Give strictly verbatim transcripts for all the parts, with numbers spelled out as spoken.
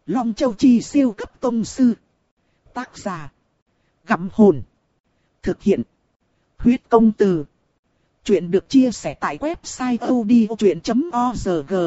Long Châu Chi siêu cấp tông sư. Tác giả. Gặm hồn. Thực hiện. Huyết công từ. Chuyện được chia sẻ tại website audiochuyện chấm org.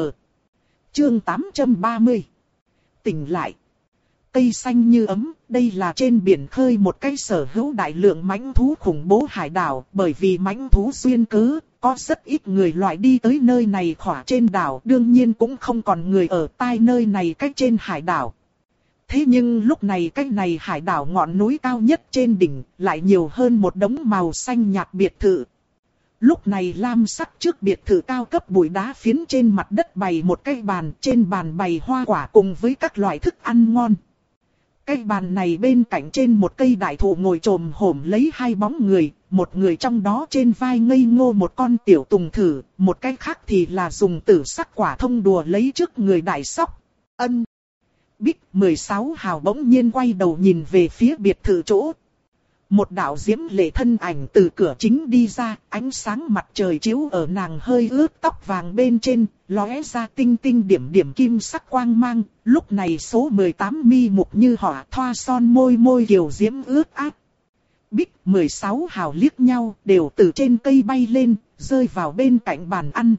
Chương tám trăm ba mươi. Tỉnh lại. Cây xanh như ấm, đây là trên biển khơi một cái sở hữu đại lượng mãnh thú khủng bố hải đảo, bởi vì mãnh thú duyên cớ, có rất ít người loại đi tới nơi này khỏa trên đảo, đương nhiên cũng không còn người ở tai nơi này cách trên hải đảo. Thế nhưng lúc này cách này hải đảo ngọn núi cao nhất trên đỉnh, lại nhiều hơn một đống màu xanh nhạt biệt thự. Lúc này lam sắc trước biệt thự cao cấp bụi đá phiến trên mặt đất bày một cái bàn, trên bàn bày hoa quả cùng với các loại thức ăn ngon. Cái bàn này bên cạnh trên một cây đại thụ ngồi trồm hổm lấy hai bóng người, một người trong đó trên vai ngây ngô một con tiểu tùng thử, một cái khác thì là dùng tử sắc quả thông đùa lấy trước người đại sóc. Ân. Bích mười sáu hào bỗng nhiên quay đầu nhìn về phía biệt thự chỗ. Một đạo diễm lệ thân ảnh từ cửa chính đi ra, ánh sáng mặt trời chiếu ở nàng hơi ướt tóc vàng bên trên, lóe ra tinh tinh điểm điểm kim sắc quang mang. Lúc này số mười tám mi mục như họa, thoa son môi môi kiều diễm ướt át. Bích mười sáu hào liếc nhau, đều từ trên cây bay lên, rơi vào bên cạnh bàn ăn.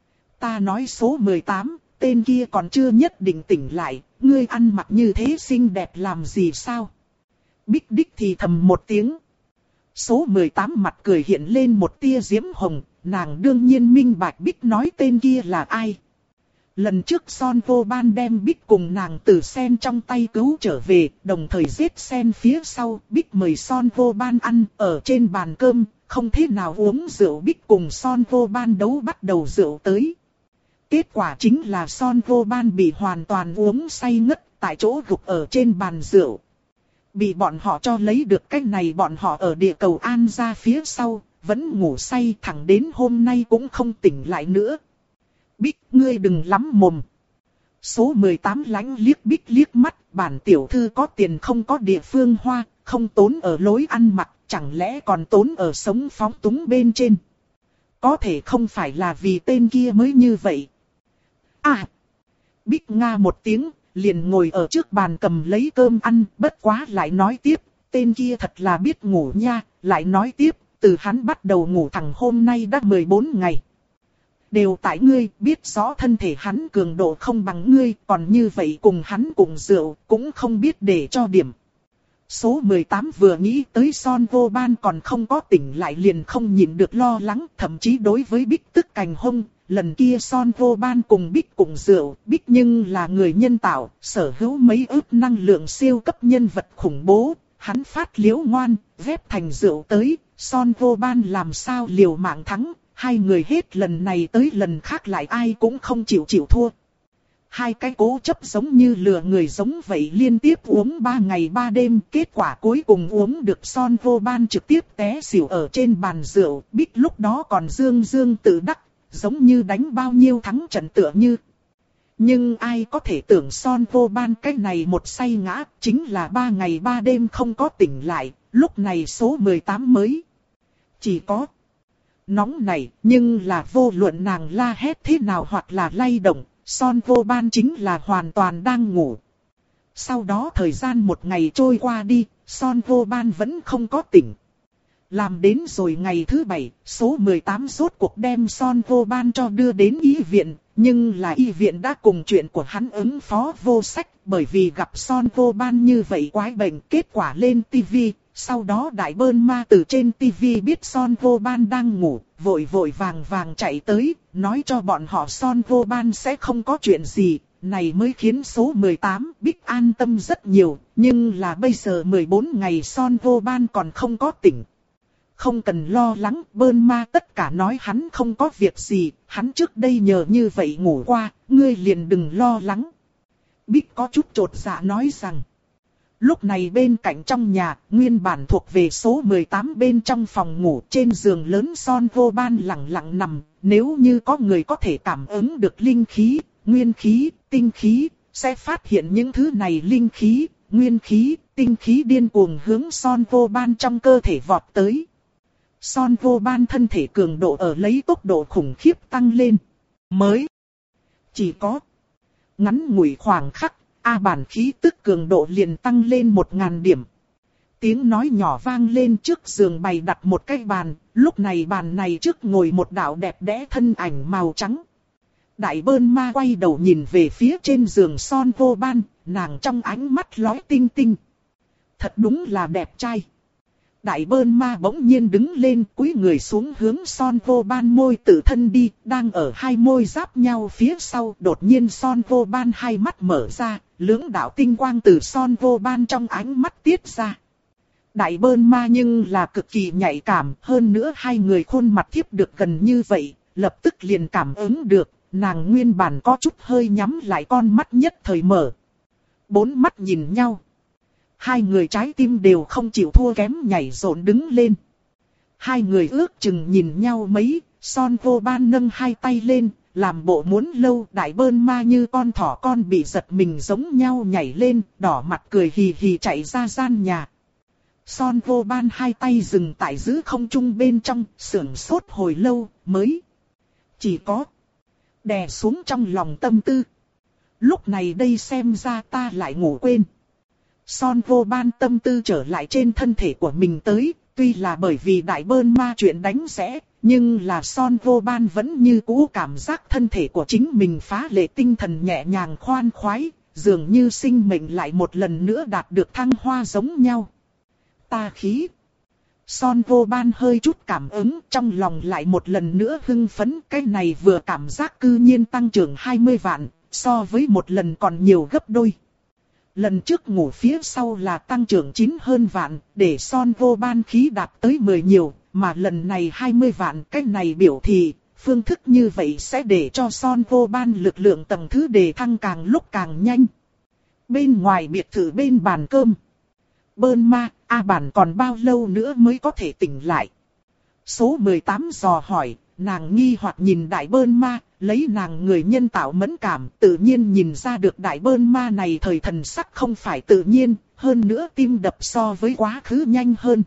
Ta nói số mười tám, tên kia còn chưa nhất định tỉnh lại, ngươi ăn mặc như thế xinh đẹp làm gì sao? Bích đích thì thầm một tiếng. Số mười tám mặt cười hiện lên một tia diễm hồng, nàng đương nhiên minh bạch Bích nói tên kia là ai. Lần trước Son Vô Ban đem Bích cùng nàng từ sen trong tay cứu trở về, đồng thời giết sen phía sau, Bích mời Son Vô Ban ăn ở trên bàn cơm, không thế nào uống rượu, Bích cùng Son Vô Ban đấu bắt đầu rượu tới. Kết quả chính là Son Vô Ban bị hoàn toàn uống say ngất, tại chỗ gục ở trên bàn rượu. Bị bọn họ cho lấy được cách này, bọn họ ở địa cầu An ra phía sau, vẫn ngủ say thẳng đến hôm nay cũng không tỉnh lại nữa. Bích, ngươi đừng lắm mồm. Số mười tám lánh liếc Bích liếc mắt, bản tiểu thư có tiền không có địa phương hoa, không tốn ở lối ăn mặc, chẳng lẽ còn tốn ở sống phóng túng bên trên. Có thể không phải là vì tên kia mới như vậy. À! Bích nga một tiếng, liền ngồi ở trước bàn cầm lấy cơm ăn, bất quá lại nói tiếp, tên kia thật là biết ngủ nha, lại nói tiếp, từ hắn bắt đầu ngủ thẳng hôm nay đã mười bốn ngày. Đều tại ngươi, biết rõ thân thể hắn cường độ không bằng ngươi, còn như vậy cùng hắn cùng rượu, cũng không biết để cho điểm. Số mười tám vừa nghĩ tới Son Vô Ban còn không có tỉnh lại liền không nhịn được lo lắng, thậm chí đối với Bích tức cành hông. Lần kia Son Vô Ban cùng Bích cùng rượu, Bích nhưng là người nhân tạo, sở hữu mấy ức năng lượng siêu cấp nhân vật khủng bố, hắn phát liễu ngoan, ghép thành rượu tới, Son Vô Ban làm sao liều mạng thắng, hai người hết lần này tới lần khác lại ai cũng không chịu chịu thua. Hai cái cố chấp giống như lừa người giống vậy liên tiếp uống ba ngày ba đêm, kết quả cuối cùng uống được Son Vô Ban trực tiếp té xỉu ở trên bàn rượu, Bích lúc đó còn dương dương tự đắc. Giống như đánh bao nhiêu thắng trận tựa như. Nhưng ai có thể tưởng Son Vô Ban cái này một say ngã, chính là ba ngày ba đêm không có tỉnh lại, lúc này số mười tám mới. Chỉ có nóng này, nhưng là vô luận nàng la hét thế nào hoặc là lay động, Son Vô Ban chính là hoàn toàn đang ngủ. Sau đó thời gian một ngày trôi qua đi, Son Vô Ban vẫn không có tỉnh. Làm đến rồi ngày thứ bảy, số mười tám rốt cuộc đem Son Vô Ban cho đưa đến y viện, nhưng là y viện đã cùng chuyện của hắn ứng phó vô sách, bởi vì gặp Son Vô Ban như vậy quái bệnh, kết quả lên tivi, sau đó Đại Bơn Ma từ trên tivi biết Son Vô Ban đang ngủ, vội vội vàng vàng chạy tới, nói cho bọn họ Son Vô Ban sẽ không có chuyện gì, này mới khiến số mười tám Bích an tâm rất nhiều, nhưng là bây giờ mười bốn ngày Son Vô Ban còn không có tỉnh. Không cần lo lắng, Bơn Ma tất cả nói hắn không có việc gì, hắn trước đây nhờ như vậy ngủ qua, ngươi liền đừng lo lắng. Bích có chút chột dạ nói rằng, lúc này bên cạnh trong nhà, nguyên bản thuộc về số mười tám bên trong phòng ngủ trên giường lớn Son Vô Ban lặng lặng nằm, nếu như có người có thể cảm ứng được linh khí, nguyên khí, tinh khí, sẽ phát hiện những thứ này linh khí, nguyên khí, tinh khí điên cuồng hướng Son Vô Ban trong cơ thể vọt tới. Son Vô Ban thân thể cường độ ở lấy tốc độ khủng khiếp tăng lên. Mới chỉ có ngắn ngủi khoảng khắc, A Bản khí tức cường độ liền tăng lên một ngàn điểm. Tiếng nói nhỏ vang lên trước giường bày đặt một cái bàn, lúc này bàn này trước ngồi một đạo đẹp đẽ thân ảnh màu trắng. Đại Bơn Ma quay đầu nhìn về phía trên giường Son Vô Ban, nàng trong ánh mắt lóe tinh tinh. Thật đúng là đẹp trai. Đại Bơn Ma bỗng nhiên đứng lên, cúi người xuống hướng Son Vô Ban môi tự thân đi, đang ở hai môi giáp nhau phía sau, đột nhiên Son Vô Ban hai mắt mở ra, lưỡng đạo tinh quang từ Son Vô Ban trong ánh mắt tiết ra. Đại Bơn Ma nhưng là cực kỳ nhạy cảm, hơn nữa hai người khuôn mặt tiếp được gần như vậy, lập tức liền cảm ứng được, nàng nguyên bản có chút hơi nhắm lại con mắt nhất thời mở. Bốn mắt nhìn nhau. Hai người trái tim đều không chịu thua kém nhảy rộn đứng lên. Hai người ước chừng nhìn nhau mấy, Son Vô Ban nâng hai tay lên, làm bộ muốn lâu. Đại Bơn Ma như con thỏ con bị giật mình giống nhau nhảy lên, đỏ mặt cười hì hì chạy ra gian nhà. Son Vô Ban hai tay dừng tại giữa không trung bên trong, sưởng sốt hồi lâu, mới chỉ có đè xuống trong lòng tâm tư. Lúc này đây xem ra ta lại ngủ quên. Son Vô Ban tâm tư trở lại trên thân thể của mình tới, tuy là bởi vì Đại Bơn Ma chuyện đánh rẽ, nhưng là Son Vô Ban vẫn như cũ cảm giác thân thể của chính mình phá lệ tinh thần nhẹ nhàng khoan khoái, dường như sinh mệnh lại một lần nữa đạt được thăng hoa giống nhau. Ta khí. Son Vô Ban hơi chút cảm ứng, trong lòng lại một lần nữa hưng phấn, cái này vừa cảm giác cư nhiên tăng trưởng hai mươi vạn, so với một lần còn nhiều gấp đôi. Lần trước ngủ phía sau là tăng trưởng chín hơn vạn, để Son Vô Ban khí đạt tới mười nhiều, mà lần này hai mươi vạn, cái này biểu thị, phương thức như vậy sẽ để cho Son Vô Ban lực lượng tầng thứ đề thăng càng lúc càng nhanh. Bên ngoài biệt thự bên bàn cơm. Bơn Ma, A Bản còn bao lâu nữa mới có thể tỉnh lại? Số mười tám dò hỏi, nàng nghi hoặc nhìn Đại Bơn Ma, lấy nàng người nhân tạo mẫn cảm, tự nhiên nhìn ra được Đại Bơn Ma này thời thần sắc không phải tự nhiên, hơn nữa tim đập so với quá khứ nhanh hơn.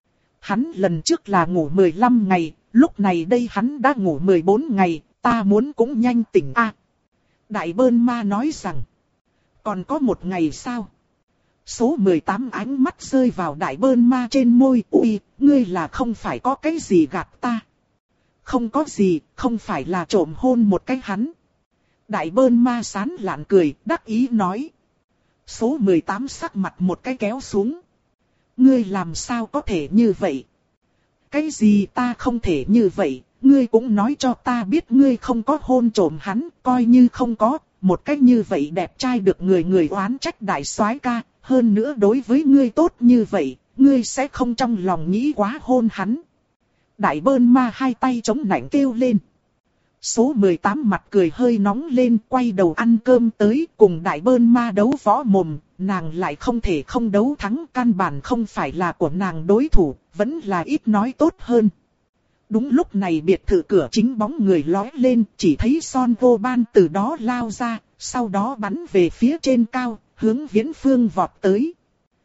Hắn lần trước là ngủ mười lăm ngày, lúc này đây hắn đã ngủ mười bốn ngày, ta muốn cũng nhanh tỉnh a. À, Đại Bơn Ma nói rằng, còn có một ngày sao? Số mười tám ánh mắt rơi vào Đại Bơn Ma trên môi, ui, ngươi là không phải có cái gì gạt ta. Không có gì, không phải là trộm hôn một cái hắn. Đại Bơn Ma sán lạn cười, đắc ý nói. Số mười tám sắc mặt một cái kéo xuống. Ngươi làm sao có thể như vậy? Cái gì ta không thể như vậy, ngươi cũng nói cho ta biết ngươi không có hôn trộm hắn, coi như không có, một cách như vậy đẹp trai được người người oán trách đại soái ca, hơn nữa đối với ngươi tốt như vậy, ngươi sẽ không trong lòng nghĩ quá hôn hắn. Đại Bơn Ma hai tay chống nạnh kêu lên. Số mười tám mặt cười hơi nóng lên, quay đầu ăn cơm tới, cùng Đại Bơn Ma đấu võ mồm, nàng lại không thể không đấu thắng, căn bản không phải là của nàng đối thủ, vẫn là ít nói tốt hơn. Đúng lúc này biệt thự cửa chính bóng người lói lên, chỉ thấy Son Vô Ban từ đó lao ra, sau đó bắn về phía trên cao, hướng Viễn Phương vọt tới.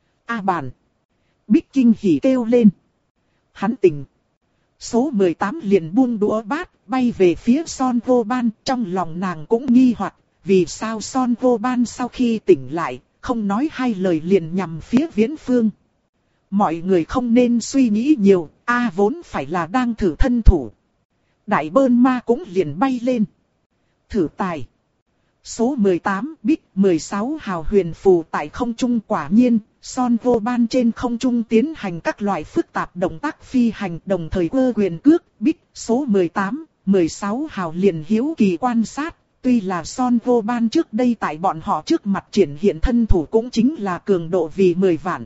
A Bản. Bích kinh hỉ kêu lên. Hắn tỉnh. Số mười tám liền buông đũa bát, bay về phía Son Vô Ban, trong lòng nàng cũng nghi hoặc, vì sao Son Vô Ban sau khi tỉnh lại, không nói hai lời liền nhằm phía Viễn Phương. Mọi người không nên suy nghĩ nhiều, A vốn phải là đang thử thân thủ. Đại Bơn Ma cũng liền bay lên. Thử tài. Số mười tám, Bích, mười sáu hào huyền phù tại không trung quả nhiên, Son Vô Ban trên không trung tiến hành các loại phức tạp động tác phi hành đồng thời quơ quyền cước, Bích, số mười tám, mười sáu hào liền hiếu kỳ quan sát, tuy là Son Vô Ban trước đây tại bọn họ trước mặt triển hiện thân thủ cũng chính là cường độ vì mười vạn.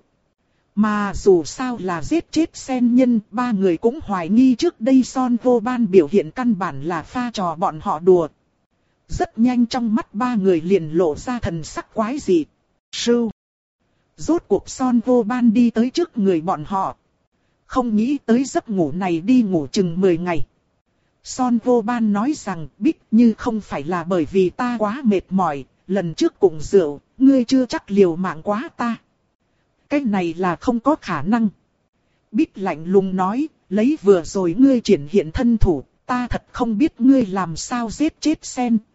Mà dù sao là giết chết sen nhân, ba người cũng hoài nghi trước đây Son Vô Ban biểu hiện căn bản là pha trò bọn họ đùa. Rất nhanh trong mắt ba người liền lộ ra thần sắc quái dị. Sưu. Rốt cuộc Son Vô Ban đi tới trước người bọn họ. Không nghĩ tới giấc ngủ này đi ngủ chừng mười ngày. Son Vô Ban nói rằng Bích như không phải là bởi vì ta quá mệt mỏi, lần trước cùng rượu, ngươi chưa chắc liều mạng quá ta. Cái này là không có khả năng. Bích lạnh lùng nói, lấy vừa rồi ngươi triển hiện thân thủ, ta thật không biết ngươi làm sao giết chết sen,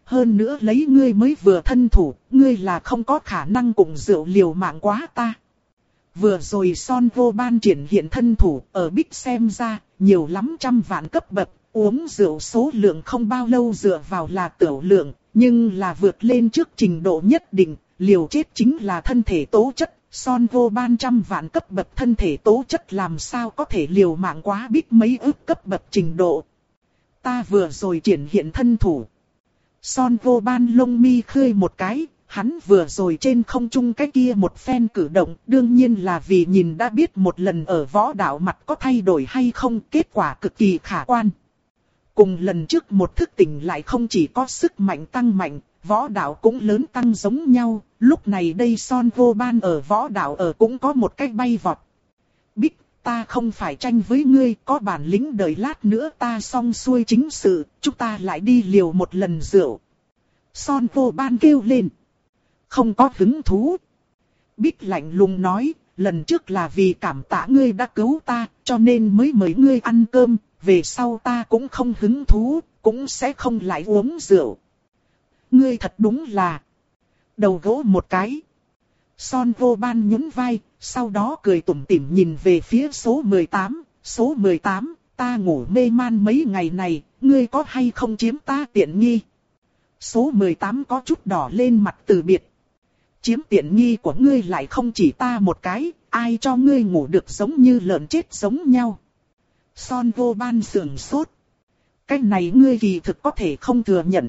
hơn nữa lấy ngươi mới vừa thân thủ, ngươi là không có khả năng cùng rượu liều mạng quá ta. Vừa rồi Son Vô Ban triển hiện thân thủ, ở Bích xem ra, nhiều lắm trăm vạn cấp bậc, uống rượu số lượng không bao lâu dựa vào là tiểu lượng, nhưng là vượt lên trước trình độ nhất định, liều chết chính là thân thể tố chất. Son Vô Ban trăm vạn cấp bậc thân thể tố chất làm sao có thể liều mạng quá Bích mấy ức cấp bậc trình độ. Ta vừa rồi triển hiện thân thủ. Son Vô Ban lông mi khơi một cái, hắn vừa rồi trên không trung cái kia một phen cử động, đương nhiên là vì nhìn đã biết một lần ở võ đạo mặt có thay đổi hay không, kết quả cực kỳ khả quan. Cùng lần trước một thức tỉnh lại không chỉ có sức mạnh tăng mạnh, võ đạo cũng lớn tăng giống nhau, lúc này đây Son Vô Ban ở võ đạo ở cũng có một cách bay vọt. Bích, ta không phải tranh với ngươi, có bản lĩnh đợi lát nữa ta xong xuôi chính sự, chúng ta lại đi liều một lần rượu. Son Vô Ban kêu lên. Không có hứng thú. Bích lạnh lùng nói, lần trước là vì cảm tạ ngươi đã cứu ta, cho nên mới mời ngươi ăn cơm, về sau ta cũng không hứng thú, cũng sẽ không lại uống rượu. Ngươi thật đúng là đầu gỗ một cái. Son Vô Ban nhún vai, sau đó cười tủm tỉm nhìn về phía số mười tám, số mười tám, ta ngủ mê man mấy ngày này, ngươi có hay không chiếm ta tiện nghi? Số mười tám có chút đỏ lên mặt từ biệt. Chiếm tiện nghi của ngươi lại không chỉ ta một cái, ai cho ngươi ngủ được giống như lợn chết giống nhau. Son Vô Ban sườn sốt. Cái này ngươi kỳ thực có thể không thừa nhận.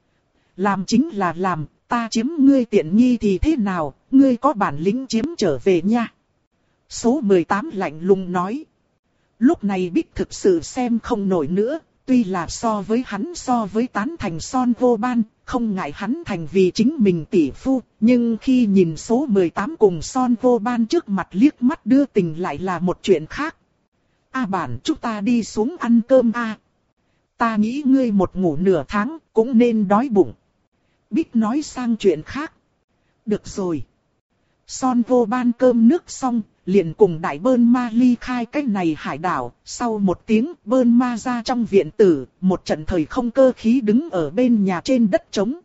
Làm chính là làm, ta chiếm ngươi tiện nghi thì thế nào, ngươi có bản lĩnh chiếm trở về nha. Số mười tám lạnh lùng nói. Lúc này Bích thực sự xem không nổi nữa, tuy là so với hắn so với tán thành Son Vô Ban, không ngại hắn thành vì chính mình tỷ phu, nhưng khi nhìn số mười tám cùng Son Vô Ban trước mặt liếc mắt đưa tình lại là một chuyện khác. A bản chúng ta đi xuống ăn cơm a. Ta nghĩ ngươi một ngủ nửa tháng cũng nên đói bụng. Bích nói sang chuyện khác. Được rồi. Son Vô Ban cơm nước xong, liền cùng Đại Bơn Ma ly khai cái này hải đảo. Sau một tiếng, Bơn Ma ra trong viện tử, một trận thời không cơ khí đứng ở bên nhà trên đất trống.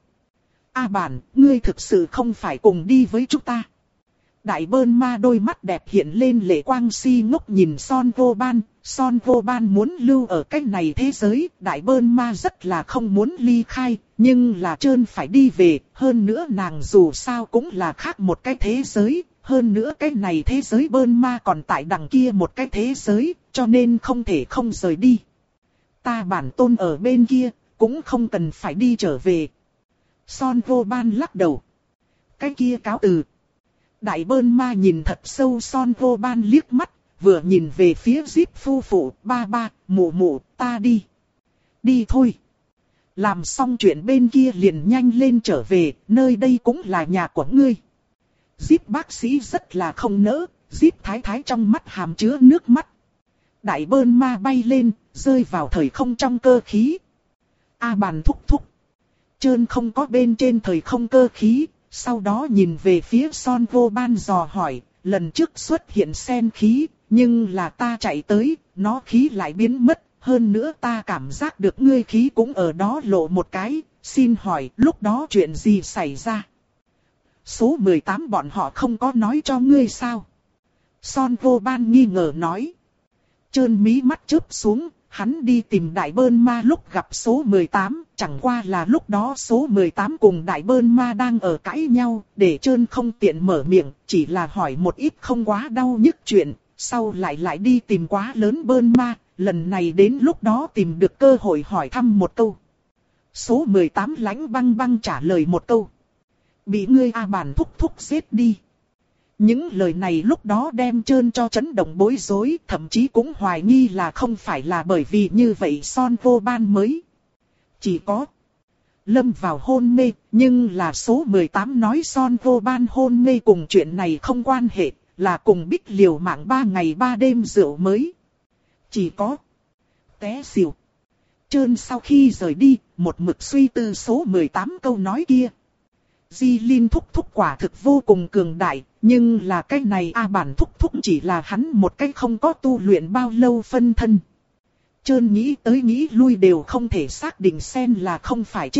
A bản, ngươi thực sự không phải cùng đi với chúng ta. Đại Bơn Ma đôi mắt đẹp hiện lên lệ quang si ngốc nhìn Son Vô Ban. Son Vô Ban muốn lưu ở cái này thế giới, Đại Bơn Ma rất là không muốn ly khai, nhưng là trơn phải đi về, hơn nữa nàng dù sao cũng là khác một cái thế giới, hơn nữa cái này thế giới Bơn Ma còn tại đằng kia một cái thế giới, cho nên không thể không rời đi. Ta bản tôn ở bên kia, cũng không cần phải đi trở về. Son Vô Ban lắc đầu. Cái kia cáo từ. Đại Bơn Ma nhìn thật sâu Son Vô Ban liếc mắt, vừa nhìn về phía Zip phu phụ, ba ba, mụ mụ, ta đi. Đi thôi. Làm xong chuyện bên kia liền nhanh lên trở về, nơi đây cũng là nhà của ngươi. Zip bác sĩ rất là không nỡ, Zip thái thái trong mắt hàm chứa nước mắt. Đại Bơn Ma bay lên, rơi vào thời không trong cơ khí. A bàn thúc thúc. Trơn không có bên trên thời không cơ khí. Sau đó nhìn về phía Son Vô Ban dò hỏi, lần trước xuất hiện sen khí, nhưng là ta chạy tới, nó khí lại biến mất, hơn nữa ta cảm giác được ngươi khí cũng ở đó lộ một cái, xin hỏi lúc đó chuyện gì xảy ra? Số mười tám bọn họ không có nói cho ngươi sao? Son Vô Ban nghi ngờ nói. Trơn mí mắt chớp xuống. Hắn đi tìm Đại Bơn Ma lúc gặp số mười tám, chẳng qua là lúc đó số mười tám cùng Đại Bơn Ma đang ở cãi nhau, để Trơn không tiện mở miệng, chỉ là hỏi một ít không quá đau nhức chuyện, sau lại lại đi tìm quá lớn Bơn Ma, lần này đến lúc đó tìm được cơ hội hỏi thăm một câu. Số mười tám lãnh băng băng trả lời một câu. Bị ngươi A bản thúc thúc giết đi. Những lời này lúc đó đem Trơn cho chấn động bối rối, thậm chí cũng hoài nghi là không phải là bởi vì như vậy Son Vô Ban mới. Chỉ có lâm vào hôn mê, nhưng là số mười tám nói Son Vô Ban hôn mê cùng chuyện này không quan hệ, là cùng Bích liều mạng ba ngày ba đêm rượu mới. Chỉ có té xỉu. Trơn sau khi rời đi, một mực suy tư số mười tám câu nói kia. Di Linh thúc thúc quả thực vô cùng cường đại, nhưng là cái này A bản thúc thúc chỉ là hắn một cái không có tu luyện bao lâu phân thân. Trơn nghĩ tới nghĩ lui đều không thể xác định xem là không phải chết,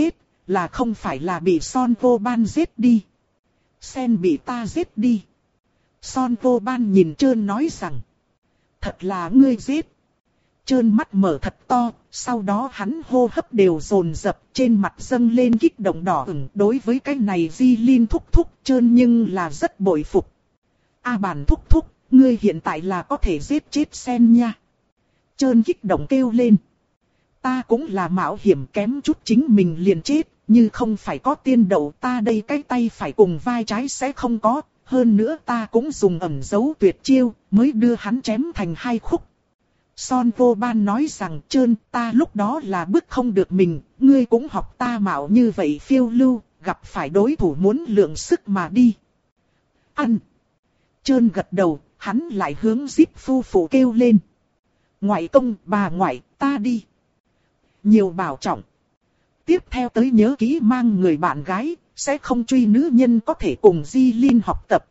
là không phải là bị Son Vô Ban giết đi. Sen bị ta giết đi. Son Vô Ban nhìn Trơn nói rằng, thật là ngươi giết. Trơn mắt mở thật to, sau đó hắn hô hấp đều dồn dập, trên mặt dâng lên kích động đỏ ửng. Đối với cái này Di Linh thúc thúc, Trơn nhưng là rất bội phục. A Bản thúc thúc, ngươi hiện tại là có thể giết chết Sen nha. Trơn kích động kêu lên. Ta cũng là mạo hiểm kém chút chính mình liền chết, như không phải có tiên đậu ta đây cái tay phải cùng vai trái sẽ không có. Hơn nữa ta cũng dùng ẩn dấu tuyệt chiêu, mới đưa hắn chém thành hai khúc. Son Vô Ban nói rằng, Trơn, ta lúc đó là bức không được mình, ngươi cũng học ta mạo như vậy phiêu lưu, gặp phải đối thủ muốn lượng sức mà đi. Ăn. Trơn gật đầu, hắn lại hướng Zip phu phụ kêu lên. Ngoại công, bà ngoại, ta đi. Nhiều bảo trọng. Tiếp theo tới nhớ kỹ mang người bạn gái, sẽ không truy nữ nhân có thể cùng Di Linh học tập.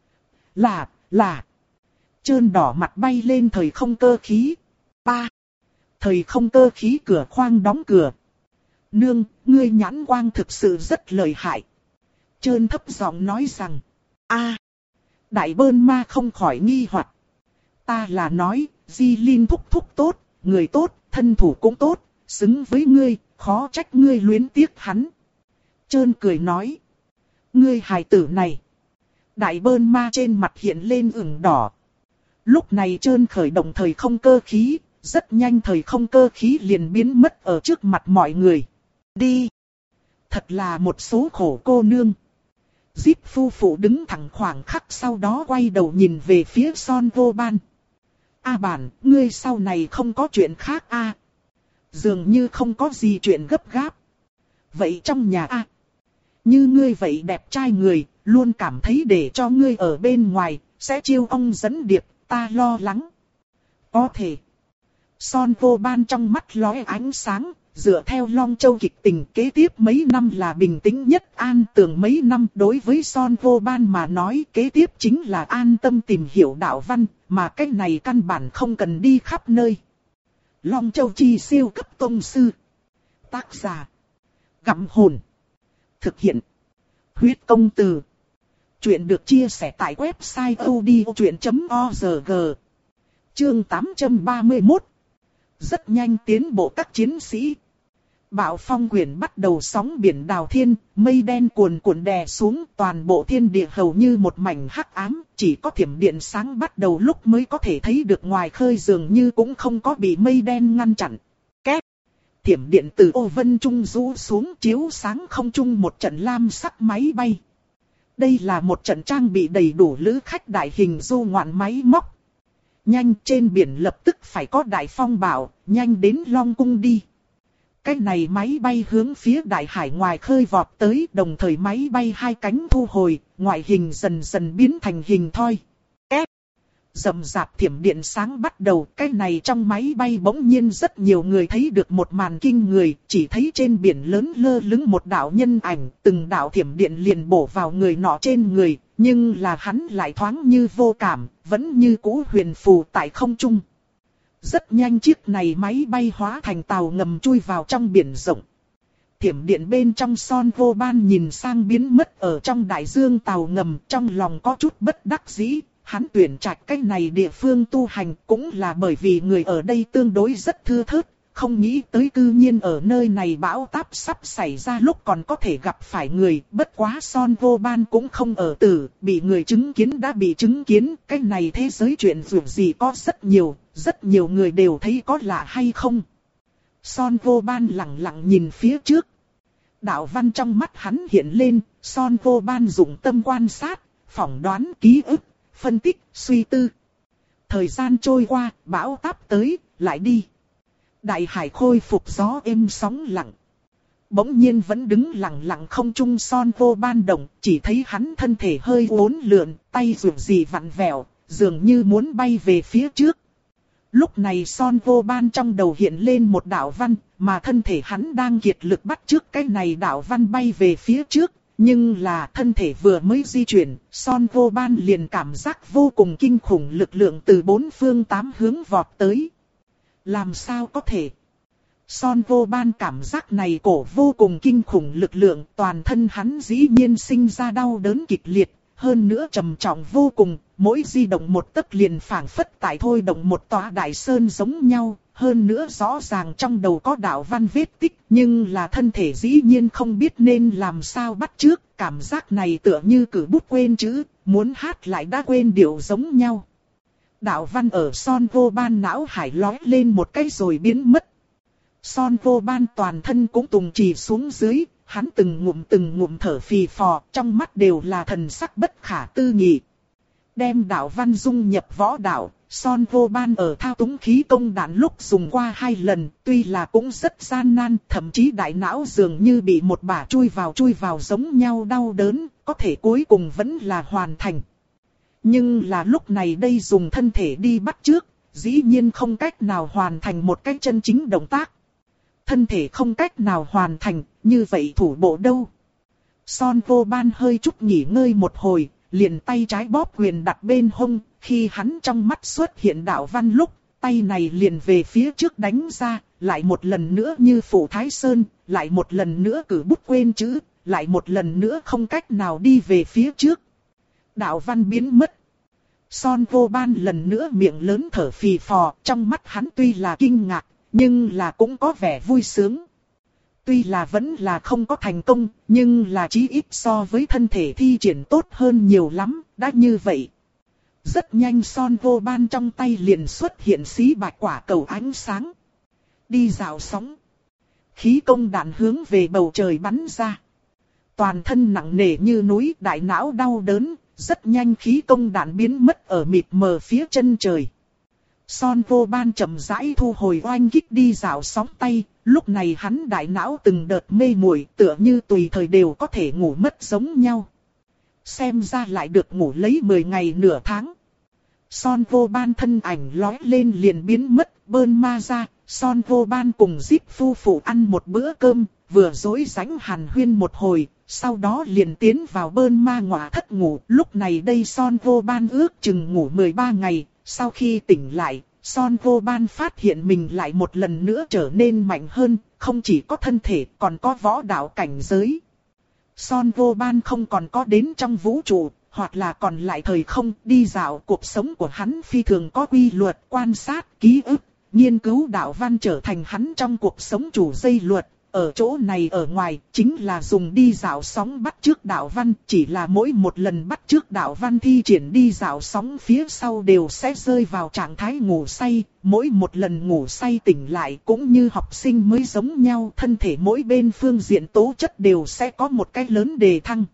Là, là. Trơn đỏ mặt bay lên thời không cơ khí. Ba. Thời không cơ khí cửa khoang đóng cửa. Nương, ngươi nhãn quang thực sự rất lợi hại. Trơn thấp giọng nói rằng. A. Đại Bơn Ma không khỏi nghi hoặc. Ta là nói, Di Linh thúc thúc tốt, người tốt, thân thủ cũng tốt, xứng với ngươi, khó trách ngươi luyến tiếc hắn. Trơn cười nói. Ngươi hài tử này. Đại Bơn Ma trên mặt hiện lên ửng đỏ. Lúc này Trơn khởi động thời không cơ khí, rất nhanh thời không cơ khí liền biến mất ở trước mặt mọi người. Đi! Thật là một số khổ cô nương. Zip phu phụ đứng thẳng khoảng khắc sau đó quay đầu nhìn về phía Son Vô Ban. A Bản, ngươi sau này không có chuyện khác a? À? Dường như không có gì chuyện gấp gáp. Vậy trong nhà a? À? Như ngươi vậy đẹp trai người, luôn cảm thấy để cho ngươi ở bên ngoài, sẽ chiêu ông dẫn điệp, ta lo lắng. Có thể. Son Vô Ban trong mắt lóe ánh sáng, dựa theo Long Châu kịch tình kế tiếp mấy năm là bình tĩnh nhất an tường mấy năm. Đối với Son Vô Ban mà nói kế tiếp chính là an tâm tìm hiểu đạo văn, mà cái này căn bản không cần đi khắp nơi. Long Châu chi siêu cấp tông sư. Tác giả. Gặm hồn. Thực hiện. Huyết công từ. Chuyện được chia sẻ tại website odchuyện chấm org. Chương tám trăm ba mươi mốt. Rất nhanh tiến bộ các chiến sĩ. Bạo phong quyển bắt đầu sóng biển đào thiên, mây đen cuồn cuộn đè xuống, toàn bộ thiên địa hầu như một mảnh hắc ám, chỉ có thiểm điện sáng bắt đầu lúc mới có thể thấy được ngoài khơi, dường như cũng không có bị mây đen ngăn chặn. Két! Thiểm điện từ ô vân trung rũ xuống, chiếu sáng không trung một trận lam sắc máy bay. Đây là một trận trang bị đầy đủ lữ khách đại hình du ngoạn máy móc. Nhanh, trên biển lập tức phải có đại phong bạo, nhanh đến Long Cung đi. Cái này máy bay hướng phía đại hải ngoài khơi vọt tới, đồng thời máy bay hai cánh thu hồi, ngoại hình dần dần biến thành hình thoi. Ép! Rầm rạp thiểm điện sáng bắt đầu, cái này trong máy bay bỗng nhiên rất nhiều người thấy được một màn kinh người, chỉ thấy trên biển lớn lơ lửng một đạo nhân ảnh, từng đạo thiểm điện liền bổ vào người nọ trên người, nhưng là hắn lại thoáng như vô cảm, vẫn như cũ huyền phù tại không trung. Rất nhanh chiếc này máy bay hóa thành tàu ngầm chui vào trong biển rộng. Thiểm điện bên trong Son Vô Ban nhìn sang biến mất ở trong đại dương tàu ngầm, trong lòng có chút bất đắc dĩ. Hắn tuyển trạch cái này địa phương tu hành cũng là bởi vì người ở đây tương đối rất thưa thớt, không nghĩ tới cư nhiên ở nơi này bão táp sắp xảy ra lúc còn có thể gặp phải người. Bất quá Son Vô Ban cũng không ở tử, bị người chứng kiến đã bị chứng kiến, cái này thế giới chuyện dù gì có rất nhiều, rất nhiều người đều thấy có lạ hay không. Son Vô Ban lặng lặng nhìn phía trước. Đạo văn trong mắt hắn hiện lên, Son Vô Ban dụng tâm quan sát, phỏng đoán ký ức, phân tích, suy tư. Thời gian trôi qua, bão táp tới, lại đi. Đại hải khôi phục gió êm sóng lặng. Bỗng nhiên vẫn đứng lặng lặng không trung Son Vô Ban động, chỉ thấy hắn thân thể hơi uốn lượn, tay dù gì vặn vẹo, dường như muốn bay về phía trước. Lúc này Son Vô Ban trong đầu hiện lên một đạo văn, mà thân thể hắn đang kiệt lực bắt trước cái này đạo văn bay về phía trước. Nhưng là thân thể vừa mới di chuyển, Son Vô Ban liền cảm giác vô cùng kinh khủng lực lượng từ bốn phương tám hướng vọt tới. Làm sao có thể? Son Vô Ban cảm giác này cổ vô cùng kinh khủng lực lượng, toàn thân hắn dĩ nhiên sinh ra đau đớn kịch liệt, hơn nữa trầm trọng vô cùng, mỗi di động một tấc liền phảng phất tại thôi động một tòa đại sơn giống nhau, hơn nữa rõ ràng trong đầu có đạo văn vết tích, nhưng là thân thể dĩ nhiên không biết nên làm sao bắt trước, cảm giác này tựa như cử bút quên chữ, muốn hát lại đã quên điệu giống nhau. Đạo văn ở Son Vô Ban não hải lói lên một cái rồi biến mất. Son Vô Ban toàn thân cũng tùng trì xuống dưới, hắn từng ngụm từng ngụm thở phì phò, trong mắt đều là thần sắc bất khả tư nghị. Đem đạo văn dung nhập võ đạo, Son Vô Ban ở thao túng khí công đạn lúc dùng qua hai lần, tuy là cũng rất gian nan, thậm chí đại não dường như bị một bả chui vào chui vào giống nhau đau đớn, có thể cuối cùng vẫn là hoàn thành. Nhưng là lúc này đây dùng thân thể đi bắt trước, dĩ nhiên không cách nào hoàn thành một cách chân chính động tác. Thân thể không cách nào hoàn thành, như vậy thủ bộ đâu? Son Vô Ban hơi chút nghỉ ngơi một hồi, liền tay trái bóp quyền đặt bên hông, khi hắn trong mắt xuất hiện đạo văn lúc, tay này liền về phía trước đánh ra, lại một lần nữa như phủ Thái Sơn, lại một lần nữa cử bút quên chữ, lại một lần nữa không cách nào đi về phía trước. Đạo văn biến mất. Son Vô Ban lần nữa miệng lớn thở phì phò, trong mắt hắn tuy là kinh ngạc, nhưng là cũng có vẻ vui sướng. Tuy là vẫn là không có thành công, nhưng là chí ít so với thân thể thi triển tốt hơn nhiều lắm, đã như vậy. Rất nhanh Son Vô Ban trong tay liền xuất hiện xí bạch quả cầu ánh sáng. Đi dạo sóng. Khí công đạn hướng về bầu trời bắn ra. Toàn thân nặng nề như núi, đại não đau đớn, rất nhanh khí công đạn biến mất ở mịt mờ phía chân trời. Son Vô Ban chậm rãi thu hồi oanh kích đi dạo sóng tay, lúc này hắn đại não từng đợt mê muội, tựa như tùy thời đều có thể ngủ mất giống nhau. Xem ra lại được ngủ lấy mười ngày nửa tháng. Son Vô Ban thân ảnh lói lên liền biến mất, bơn ma ra, Son Vô Ban cùng Zip phu phụ ăn một bữa cơm, vừa dối rãnh hàn huyên một hồi, sau đó liền tiến vào bơn ma ngọa thất ngủ. Lúc này đây Son Vô Ban ước chừng ngủ mười ba ngày. Sau khi tỉnh lại, Son Vô Ban phát hiện mình lại một lần nữa trở nên mạnh hơn, không chỉ có thân thể còn có võ đạo cảnh giới. Son Vô Ban không còn có đến trong vũ trụ, hoặc là còn lại thời không đi dạo, cuộc sống của hắn phi thường có quy luật, quan sát, ký ức, nghiên cứu đạo văn trở thành hắn trong cuộc sống chủ dây luật. Ở chỗ này ở ngoài, chính là dùng đi dạo sóng bắt chước đạo văn, chỉ là mỗi một lần bắt chước đạo văn thi triển đi dạo sóng phía sau đều sẽ rơi vào trạng thái ngủ say, mỗi một lần ngủ say tỉnh lại cũng như học sinh mới giống nhau, thân thể mỗi bên phương diện tố chất đều sẽ có một cái lớn đề thăng.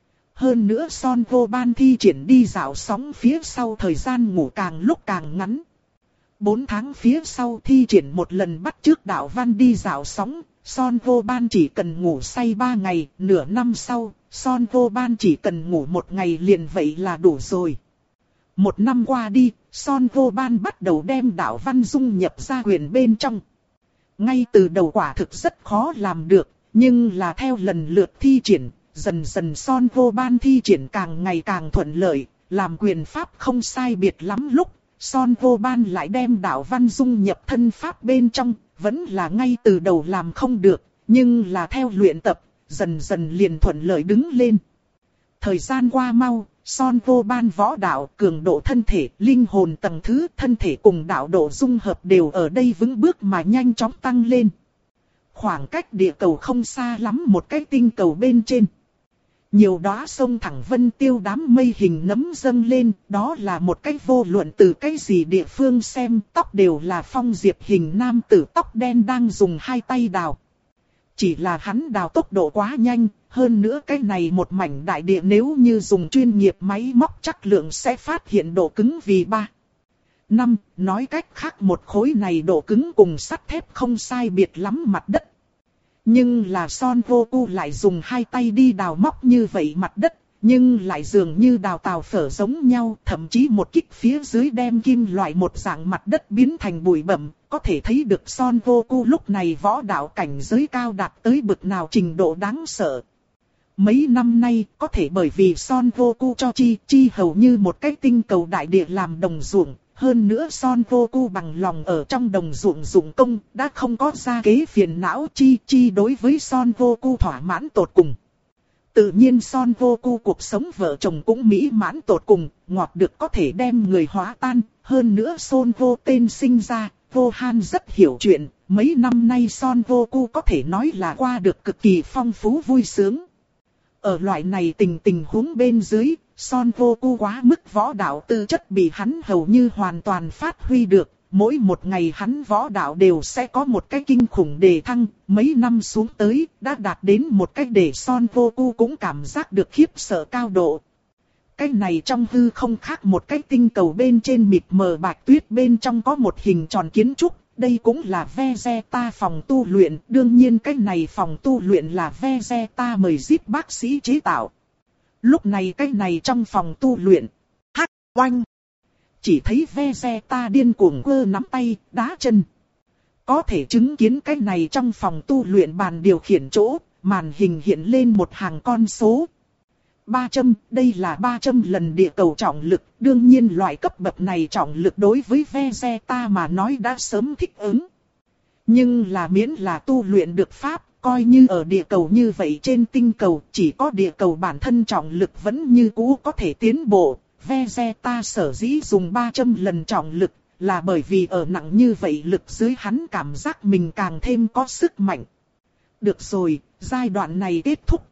Hơn nữa Son Vô Ban thi triển đi dạo sóng phía sau thời gian ngủ càng lúc càng ngắn. Bốn tháng phía sau thi triển một lần bắt chước đạo văn đi dạo sóng, Son Vô Ban chỉ cần ngủ say ba ngày, nửa năm sau, Son Vô Ban chỉ cần ngủ một ngày liền vậy là đủ rồi. Một năm qua đi, Son Vô Ban bắt đầu đem đạo văn dung nhập ra quyền bên trong. Ngay từ đầu quả thực rất khó làm được, nhưng là theo lần lượt thi triển, dần dần Son Vô Ban thi triển càng ngày càng thuận lợi, làm quyền pháp không sai biệt lắm lúc. Son Vô Ban lại đem đạo văn dung nhập thân pháp bên trong, vẫn là ngay từ đầu làm không được, nhưng là theo luyện tập, dần dần liền thuận lợi đứng lên. Thời gian qua mau, Son Vô Ban võ đạo, cường độ thân thể, linh hồn tầng thứ, thân thể cùng đạo độ dung hợp đều ở đây vững bước mà nhanh chóng tăng lên. Khoảng cách địa cầu không xa lắm một cái tinh cầu bên trên. Nhiều đóa sông thẳng vân tiêu đám mây hình nấm dâng lên, đó là một cái vô luận từ cái gì địa phương xem, tóc đều là Phong Diệp hình nam tử tóc đen đang dùng hai tay đào. Chỉ là hắn đào tốc độ quá nhanh, hơn nữa cái này một mảnh đại địa nếu như dùng chuyên nghiệp máy móc chắc lượng sẽ phát hiện độ cứng vì ba. năm, nói cách khác một khối này độ cứng cùng sắt thép không sai biệt lắm mặt đất. Nhưng là Son Vô Cu lại dùng hai tay đi đào móc như vậy mặt đất, nhưng lại dường như đào tàu phở giống nhau, thậm chí một kích phía dưới đem kim loại một dạng mặt đất biến thành bụi bặm, có thể thấy được Son Vô Cu lúc này võ đạo cảnh giới cao đạt tới bực nào trình độ đáng sợ. Mấy năm nay, có thể bởi vì Son Vô Cu cho Chi, Chi hầu như một cái tinh cầu đại địa làm đồng ruộng, Hơn nữa Son Goku bằng lòng ở trong đồng ruộng dụng công, đã không có ra kế phiền não chi chi đối với Son Goku thỏa mãn tột cùng. Tự nhiên Son Goku cuộc sống vợ chồng cũng mỹ mãn tột cùng, ngọt được có thể đem người hóa tan. Hơn nữa Son Go tên sinh ra, Gohan rất hiểu chuyện, mấy năm nay Son Goku có thể nói là qua được cực kỳ phong phú vui sướng. Ở loại này tình tình huống bên dưới, Son Goku quá mức võ đạo tư chất bị hắn hầu như hoàn toàn phát huy được. Mỗi một ngày hắn võ đạo đều sẽ có một cái kinh khủng đề thăng, mấy năm xuống tới đã đạt đến một cái để Son Goku cũng cảm giác được khiếp sợ cao độ. Cái này trong hư không khác một cái tinh cầu bên trên mịt mờ bạch tuyết bên trong có một hình tròn kiến trúc, đây cũng là Vegeta phòng tu luyện, đương nhiên cái này phòng tu luyện là Vegeta mời Z bác sĩ chế tạo. Lúc này cái này trong phòng tu luyện, hắc oanh, chỉ thấy Vegeta điên cuồng quơ nắm tay, đá chân. Có thể chứng kiến cái này trong phòng tu luyện bàn điều khiển chỗ, màn hình hiện lên một hàng con số. ba trăm, đây là ba trăm lần địa cầu trọng lực, đương nhiên loại cấp bậc này trọng lực đối với Vegeta mà nói đã sớm thích ứng. Nhưng là miễn là tu luyện được pháp, coi như ở địa cầu như vậy trên tinh cầu, chỉ có địa cầu bản thân trọng lực vẫn như cũ có thể tiến bộ. Vegeta sở dĩ dùng ba trăm lần trọng lực, là bởi vì ở nặng như vậy lực dưới hắn cảm giác mình càng thêm có sức mạnh. Được rồi, giai đoạn này kết thúc.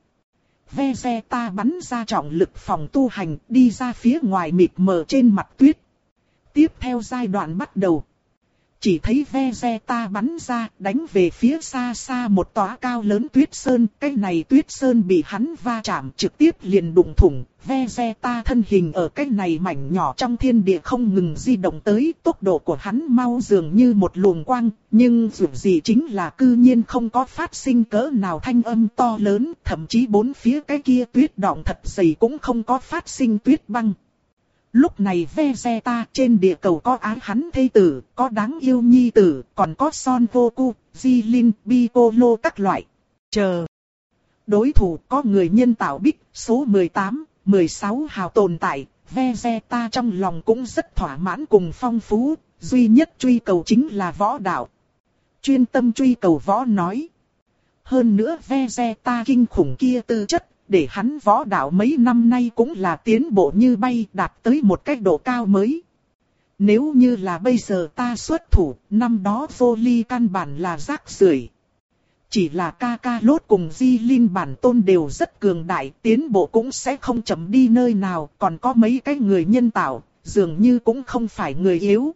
Vegeta bắn ra trọng lực phòng tu hành, đi ra phía ngoài mịt mờ trên mặt tuyết. Tiếp theo giai đoạn bắt đầu. Chỉ thấy Vegeta bắn ra, đánh về phía xa xa một tòa cao lớn tuyết sơn. Cái này tuyết sơn bị hắn va chạm trực tiếp liền đụng thủng. Vegeta thân hình ở cái này mảnh nhỏ trong thiên địa không ngừng di động tới. Tốc độ của hắn mau dường như một luồng quang. Nhưng dù gì chính là cư nhiên không có phát sinh cỡ nào thanh âm to lớn. Thậm chí bốn phía cái kia tuyết đọng thật dày cũng không có phát sinh tuyết băng. Lúc này Vegeta trên địa cầu có ái hắn thê tử, có đáng yêu nhi tử, còn có Son Goku, Jilin, Piccolo các loại. Chờ. Đối thủ có người nhân tạo Bích, số mười tám, mười sáu hào tồn tại, Vegeta trong lòng cũng rất thỏa mãn cùng phong phú, duy nhất truy cầu chính là võ đạo. Chuyên tâm truy cầu võ nói. Hơn nữa Vegeta kinh khủng kia tư chất. Để hắn võ đạo mấy năm nay cũng là tiến bộ như bay, đạt tới một cái độ cao mới. Nếu như là bây giờ ta xuất thủ, năm đó Voli căn bản là rác rưởi. Chỉ là Kakarot cùng Jilin bản tôn đều rất cường đại, tiến bộ cũng sẽ không chậm đi nơi nào, còn có mấy cái người nhân tạo, dường như cũng không phải người yếu.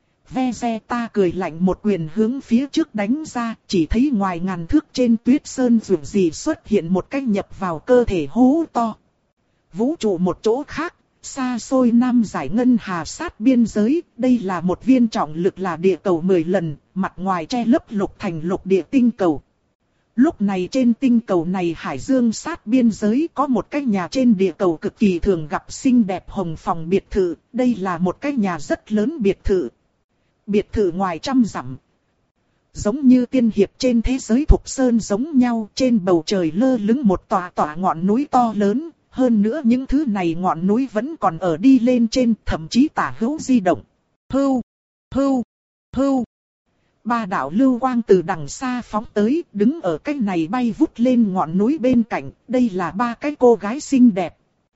Vegeta cười lạnh một quyền hướng phía trước đánh ra, chỉ thấy ngoài ngàn thước trên tuyết sơn dường gì xuất hiện một cái nhập vào cơ thể hố to. Vũ trụ một chỗ khác, xa xôi nam giải ngân hà sát biên giới, đây là một viên trọng lực là địa cầu mười lần, mặt ngoài che lấp lục thành lục địa tinh cầu. Lúc này trên tinh cầu này hải dương sát biên giới có một cái nhà trên địa cầu cực kỳ thường gặp xinh đẹp hồng phòng biệt thự, đây là một cái nhà rất lớn biệt thự. Biệt thự ngoài trăm dặm. Giống như tiên hiệp trên thế giới thục sơn giống nhau, trên bầu trời lơ lửng một tòa tòa ngọn núi to lớn. Hơn nữa những thứ này ngọn núi vẫn còn ở đi lên trên, thậm chí tả hữu di động. Hưu, hưu, hưu. Ba đạo lưu quang từ đằng xa phóng tới, đứng ở cái này bay vút lên ngọn núi bên cạnh. Đây là ba cái cô gái xinh đẹp.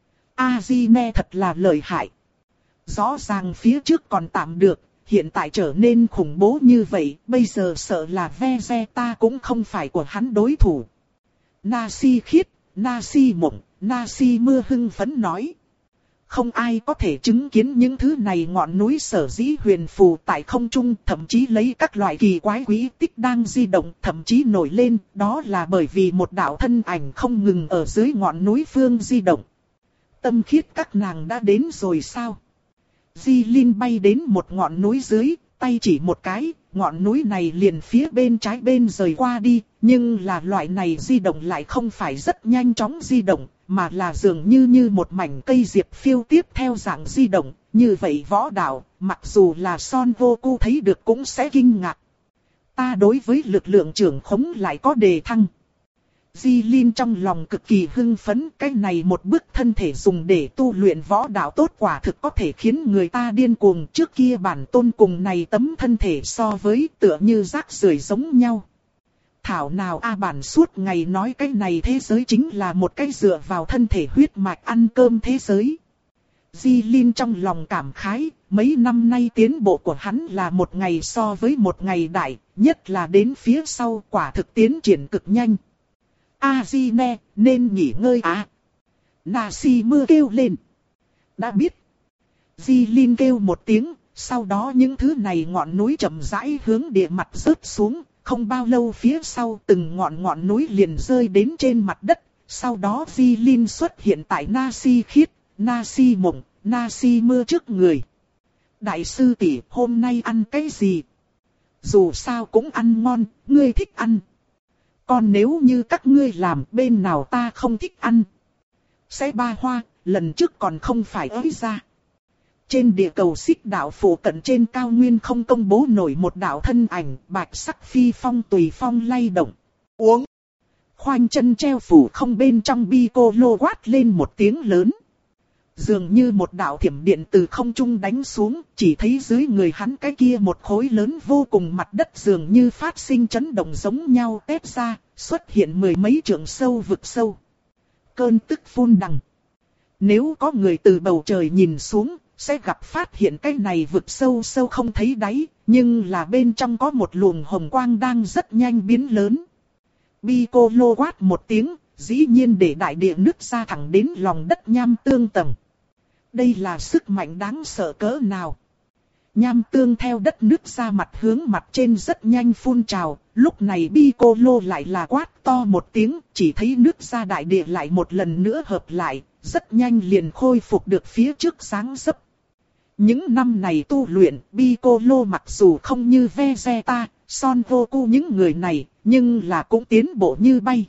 Azine thật là lợi hại. Rõ ràng phía trước còn tạm được. Hiện tại trở nên khủng bố như vậy, bây giờ sợ là Vegeta cũng không phải của hắn đối thủ. Nasi khiết, Nasi mộng, Nasi mưa hưng phấn nói. Không ai có thể chứng kiến những thứ này ngọn núi sở dĩ huyền phù tại không trung, thậm chí lấy các loại kỳ quái quỹ tích đang di động, thậm chí nổi lên, đó là bởi vì một đạo thân ảnh không ngừng ở dưới ngọn núi phương di động. Tâm khiết các nàng đã đến rồi sao? Jilin bay đến một ngọn núi dưới, tay chỉ một cái, ngọn núi này liền phía bên trái bên rời qua đi, nhưng là loại này di động lại không phải rất nhanh chóng di động, mà là dường như như một mảnh cây diệp phiêu tiếp theo dạng di động, như vậy võ đạo, mặc dù là Son Goku thấy được cũng sẽ kinh ngạc. Ta đối với lực lượng trưởng khống lại có đề thăng. Di Linh trong lòng cực kỳ hưng phấn, cái này một bước thân thể dùng để tu luyện võ đạo tốt quả thực có thể khiến người ta điên cuồng. Trước kia bản tôn cùng này tấm thân thể so với tựa như rác rưởi giống nhau. Thảo nào a bản suốt ngày nói cái này thế giới chính là một cái dựa vào thân thể huyết mạch ăn cơm thế giới. Di Linh trong lòng cảm khái, mấy năm nay tiến bộ của hắn là một ngày so với một ngày đại, nhất là đến phía sau quả thực tiến triển cực nhanh. A Di Ne, nên nghỉ ngơi à? Nasi mưa kêu lên. Đã biết. Di Linh kêu một tiếng, sau đó những thứ này ngọn núi chậm rãi hướng địa mặt rớt xuống, không bao lâu phía sau từng ngọn ngọn núi liền rơi đến trên mặt đất, sau đó Di Linh xuất hiện tại Nasi khiết, Nasi mộng, Nasi mưa trước người. Đại sư tỷ, hôm nay ăn cái gì? Dù sao cũng ăn ngon, ngươi thích ăn. Còn nếu như các ngươi làm bên nào ta không thích ăn. Sẽ ba hoa, lần trước còn không phải ới ra. Trên địa cầu xích đạo phủ cận trên cao nguyên không công bố nổi một đạo thân ảnh, bạch sắc phi phong tùy phong lay động. Uống. Khoanh chân treo phủ không bên trong bi cô lô quát lên một tiếng lớn. Dường như một đạo thiểm điện từ không trung đánh xuống, chỉ thấy dưới người hắn cái kia một khối lớn vô cùng mặt đất dường như phát sinh chấn động giống nhau tét ra, xuất hiện mười mấy trượng sâu vực sâu. Cơn tức phun đằng. Nếu có người từ bầu trời nhìn xuống, sẽ gặp phát hiện cái này vực sâu sâu không thấy đáy, nhưng là bên trong có một luồng hồng quang đang rất nhanh biến lớn. Bi cô lô quát một tiếng, dĩ nhiên để đại địa nứt ra thẳng đến lòng đất nham tương tầng. Đây là sức mạnh đáng sợ cỡ nào. Nham tương theo đất nứt ra mặt hướng mặt trên rất nhanh phun trào, lúc này Bi cô lô lại là quát to một tiếng, chỉ thấy nứt ra đại địa lại một lần nữa hợp lại, rất nhanh liền khôi phục được phía trước sáng dấp. Những năm này tu luyện, Bi cô lô mặc dù không như Vegeta, Son Goku những người này, nhưng là cũng tiến bộ như bay.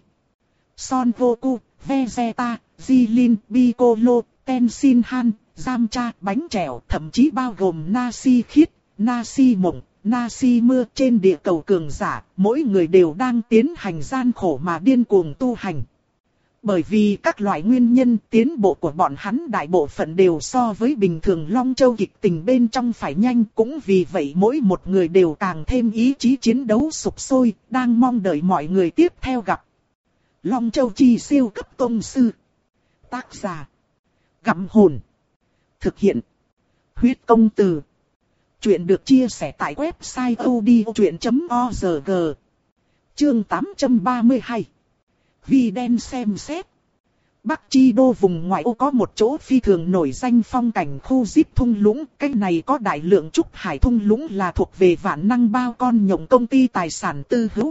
Son Goku, Vegeta, Jilin, Piccolo, Tenshin Han, Yamcha, bánh trèo, thậm chí bao gồm Nasi khiết, Nasi mộng, Nasi mưa trên địa cầu cường giả, mỗi người đều đang tiến hành gian khổ mà điên cuồng tu hành. Bởi vì các loại nguyên nhân tiến bộ của bọn hắn đại bộ phận đều so với bình thường Long Châu kịch tình bên trong phải nhanh, cũng vì vậy mỗi một người đều càng thêm ý chí chiến đấu sục sôi, đang mong đợi mọi người tiếp theo gặp. Long Châu chi siêu cấp tông sư. Tác giả. Gặm hồn. Thực hiện. Huyết công từ. Chuyện được chia sẻ tại website odchuyện chấm org. Chương tám trăm ba mươi hai. Vi đen xem xét. Bắc Chi Đô vùng ngoại ô có một chỗ phi thường nổi danh phong cảnh khu Zip thung lũng. Cái này có đại lượng trúc hải thung lũng là thuộc về Vạn Năng Bao Con Nhộng công ty tài sản tư hữu.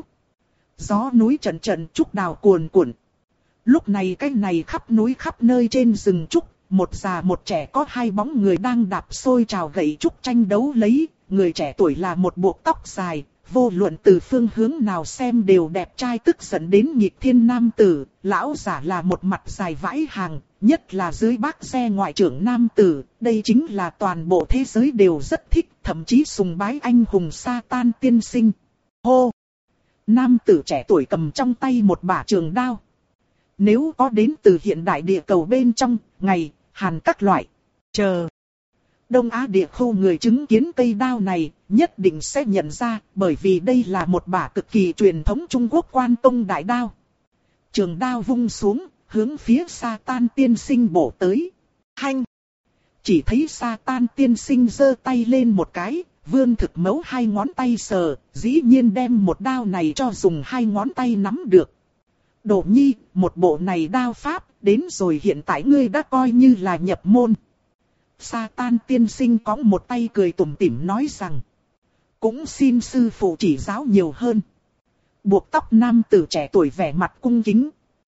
Gió núi trận trận trúc đào cuồn cuộn. Lúc này cái này khắp núi khắp nơi trên rừng trúc, một già một trẻ có hai bóng người đang đạp xôi trào gậy trúc tranh đấu lấy. Người trẻ tuổi là một buộc tóc dài, vô luận từ phương hướng nào xem đều đẹp trai tức giận đến nghịch thiên nam tử. Lão giả là một mặt dài vãi hàng, nhất là dưới bác xe ngoại trưởng nam tử. Đây chính là toàn bộ thế giới đều rất thích, thậm chí sùng bái anh hùng Satan tiên sinh. Hô! Nam tử trẻ tuổi cầm trong tay một bả trường đao. Nếu có đến từ hiện đại địa cầu bên trong, ngày, Hàn các loại, chờ. Đông Á địa khu người chứng kiến cây đao này, nhất định sẽ nhận ra, bởi vì đây là một bả cực kỳ truyền thống Trung Quốc quan tông đại đao. Trường đao vung xuống, hướng phía Satan tiên sinh bổ tới. Hanh! Chỉ thấy Satan tiên sinh giơ tay lên một cái, vươn thực mấu hai ngón tay sờ, dĩ nhiên đem một đao này cho dùng hai ngón tay nắm được. Đỗ nhi, một bộ này đao pháp, đến rồi hiện tại ngươi đã coi như là nhập môn. Satan tiên sinh có một tay cười tủm tỉm nói rằng, cũng xin sư phụ chỉ giáo nhiều hơn. Buộc tóc nam tử trẻ tuổi vẻ mặt cung kính.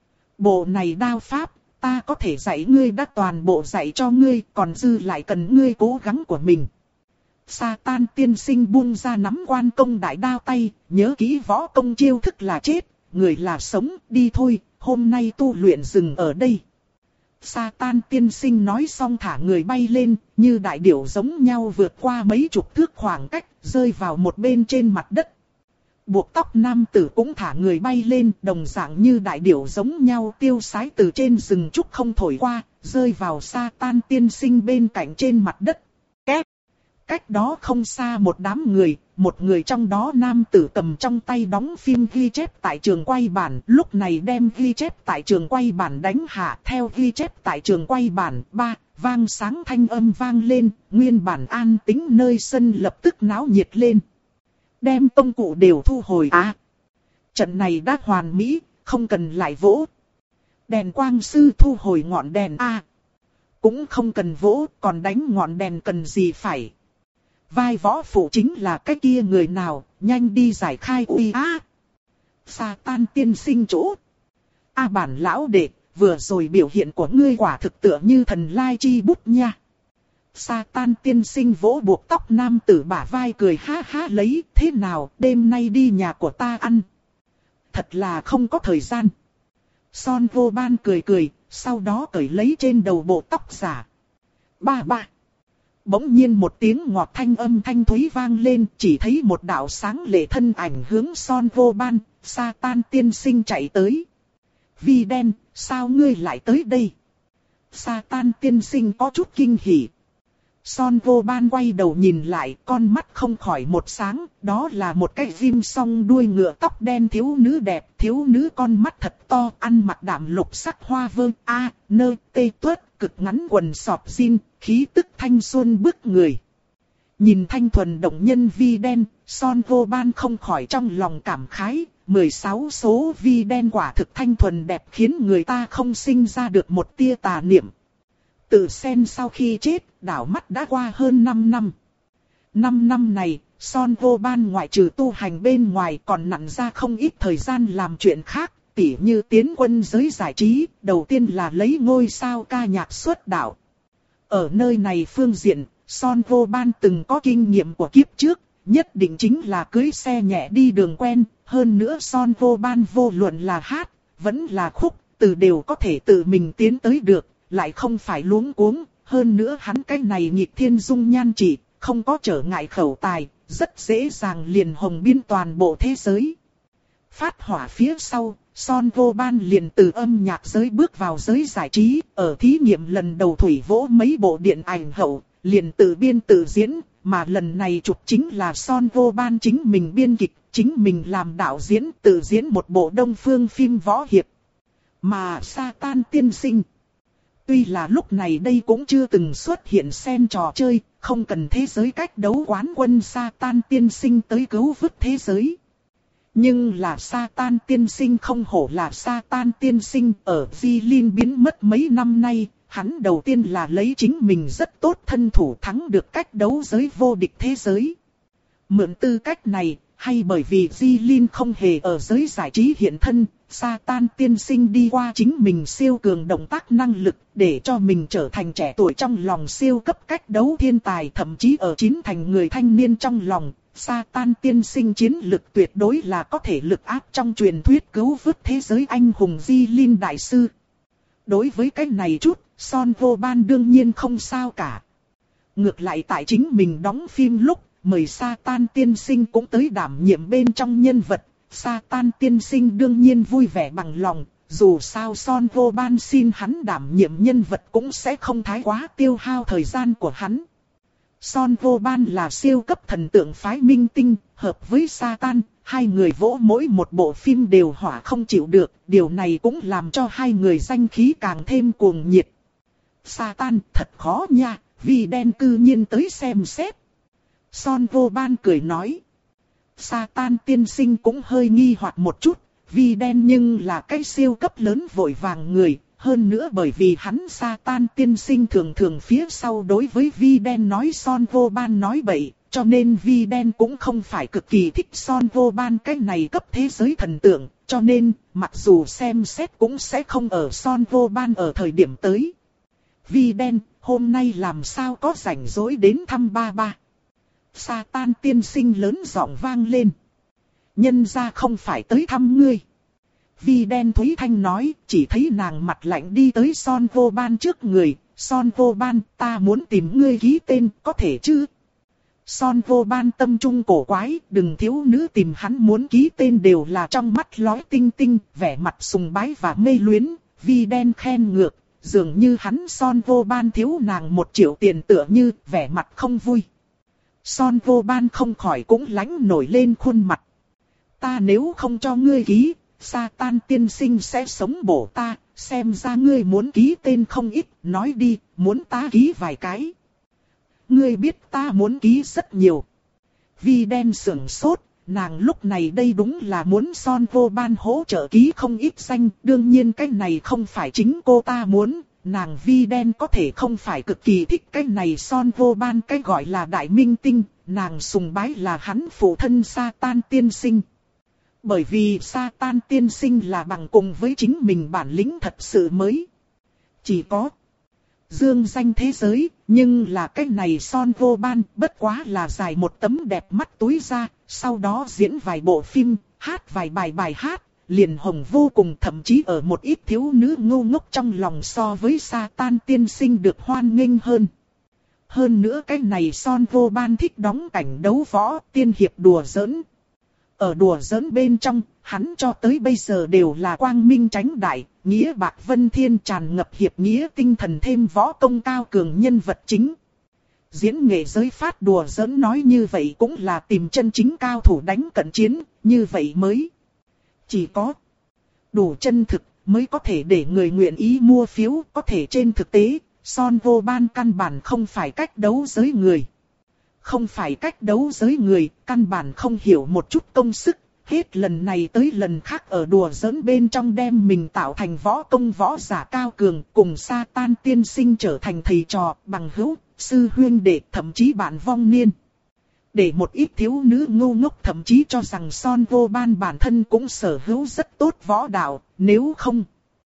Bộ này đao pháp, ta có thể dạy ngươi đã toàn bộ dạy cho ngươi, còn dư lại cần ngươi cố gắng của mình. Satan tiên sinh buông ra nắm quan công đại đao tay, nhớ kỹ võ công chiêu thức là chết, người là sống, đi thôi, hôm nay tu luyện dừng ở đây. Satan tiên sinh nói xong thả người bay lên, như đại điểu giống nhau vượt qua mấy chục thước khoảng cách, rơi vào một bên trên mặt đất. Buộc tóc nam tử cũng thả người bay lên, đồng dạng như đại điểu giống nhau tiêu sái từ trên rừng trúc không thổi qua, rơi vào Satan tiên sinh bên cạnh trên mặt đất. Két! Cách đó không xa một đám người, một người trong đó nam tử cầm trong tay đóng phim ghi chép tại trường quay bản, lúc này đem ghi chép tại trường quay bản đánh hạ, theo ghi chép tại trường quay bản, ba, vang sáng thanh âm vang lên, nguyên bản an tĩnh nơi sân lập tức náo nhiệt lên. Đem công cụ đều thu hồi à. Trận này đã hoàn mỹ, không cần lại vỗ. Đèn quang sư thu hồi ngọn đèn a. À. Cũng không cần vỗ, còn đánh ngọn đèn cần gì phải. Vai võ phụ chính là cái kia người nào, nhanh đi giải khai uy á. À. Satan tiên sinh chỗ. A à, bản lão đệ, vừa rồi biểu hiện của ngươi quả thực tựa như thần lai chi bút nha. Satan tiên sinh vỗ buộc tóc nam tử bả vai cười ha ha lấy, thế nào, đêm nay đi nhà của ta ăn. Thật là không có thời gian. Son vô ban cười cười, sau đó cởi lấy trên đầu bộ tóc giả. Ba ba. Bỗng nhiên một tiếng ngọt thanh âm thanh thúy vang lên, chỉ thấy một đạo sáng lệ thân ảnh hướng son vô ban, Satan tiên sinh chạy tới. Vi đen, sao ngươi lại tới đây? Satan tiên sinh có chút kinh hỉ. Son vô ban quay đầu nhìn lại, con mắt không khỏi một sáng, đó là một cái ghim song đuôi ngựa tóc đen thiếu nữ đẹp, thiếu nữ con mắt thật to, ăn mặc đạm lục sắc hoa vơ, a, nơ, tê tuất, cực ngắn quần sọp jean, khí tức thanh xuân bức người. Nhìn thanh thuần động nhân vi đen, Son vô ban không khỏi trong lòng cảm khái, mười sáu số vi đen quả thực thanh thuần đẹp khiến người ta không sinh ra được một tia tà niệm. Tự Sen sau khi chết, đảo mắt đã qua hơn năm năm. năm năm này, Son vô ban ngoại trừ tu hành bên ngoài còn nặn ra không ít thời gian làm chuyện khác, tỉ như tiến quân giới giải trí, đầu tiên là lấy ngôi sao ca nhạc xuất đạo. Ở nơi này phương diện, Son vô ban từng có kinh nghiệm của kiếp trước, nhất định chính là cưới xe nhẹ đi đường quen, hơn nữa Son vô ban vô luận là hát, vẫn là khúc, từ đều có thể tự mình tiến tới được. Lại không phải luống cuống, hơn nữa hắn cái này nghịch thiên dung nhan trị, không có trở ngại khẩu tài, rất dễ dàng liền hồng biên toàn bộ thế giới. Phát hỏa phía sau, Son vô ban liền từ âm nhạc giới bước vào giới giải trí, ở thí nghiệm lần đầu thủy vỗ mấy bộ điện ảnh hậu, liền tự biên tự diễn, mà lần này chụp chính là Son vô ban chính mình biên kịch, chính mình làm đạo diễn tự diễn một bộ đông phương phim võ hiệp. Mà Satan tiên sinh, tuy là lúc này đây cũng chưa từng xuất hiện xen trò chơi, không cần thế giới cách đấu quán quân Satan tiên sinh tới cứu vớt thế giới. Nhưng là Satan tiên sinh không hổ là Satan tiên sinh, ở Di Linh biến mất mấy năm nay, hắn đầu tiên là lấy chính mình rất tốt thân thủ thắng được cách đấu giới vô địch thế giới. Mượn tư cách này, hay bởi vì Di Linh không hề ở giới giải trí hiện thân, Satan tiên sinh đi qua chính mình siêu cường động tác năng lực, để cho mình trở thành trẻ tuổi trong lòng siêu cấp cách đấu thiên tài, thậm chí ở chín thành người thanh niên trong lòng, Satan tiên sinh chiến lực tuyệt đối là có thể lực áp trong truyền thuyết cứu vớt thế giới anh hùng Di Linh đại sư. Đối với cái này chút, Son vô ban đương nhiên không sao cả. Ngược lại tại chính mình đóng phim lúc, mời Satan tiên sinh cũng tới đảm nhiệm bên trong nhân vật. Satan tiên sinh đương nhiên vui vẻ bằng lòng, dù sao Son vô ban xin hắn đảm nhiệm nhân vật cũng sẽ không thái quá tiêu hao thời gian của hắn. Son vô ban là siêu cấp thần tượng phái minh tinh, hợp với Satan, hai người vỗ mỗi một bộ phim đều hỏa không chịu được, điều này cũng làm cho hai người danh khí càng thêm cuồng nhiệt. Satan thật khó nha, vì đen cư nhiên tới xem xét. Son vô ban cười nói. Satan tiên sinh cũng hơi nghi hoặc một chút, vì đen nhưng là cái siêu cấp lớn vội vàng người, hơn nữa bởi vì hắn Satan tiên sinh thường thường phía sau đối với vi đen nói Son vô ban nói bậy, cho nên vi đen cũng không phải cực kỳ thích Son vô ban cái này cấp thế giới thần tượng, cho nên mặc dù xem xét cũng sẽ không ở Son vô ban ở thời điểm tới. Vi đen, hôm nay làm sao có rảnh rỗi đến thăm ba ba. Satan tiên sinh lớn giọng vang lên. Nhân ra không phải tới thăm ngươi. Vi đen Thúy Thanh nói, chỉ thấy nàng mặt lạnh đi tới Son vô ban trước người. Son vô ban, ta muốn tìm ngươi ký tên, có thể chứ? Son Vô Ban tâm trung cổ quái, đừng thiếu nữ tìm hắn muốn ký tên đều là trong mắt lóe tinh tinh, vẻ mặt sùng bái và mê luyến, Vi Đen khen ngược, dường như hắn Son Vô Ban thiếu nàng một triệu tiền tựa như, vẻ mặt không vui. Son Vô Ban không khỏi cũng lánh nổi lên khuôn mặt. Ta nếu không cho ngươi ký, Satan tiên sinh sẽ sống bổ ta, xem ra ngươi muốn ký tên không ít, nói đi, muốn ta ký vài cái. Ngươi biết ta muốn ký rất nhiều. Vi Đen sưởng sốt, nàng lúc này đây đúng là muốn Son Vô Ban hỗ trợ ký không ít danh, đương nhiên cái này không phải chính cô ta muốn, nàng Vi Đen có thể không phải cực kỳ thích cái này Son Vô Ban cái gọi là đại minh tinh, nàng sùng bái là hắn phụ thân Satan tiên sinh. Bởi vì Satan tiên sinh là bằng cùng với chính mình bản lĩnh thật sự mới. Chỉ có dương danh thế giới, nhưng là cái này Son Vô Ban bất quá là dài một tấm đẹp mắt túi ra, sau đó diễn vài bộ phim, hát vài bài bài hát, liền hồng vô cùng, thậm chí ở một ít thiếu nữ ngu ngốc trong lòng so với Satan tiên sinh được hoan nghênh hơn. Hơn nữa cái này Son Vô Ban thích đóng cảnh đấu võ, tiên hiệp đùa giỡn. Ở đùa giỡn bên trong, hắn cho tới bây giờ đều là quang minh chánh đại, nghĩa bạc vân thiên, tràn ngập hiệp nghĩa tinh thần, thêm võ công cao cường nhân vật chính. Diễn nghệ giới phát đùa giỡn nói như vậy cũng là tìm chân chính cao thủ đánh cận chiến, như vậy mới. Chỉ có đủ chân thực mới có thể để người nguyện ý mua phiếu, có thể trên thực tế, Son Vô Ban căn bản không phải cách đấu giới người. Không phải cách đấu giới người, căn bản không hiểu một chút công sức, hết lần này tới lần khác ở đùa giỡn bên trong đem mình tạo thành võ công võ giả cao cường, cùng Satan tiên sinh trở thành thầy trò, bằng hữu, sư huynh đệ, thậm chí bạn vong niên. Để một ít thiếu nữ ngu ngốc thậm chí cho rằng Son Vô Ban bản thân cũng sở hữu rất tốt võ đạo, nếu không,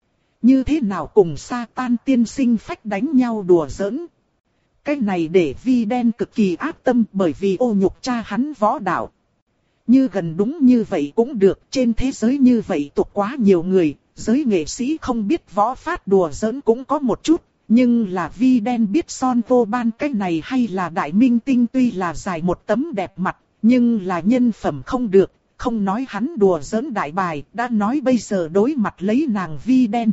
như thế nào cùng Satan tiên sinh phách đánh nhau đùa giỡn. Cái này để Vi Đen cực kỳ ác tâm, bởi vì ô nhục cha hắn võ đạo. Như gần đúng như vậy cũng được, trên thế giới như vậy tục quá nhiều người, giới nghệ sĩ không biết võ phát đùa giỡn cũng có một chút, nhưng là Vi Đen biết Son Vô Ban cái này hay là đại minh tinh, tuy là dài một tấm đẹp mặt, nhưng là nhân phẩm không được, không nói hắn đùa giỡn đại bài, đã nói bây giờ đối mặt lấy nàng Vi Đen.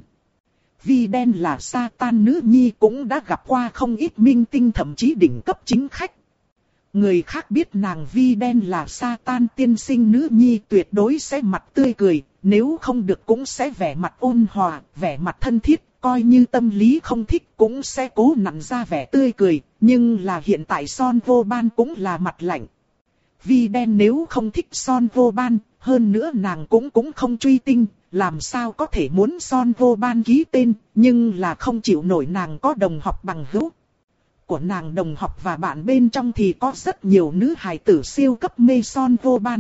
Vi Đen là Satan nữ nhi, cũng đã gặp qua không ít minh tinh thậm chí đỉnh cấp chính khách. Người khác biết nàng Vi Đen là Satan tiên sinh nữ nhi tuyệt đối sẽ mặt tươi cười, nếu không được cũng sẽ vẻ mặt ôn hòa, vẻ mặt thân thiết, coi như tâm lý không thích cũng sẽ cố nặn ra vẻ tươi cười, nhưng là hiện tại Son Vô Ban cũng là mặt lạnh. Vi Đen nếu không thích Son Vô Ban, hơn nữa nàng cũng cũng không truy tinh, làm sao có thể muốn Son Vô Ban ký tên, nhưng là không chịu nổi nàng có đồng học bằng hữu. Của nàng đồng học và bạn bên trong thì có rất nhiều nữ hài tử siêu cấp mê Son Vô Ban.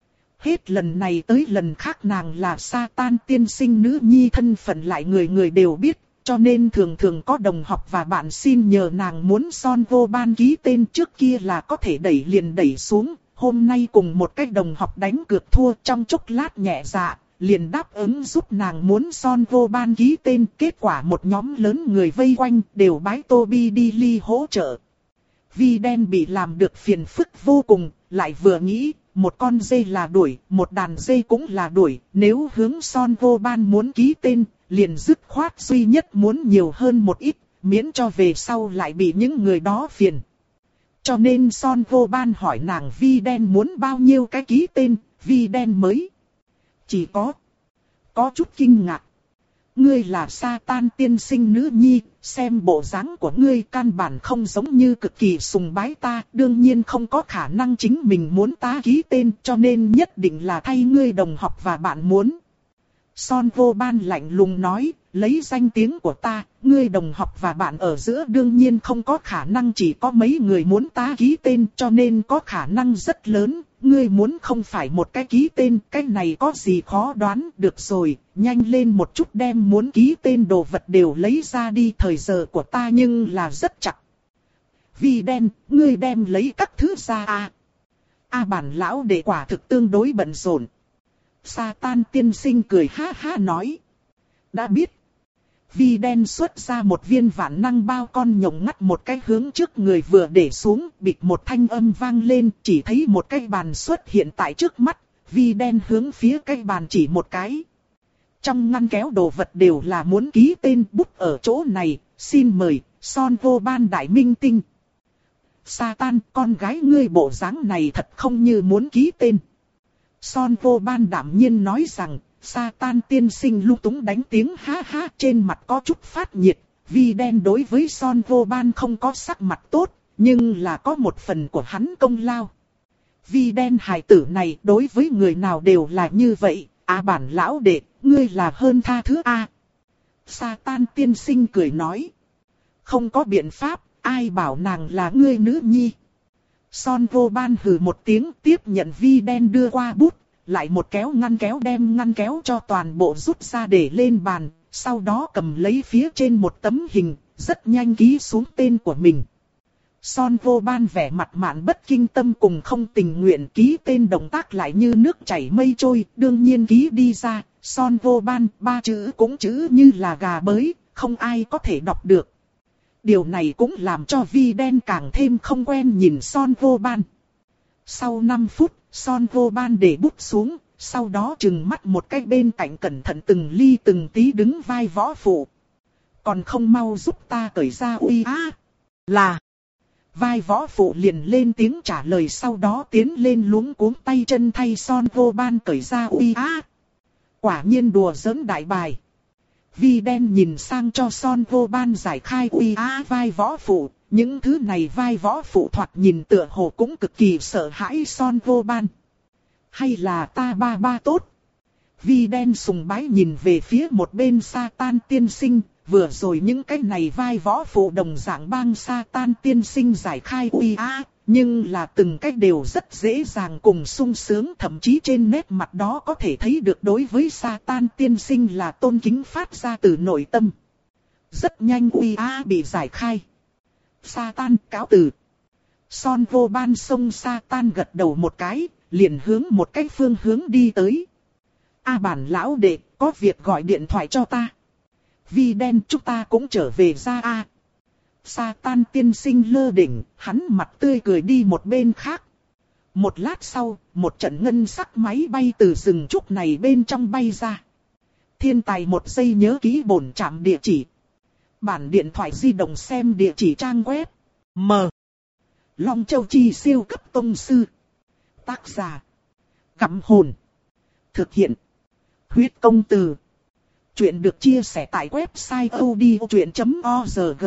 Hết lần này tới lần khác nàng là Satan tiên sinh nữ nhi, thân phận lại người người đều biết, cho nên thường thường có đồng học và bạn xin nhờ nàng muốn Son Vô Ban ký tên, trước kia là có thể đẩy liền đẩy xuống, hôm nay cùng một cái đồng học đánh cược thua, trong chốc lát nhẹ dạ, liền đáp ứng giúp nàng muốn Son Vô Ban ký tên, kết quả một nhóm lớn người vây quanh đều bái Toby đi ly hỗ trợ. Vi Đen bị làm được phiền phức vô cùng, lại vừa nghĩ, một con dê là đuổi, một đàn dê cũng là đuổi, nếu hướng Son Vô Ban muốn ký tên, liền dứt khoát duy nhất muốn nhiều hơn một ít, miễn cho về sau lại bị những người đó phiền. Cho nên Son Vô Ban hỏi nàng Vi Đen muốn bao nhiêu cái ký tên, Vi Đen mới chỉ có có chút kinh ngạc. Ngươi là Satan tiên sinh nữ nhi, xem bộ dáng của ngươi căn bản không giống như cực kỳ sùng bái ta, đương nhiên không có khả năng chính mình muốn ta ký tên, cho nên nhất định là thay ngươi đồng học và bạn muốn. Son Vô Ban lạnh lùng nói, lấy danh tiếng của ta, ngươi đồng học và bạn ở giữa đương nhiên không có khả năng chỉ có mấy người muốn ta ký tên, cho nên có khả năng rất lớn, ngươi muốn không phải một cái ký tên, cái này có gì khó đoán, được rồi, nhanh lên một chút đem muốn ký tên đồ vật đều lấy ra đi, thời giờ của ta nhưng là rất chặt. Vi Đen, ngươi đem lấy các thứ ra à? A bản lão đệ quả thực tương đối bận rộn. Satan tiên sinh cười ha ha nói. Đã biết. Vi đen xuất ra một viên vạn năng bao con nhộng ngắt một cái hướng trước người vừa để xuống, bịch một thanh âm vang lên, chỉ thấy một cái bàn xuất hiện tại trước mắt, Vi đen hướng phía cái bàn chỉ một cái. Trong ngăn kéo đồ vật đều là muốn ký tên bút ở chỗ này, xin mời, Son Vô Ban đại minh tinh. Satan, con gái ngươi bộ dáng này thật không như muốn ký tên. Son Vô Ban đảm nhiên nói rằng, Satan tiên sinh lung túng đánh tiếng ha ha trên mặt có chút phát nhiệt. Vi đen đối với Son Vô Ban không có sắc mặt tốt, nhưng là có một phần của hắn công lao. Vi đen hài tử này đối với người nào đều là như vậy, à bản lão đệ, ngươi là hơn tha thứ a. À. Satan tiên sinh cười nói. Không có biện pháp, ai bảo nàng là ngươi nữ nhi. Son Vô Ban hừ một tiếng tiếp nhận Vi đen đưa qua bút, lại một kéo ngăn kéo đem ngăn kéo cho toàn bộ rút ra để lên bàn, sau đó cầm lấy phía trên một tấm hình, rất nhanh ký xuống tên của mình. Son Vô Ban vẻ mặt mạn bất kinh tâm cùng không tình nguyện ký tên động tác lại như nước chảy mây trôi, đương nhiên ký đi ra, Son Vô Ban ba chữ cũng chữ như là gà bới, không ai có thể đọc được. Điều này cũng làm cho Vi đen càng thêm không quen nhìn Son Vô Ban. Sau năm phút, Son Vô Ban để bút xuống, sau đó trừng mắt một cái bên cạnh cẩn thận từng ly từng tí đứng vai võ phụ. Còn không mau giúp ta cởi ra uy á. Là. Vai võ phụ liền lên tiếng trả lời sau đó tiến lên luống cuống tay chân thay Son Vô Ban cởi ra uy á. Quả nhiên đùa giỡn đại bài. Vi đen nhìn sang cho Son Vô Ban giải khai uy á vai võ phụ. Những thứ này vai võ phụ thoạt nhìn tựa hồ cũng cực kỳ sợ hãi Son Vô Ban. Hay là ta ba ba tốt? Vi đen sùng bái nhìn về phía một bên Satan tiên sinh. Vừa rồi những cái này vai võ phụ đồng dạng bang Satan tiên sinh giải khai uy á. Nhưng là từng cái đều rất dễ dàng cùng sung sướng. Thậm chí trên nét mặt đó có thể thấy được đối với Satan tiên sinh là tôn kính phát ra từ nội tâm. Rất nhanh uy á bị giải khai. Satan cáo từ. Son Vô Ban xông Satan gật đầu một cái, liền hướng một cái phương hướng đi tới. A bản lão đệ, có việc gọi điện thoại cho ta. Vi đen chúng ta cũng trở về ra a. Satan tiên sinh lơ đỉnh, hắn mặt tươi cười đi một bên khác. Một lát sau, một trận ngân sắc máy bay từ rừng trúc này bên trong bay ra. Thiên tài một giây nhớ ký bổn trạm địa chỉ. Bản điện thoại di động xem địa chỉ trang web. M. Long Châu Chi siêu cấp tông sư. Tác giả. Gặm hồn. Thực hiện. Huyết công từ. Chuyện được chia sẻ tại website odchuyện chấm org.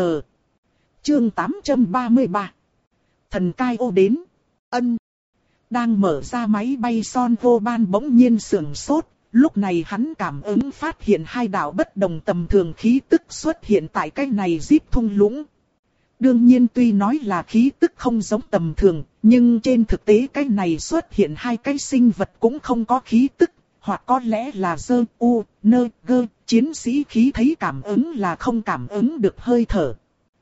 Chương tám trăm ba mươi ba. Thần cai ô đến. Ân. Đang mở ra máy bay Son Vô Ban bỗng nhiên sườn sốt. Lúc này hắn cảm ứng phát hiện hai đạo bất đồng tầm thường khí tức xuất hiện tại cái này Jeep thung lũng. Đương nhiên tuy nói là khí tức không giống tầm thường, nhưng trên thực tế cái này xuất hiện hai cái sinh vật cũng không có khí tức, hoặc có lẽ là dơ, u, nơ, gơ, chiến sĩ khí thấy cảm ứng là không cảm ứng được hơi thở.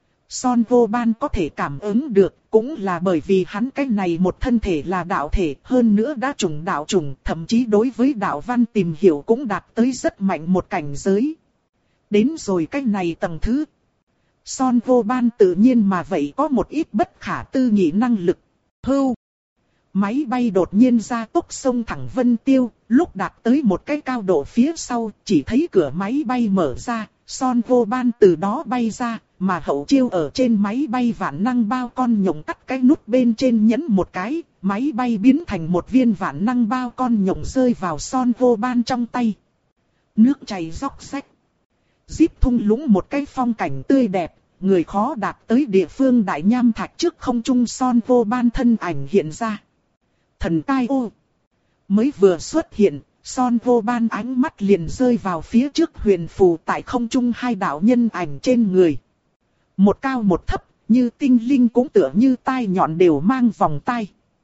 Son Vô Ban có thể cảm ứng được, cũng là bởi vì hắn cái này một thân thể là đạo thể, hơn nữa đã trùng đạo trùng, thậm chí đối với đạo văn tìm hiểu cũng đạt tới rất mạnh một cảnh giới. Đến rồi cái này tầng thứ. Son Vô Ban tự nhiên mà vậy có một ít bất khả tư nghị năng lực. Hưu. Máy bay đột nhiên ra tốc xông thẳng Vân Tiêu, lúc đạt tới một cái cao độ phía sau, chỉ thấy cửa máy bay mở ra, Son Vô Ban từ đó bay ra, mà hậu chiêu ở trên máy bay vạn năng bao con nhộng cắt cái nút bên trên nhấn một cái, máy bay biến thành một viên vạn năng bao con nhộng rơi vào Son Vô Ban trong tay. Nước chảy róc rách. Jeep thung lũng một cái phong cảnh tươi đẹp, người khó đạt tới địa phương đại nham thạch trước không trung Son Vô Ban thân ảnh hiện ra. Thần cai ô. Mới vừa xuất hiện, Son Vô Ban ánh mắt liền rơi vào phía trước huyền phù tại không trung hai đạo nhân ảnh trên người. Một cao một thấp, như tinh linh cũng tựa như tai nhọn đều mang vòng tai.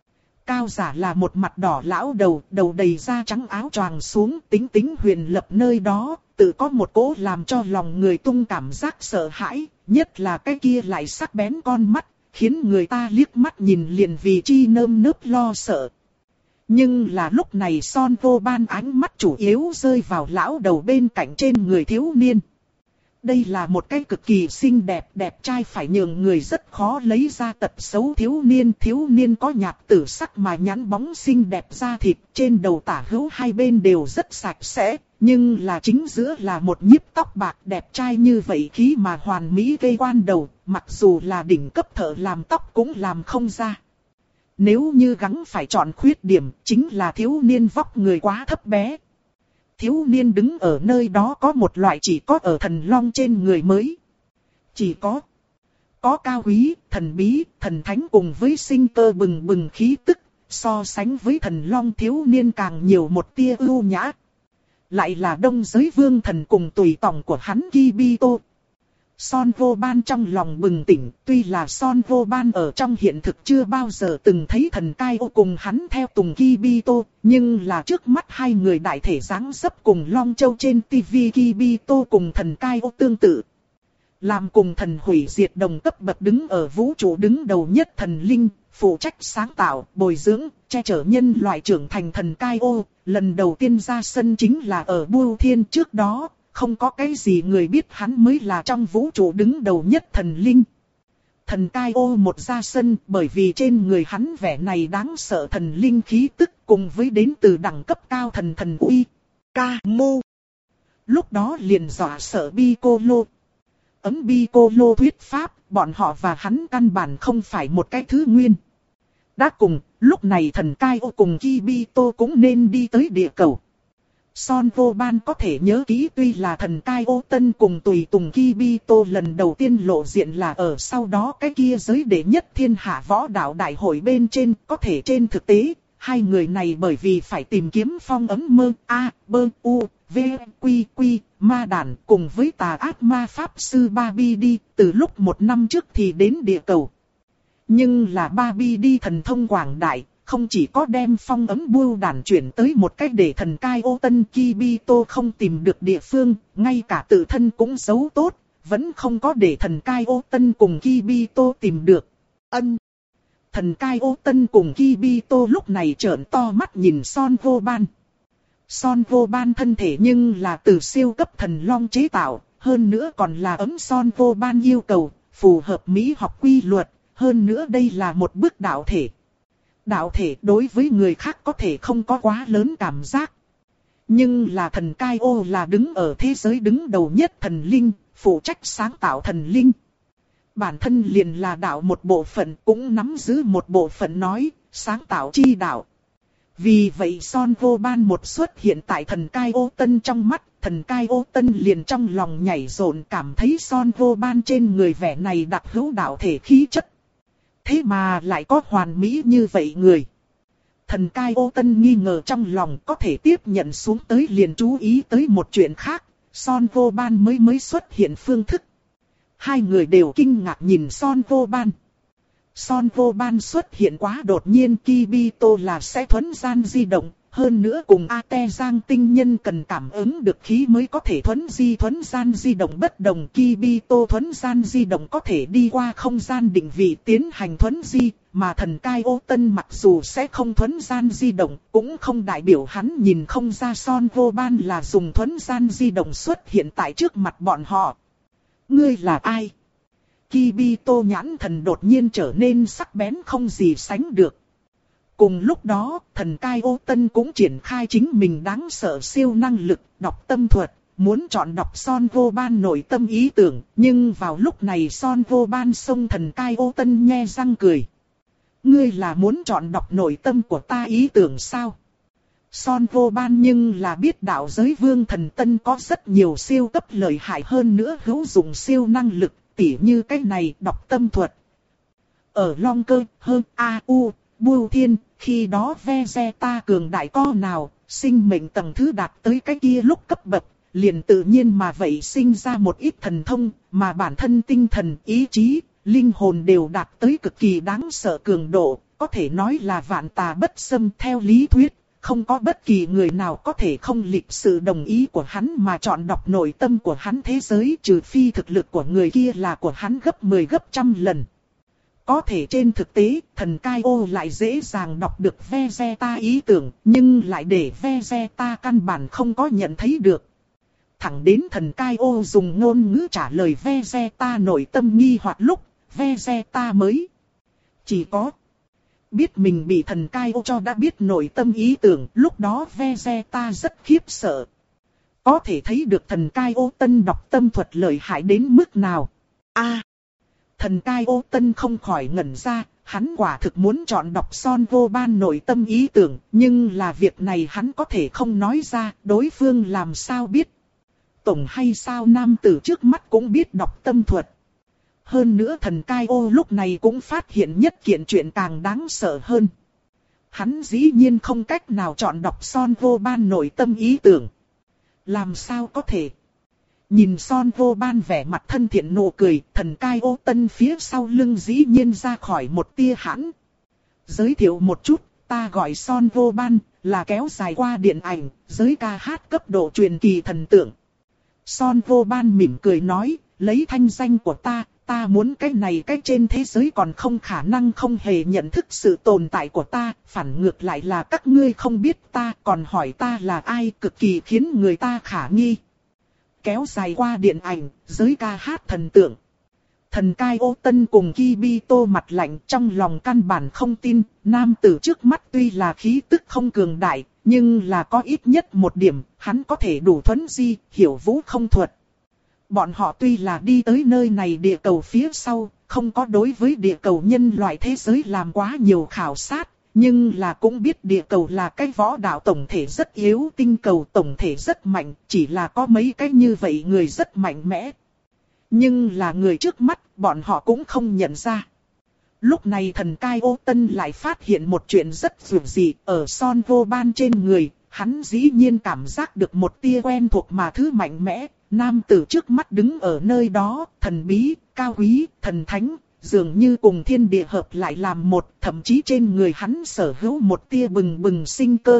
Cao giả là một mặt đỏ lão đầu, đầu đầy da trắng áo choàng xuống, tính tính huyền lập nơi đó, tự có một cỗ làm cho lòng người tung cảm giác sợ hãi, nhất là cái kia lại sắc bén con mắt, khiến người ta liếc mắt nhìn liền vì chi nơm nớp lo sợ. Nhưng là lúc này Son Vô Ban ánh mắt chủ yếu rơi vào lão đầu bên cạnh trên người thiếu niên. Đây là một cái cực kỳ xinh đẹp, đẹp trai phải nhường người rất khó lấy ra tật xấu thiếu niên. Thiếu niên có nhạt tử sắc mà nhẵn bóng xinh đẹp da thịt, trên đầu tả hữu hai bên đều rất sạch sẽ, nhưng là chính giữa là một nhíp tóc bạc đẹp trai như vậy khí mà hoàn mỹ gây quan đầu, mặc dù là đỉnh cấp thợ làm tóc cũng làm không ra. Nếu như gắng phải chọn khuyết điểm, chính là thiếu niên vóc người quá thấp bé. Thiếu niên đứng ở nơi đó có một loại chỉ có ở thần long trên người mới. Chỉ có, có cao quý, thần bí, thần thánh cùng với sinh cơ bừng bừng khí tức, so sánh với thần long thiếu niên càng nhiều một tia ưu nhã. Lại là đông giới vương thần cùng tùy tòng của hắn Kibito. Son Vô Ban trong lòng bừng tỉnh, tuy là Son Vô Ban ở trong hiện thực chưa bao giờ từng thấy thần cai ô cùng hắn theo tùng Kibito, nhưng là trước mắt hai người đại thể dáng dấp cùng Long Châu trên tivi Kibito cùng thần cai ô tương tự. Làm cùng thần hủy diệt đồng cấp bậc đứng ở vũ trụ đứng đầu nhất thần linh, phụ trách sáng tạo, bồi dưỡng, che chở nhân loại trưởng thành thần cai ô, lần đầu tiên ra sân chính là ở Bưu Thiên. Trước đó, không có cái gì người biết hắn mới là trong vũ trụ đứng đầu nhất thần linh. Thần cai ô một ra sân, bởi vì trên người hắn vẻ này đáng sợ thần linh khí tức cùng với đến từ đẳng cấp cao thần thần uy, ca mô. Lúc đó liền dọa sợ Piccolo. Ấm Piccolo thuyết pháp, bọn họ và hắn căn bản không phải một cái thứ nguyên. Đã cùng, lúc này thần cai ô cùng Kibito cũng nên đi tới địa cầu. Son Vô Ban có thể nhớ kỹ, tuy là thần cai ô tân cùng tùy tùng Kibito lần đầu tiên lộ diện là ở sau đó cái kia giới đệ nhất thiên hạ võ đạo đại hội bên trên, có thể trên thực tế, hai người này bởi vì phải tìm kiếm phong ấm mơ, a, bơ, u, v, quy, quy, ma đản cùng với tà ác ma pháp sư Babidi, từ lúc một năm trước thì đến địa cầu. Nhưng là Babidi thần thông quảng đại, không chỉ có đem phong ấm bưu đàn chuyển tới một cách để thần cai ô tân Kibito không tìm được địa phương, ngay cả tự thân cũng giấu tốt, vẫn không có để thần cai ô tân cùng Kibito tìm được. Ân. Thần cai ô tân cùng Kibito lúc này trợn to mắt nhìn Son Vô Ban. Son Vô Ban thân thể nhưng là từ siêu cấp thần long chế tạo, hơn nữa còn là ấm Son Vô Ban yêu cầu, phù hợp mỹ học quy luật, hơn nữa đây là một bước đạo thể. Đạo thể đối với người khác có thể không có quá lớn cảm giác. Nhưng là thần cai ô là đứng ở thế giới đứng đầu nhất thần linh, phụ trách sáng tạo thần linh. Bản thân liền là đạo một bộ phận, cũng nắm giữ một bộ phận nói, sáng tạo chi đạo. Vì vậy Son Vô Ban một xuất hiện tại thần cai ô tân trong mắt, thần cai ô tân liền trong lòng nhảy rộn, cảm thấy Son Vô Ban trên người vẻ này đặc hữu đạo thể khí chất. Thế mà lại có hoàn mỹ như vậy người. Thần cai ô tân nghi ngờ trong lòng, có thể tiếp nhận xuống tới liền chú ý tới một chuyện khác, Son Vô Ban mới mới xuất hiện phương thức. Hai người đều kinh ngạc nhìn Son Vô Ban. Son Vô Ban xuất hiện quá đột nhiên, Kibito là sẽ thuấn gian di động, hơn nữa cùng Ate Giang tinh nhân cần cảm ứng được khí mới có thể thuấn di thuấn gian di động bất đồng. Kibito thuấn gian di động có thể đi qua không gian định vị tiến hành thuấn di, mà thần cai ô tân mặc dù sẽ không thuấn gian di động, cũng không đại biểu hắn nhìn không ra Son Vô Ban là dùng thuấn gian di động xuất hiện tại trước mặt bọn họ. Ngươi là ai? Kibito nhãn thần đột nhiên trở nên sắc bén không gì sánh được. Cùng lúc đó, thần cai ô tân cũng triển khai chính mình đáng sợ siêu năng lực, đọc tâm thuật, muốn chọn đọc Son Vô Ban nội tâm ý tưởng, nhưng vào lúc này Son Vô Ban xông thần cai ô tân nhe răng cười. Ngươi là muốn chọn đọc nội tâm của ta ý tưởng sao? Son Vô Ban nhưng là biết đạo giới vương thần tân có rất nhiều siêu cấp lợi hại hơn nữa hữu dụng siêu năng lực, tỉ như cái này đọc tâm thuật. Ở Long Cơ, hơn A U, Bưu Thiên, khi đó Vegeta cường đại co nào, sinh mệnh tầng thứ đạt tới cái kia lúc cấp bậc, liền tự nhiên mà vậy sinh ra một ít thần thông, mà bản thân tinh thần, ý chí, linh hồn đều đạt tới cực kỳ đáng sợ cường độ, có thể nói là vạn tà bất xâm. Theo lý thuyết, không có bất kỳ người nào có thể không lịch sự đồng ý của hắn mà chọn đọc nội tâm của hắn thế giới, trừ phi thực lực của người kia là của hắn gấp mười gấp trăm lần. Có thể trên thực tế, thần cai ô lại dễ dàng đọc được Vegeta ý tưởng, nhưng lại để Vegeta căn bản không có nhận thấy được. thẳng đến thần cai ô dùng ngôn ngữ trả lời Vegeta nội tâm nghi hoặc lúc, Vegeta mới chỉ có biết mình bị thần cai ô cho đã biết nội tâm ý tưởng, lúc đó Vegeta rất khiếp sợ. Có thể thấy được thần cai ô tân đọc tâm thuật lợi hại đến mức nào. A, à, thần cai ô tân không khỏi ngẩn ra, hắn quả thực muốn chọn đọc Son Vô Ban nội tâm ý tưởng, nhưng là việc này hắn có thể không nói ra, đối phương làm sao biết. Tổng hay sao nam tử trước mắt cũng biết đọc tâm thuật. Hơn nữa thần cai ô lúc này cũng phát hiện nhất kiện chuyện càng đáng sợ hơn. Hắn dĩ nhiên không cách nào chọn đọc Son Vô Ban nội tâm ý tưởng. Làm sao có thể? Nhìn Son Vô Ban vẻ mặt thân thiện nụ cười, thần cai ô tân phía sau lưng dĩ nhiên ra khỏi một tia hãn. Giới thiệu một chút, ta gọi Son Vô Ban, là kéo dài qua điện ảnh, giới ca hát cấp độ truyền kỳ thần tượng. Son Vô Ban mỉm cười nói, lấy thanh danh của ta, ta muốn cái này cái trên thế giới còn không khả năng không hề nhận thức sự tồn tại của ta, phản ngược lại là các ngươi không biết ta, còn hỏi ta là ai, cực kỳ khiến người ta khả nghi. Kéo dài qua điện ảnh, giới ca hát thần tượng. Thần cai ô tân cùng Kibito mặt lạnh, trong lòng căn bản không tin, nam tử trước mắt tuy là khí tức không cường đại, nhưng là có ít nhất một điểm, hắn có thể đủ thuấn di, hiểu vũ không thuật. Bọn họ tuy là đi tới nơi này địa cầu phía sau, không có đối với địa cầu nhân loại thế giới làm quá nhiều khảo sát, nhưng là cũng biết địa cầu là cái võ đạo tổng thể rất yếu, tinh cầu tổng thể rất mạnh, chỉ là có mấy cái như vậy người rất mạnh mẽ. Nhưng là người trước mắt, bọn họ cũng không nhận ra. Lúc này thần cai ô tân lại phát hiện một chuyện rất dữ dị ở Son Vô Ban trên người, hắn dĩ nhiên cảm giác được một tia quen thuộc mà thứ mạnh mẽ. Nam tử trước mắt đứng ở nơi đó, thần bí, cao quý, thần thánh, dường như cùng thiên địa hợp lại làm một, thậm chí trên người hắn sở hữu một tia bừng bừng sinh cơ.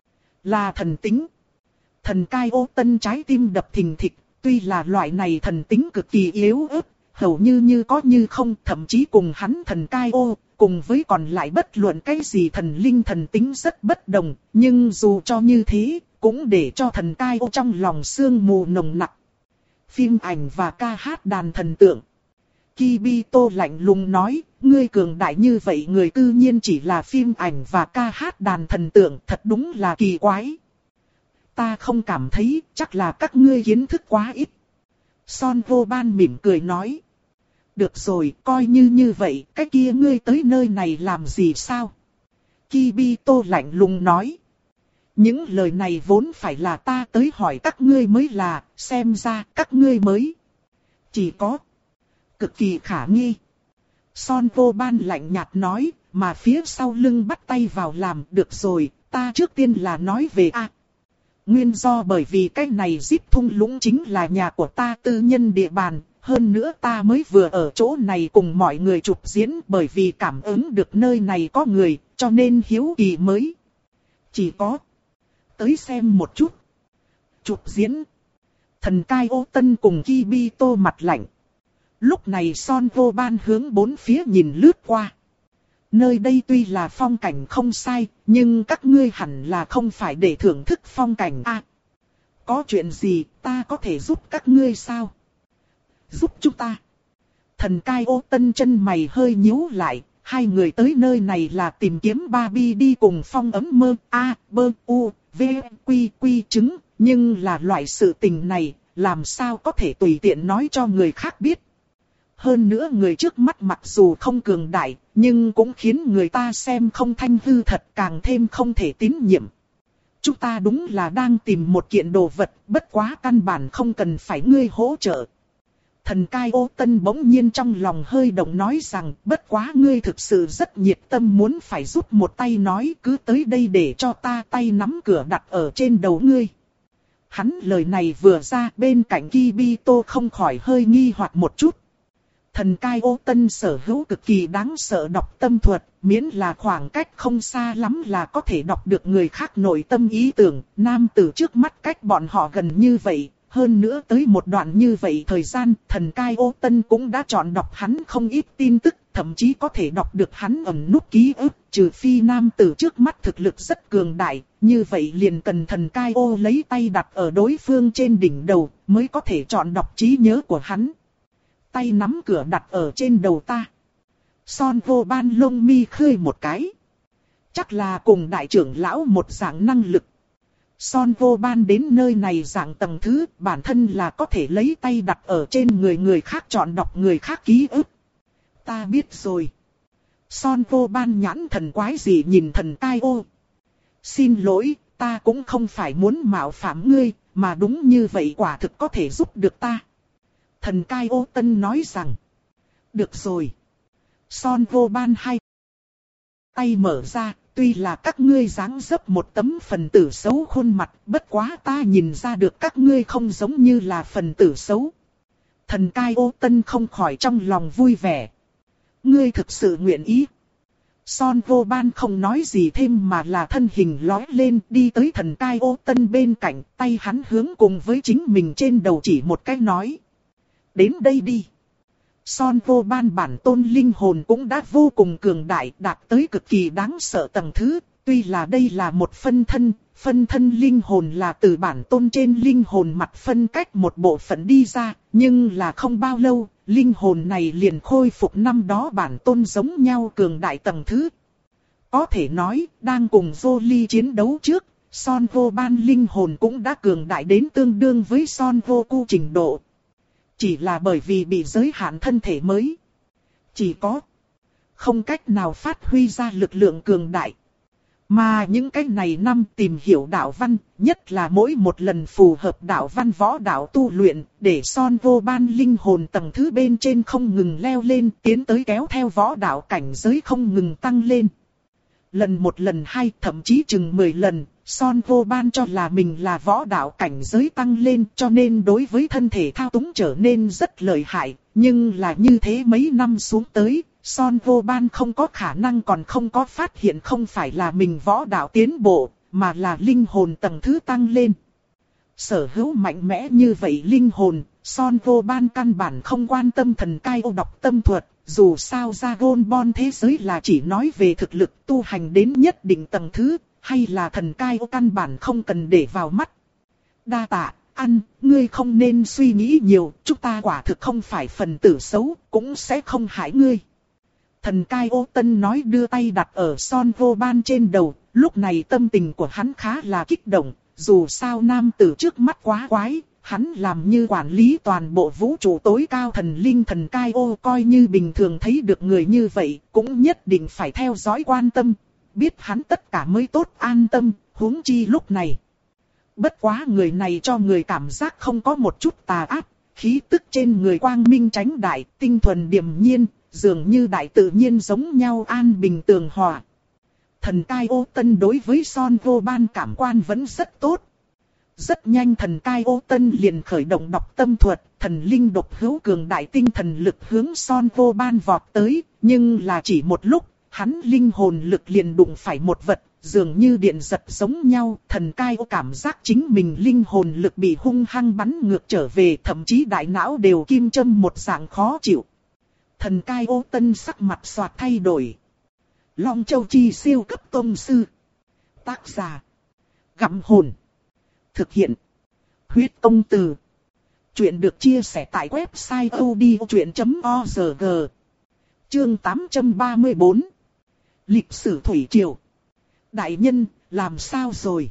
Là thần tính. Thần cai ô tân trái tim đập thình thịch, tuy là loại này thần tính cực kỳ yếu ớt, hầu như như có như không, thậm chí cùng hắn thần cai ô, cùng với còn lại bất luận cái gì thần linh thần tính rất bất đồng, nhưng dù cho như thế, cũng để cho thần cai ô trong lòng sương mù nồng nặc. Phim ảnh và ca hát đàn thần tượng. Kibito lạnh lùng nói, ngươi cường đại như vậy người tự nhiên chỉ là phim ảnh và ca hát đàn thần tượng, thật đúng là kỳ quái. Ta không cảm thấy, chắc là các ngươi kiến thức quá ít. Son Vô Ban mỉm cười nói. Được rồi, coi như như vậy, cái kia ngươi tới nơi này làm gì sao? Kibito lạnh lùng nói. Những lời này vốn phải là ta tới hỏi các ngươi mới là, xem ra các ngươi mới chỉ có cực kỳ khả nghi. Son Vô Ban lạnh nhạt nói, mà phía sau lưng bắt tay vào làm, được rồi, ta trước tiên là nói về a. Nguyên do bởi vì cái này Zip thung lũng chính là nhà của ta tư nhân địa bàn, hơn nữa ta mới vừa ở chỗ này cùng mọi người chụp diễn, bởi vì cảm ứng được nơi này có người, cho nên hiếu kỳ mới chỉ có tới xem một chút. Chụp diễn. Thần cai ô tân cùng Kibito mặt lạnh. Lúc này Son Vô Ban hướng bốn phía nhìn lướt qua. Nơi đây tuy là phong cảnh không sai, nhưng các ngươi hẳn là không phải để thưởng thức phong cảnh a. À, có chuyện gì ta có thể giúp các ngươi sao? Giúp chúng ta. Thần cai ô tân chân mày hơi nhíu lại. Hai người tới nơi này là tìm kiếm Barbie đi cùng phong ấm mơ A, B, U, V, Quy, Quy chứng. Nhưng là loại sự tình này, làm sao có thể tùy tiện nói cho người khác biết. Hơn nữa người trước mắt mặc dù không cường đại, nhưng cũng khiến người ta xem không thanh hư thật, càng thêm không thể tín nhiệm. Chúng ta đúng là đang tìm một kiện đồ vật, bất quá căn bản không cần phải ngươi hỗ trợ. Thần cai ô tân bỗng nhiên trong lòng hơi động nói rằng, bất quá ngươi thực sự rất nhiệt tâm muốn phải giúp một tay nói, cứ tới đây để cho ta tay nắm cửa đặt ở trên đầu ngươi. Hắn lời này vừa ra, bên cạnh Kibito không khỏi hơi nghi hoặc một chút. Thần cai ô tân sở hữu cực kỳ đáng sợ đọc tâm thuật, miễn là khoảng cách không xa lắm là có thể đọc được người khác nội tâm ý tưởng. Nam tử trước mắt cách bọn họ gần như vậy, hơn nữa tới một đoạn như vậy thời gian, thần cai ô tân cũng đã chọn đọc hắn không ít tin tức, thậm chí có thể đọc được hắn ẩn nút ký ức, trừ phi nam tử trước mắt thực lực rất cường đại, như vậy liền cần thần cai ô lấy tay đặt ở đối phương trên đỉnh đầu, mới có thể chọn đọc trí nhớ của hắn. Tay nắm cửa đặt ở trên đầu ta. Son vô ban lông mi khơi một cái. Chắc là cùng đại trưởng lão một dạng năng lực. Son vô ban đến nơi này dạng tầng thứ, bản thân là có thể lấy tay đặt ở trên người người khác chọn đọc người khác ký ức. Ta biết rồi. Son vô ban nhãn thần quái gì nhìn thần cai ô. Xin lỗi, ta cũng không phải muốn mạo phạm ngươi, mà đúng như vậy quả thực có thể giúp được ta. Thần cai ô tân nói rằng. Được rồi. Son vô ban hai tay mở ra, tuy là các ngươi dáng dấp một tấm phần tử xấu khuôn mặt, bất quá ta nhìn ra được các ngươi không giống như là phần tử xấu. Thần cai ô tân không khỏi trong lòng vui vẻ. Ngươi thực sự nguyện ý. Son vô ban không nói gì thêm mà là thân hình lói lên đi tới thần cai ô tân bên cạnh, tay hắn hướng cùng với chính mình trên đầu chỉ một cái nói. Đến đây đi. Son vô ban bản tôn linh hồn cũng đã vô cùng cường đại, đạt tới cực kỳ đáng sợ tầng thứ, tuy là đây là một phân thân, phân thân linh hồn là từ bản tôn trên linh hồn mặt phân cách một bộ phận đi ra, nhưng là không bao lâu, linh hồn này liền khôi phục năm đó bản tôn giống nhau cường đại tầng thứ. Có thể nói, đang cùng Jolie chiến đấu trước, Son vô ban linh hồn cũng đã cường đại đến tương đương với Son vô cu trình độ. Chỉ là bởi vì bị giới hạn thân thể mới. Chỉ có không cách nào phát huy ra lực lượng cường đại. Mà những cái này năm tìm hiểu đạo văn, nhất là mỗi một lần phù hợp đạo văn võ đạo tu luyện, để Son vô ban linh hồn tầng thứ bên trên không ngừng leo lên, tiến tới kéo theo võ đạo cảnh giới không ngừng tăng lên. Lần một lần hai, thậm chí chừng mười lần, Son vô ban cho là mình là võ đạo cảnh giới tăng lên, cho nên đối với thân thể thao túng trở nên rất lợi hại. Nhưng là như thế mấy năm xuống tới, Son vô ban không có khả năng còn không có phát hiện không phải là mình võ đạo tiến bộ, mà là linh hồn tầng thứ tăng lên. Sở hữu mạnh mẽ như vậy linh hồn, Son vô ban căn bản không quan tâm thần cai ô đọc tâm thuật. Dù sao Dragon Ball thế giới là chỉ nói về thực lực tu hành đến nhất định tầng thứ, hay là thần cai ô căn bản không cần để vào mắt. Đa tạ, ăn, ngươi không nên suy nghĩ nhiều, chúng ta quả thực không phải phần tử xấu, cũng sẽ không hại ngươi. Thần cai ô tân nói đưa tay đặt ở Son vô ban trên đầu, lúc này tâm tình của hắn khá là kích động, dù sao nam tử trước mắt quá quái. Hắn làm như quản lý toàn bộ vũ trụ tối cao thần linh thần cai ô, coi như bình thường thấy được người như vậy, cũng nhất định phải theo dõi quan tâm, biết hắn tất cả mới tốt an tâm, huống chi lúc này. Bất quá người này cho người cảm giác không có một chút tà ác, khí tức trên người quang minh chánh đại, tinh thuần điềm nhiên, dường như đại tự nhiên giống nhau an bình tường hòa. Thần cai ô tân đối với Son vô ban cảm quan vẫn rất tốt. Rất nhanh thần cai ô tân liền khởi động đọc tâm thuật, thần linh độc hữu cường đại tinh thần lực hướng Son vô ban vọt tới, nhưng là chỉ một lúc, hắn linh hồn lực liền đụng phải một vật, dường như điện giật giống nhau, thần cai ô cảm giác chính mình linh hồn lực bị hung hăng bắn ngược trở về, thậm chí đại não đều kim châm một dạng khó chịu. Thần cai ô tân sắc mặt xoạt thay đổi. Long Châu Chi siêu cấp tông sư. Tác giả Gặm Hồn. Thực hiện Huyết Công Từ. Chuyện được chia sẻ tại website odchuyện chấm org. Chương tám trăm ba mươi bốn. Lịch sử thủy triều. Đại nhân, làm sao rồi?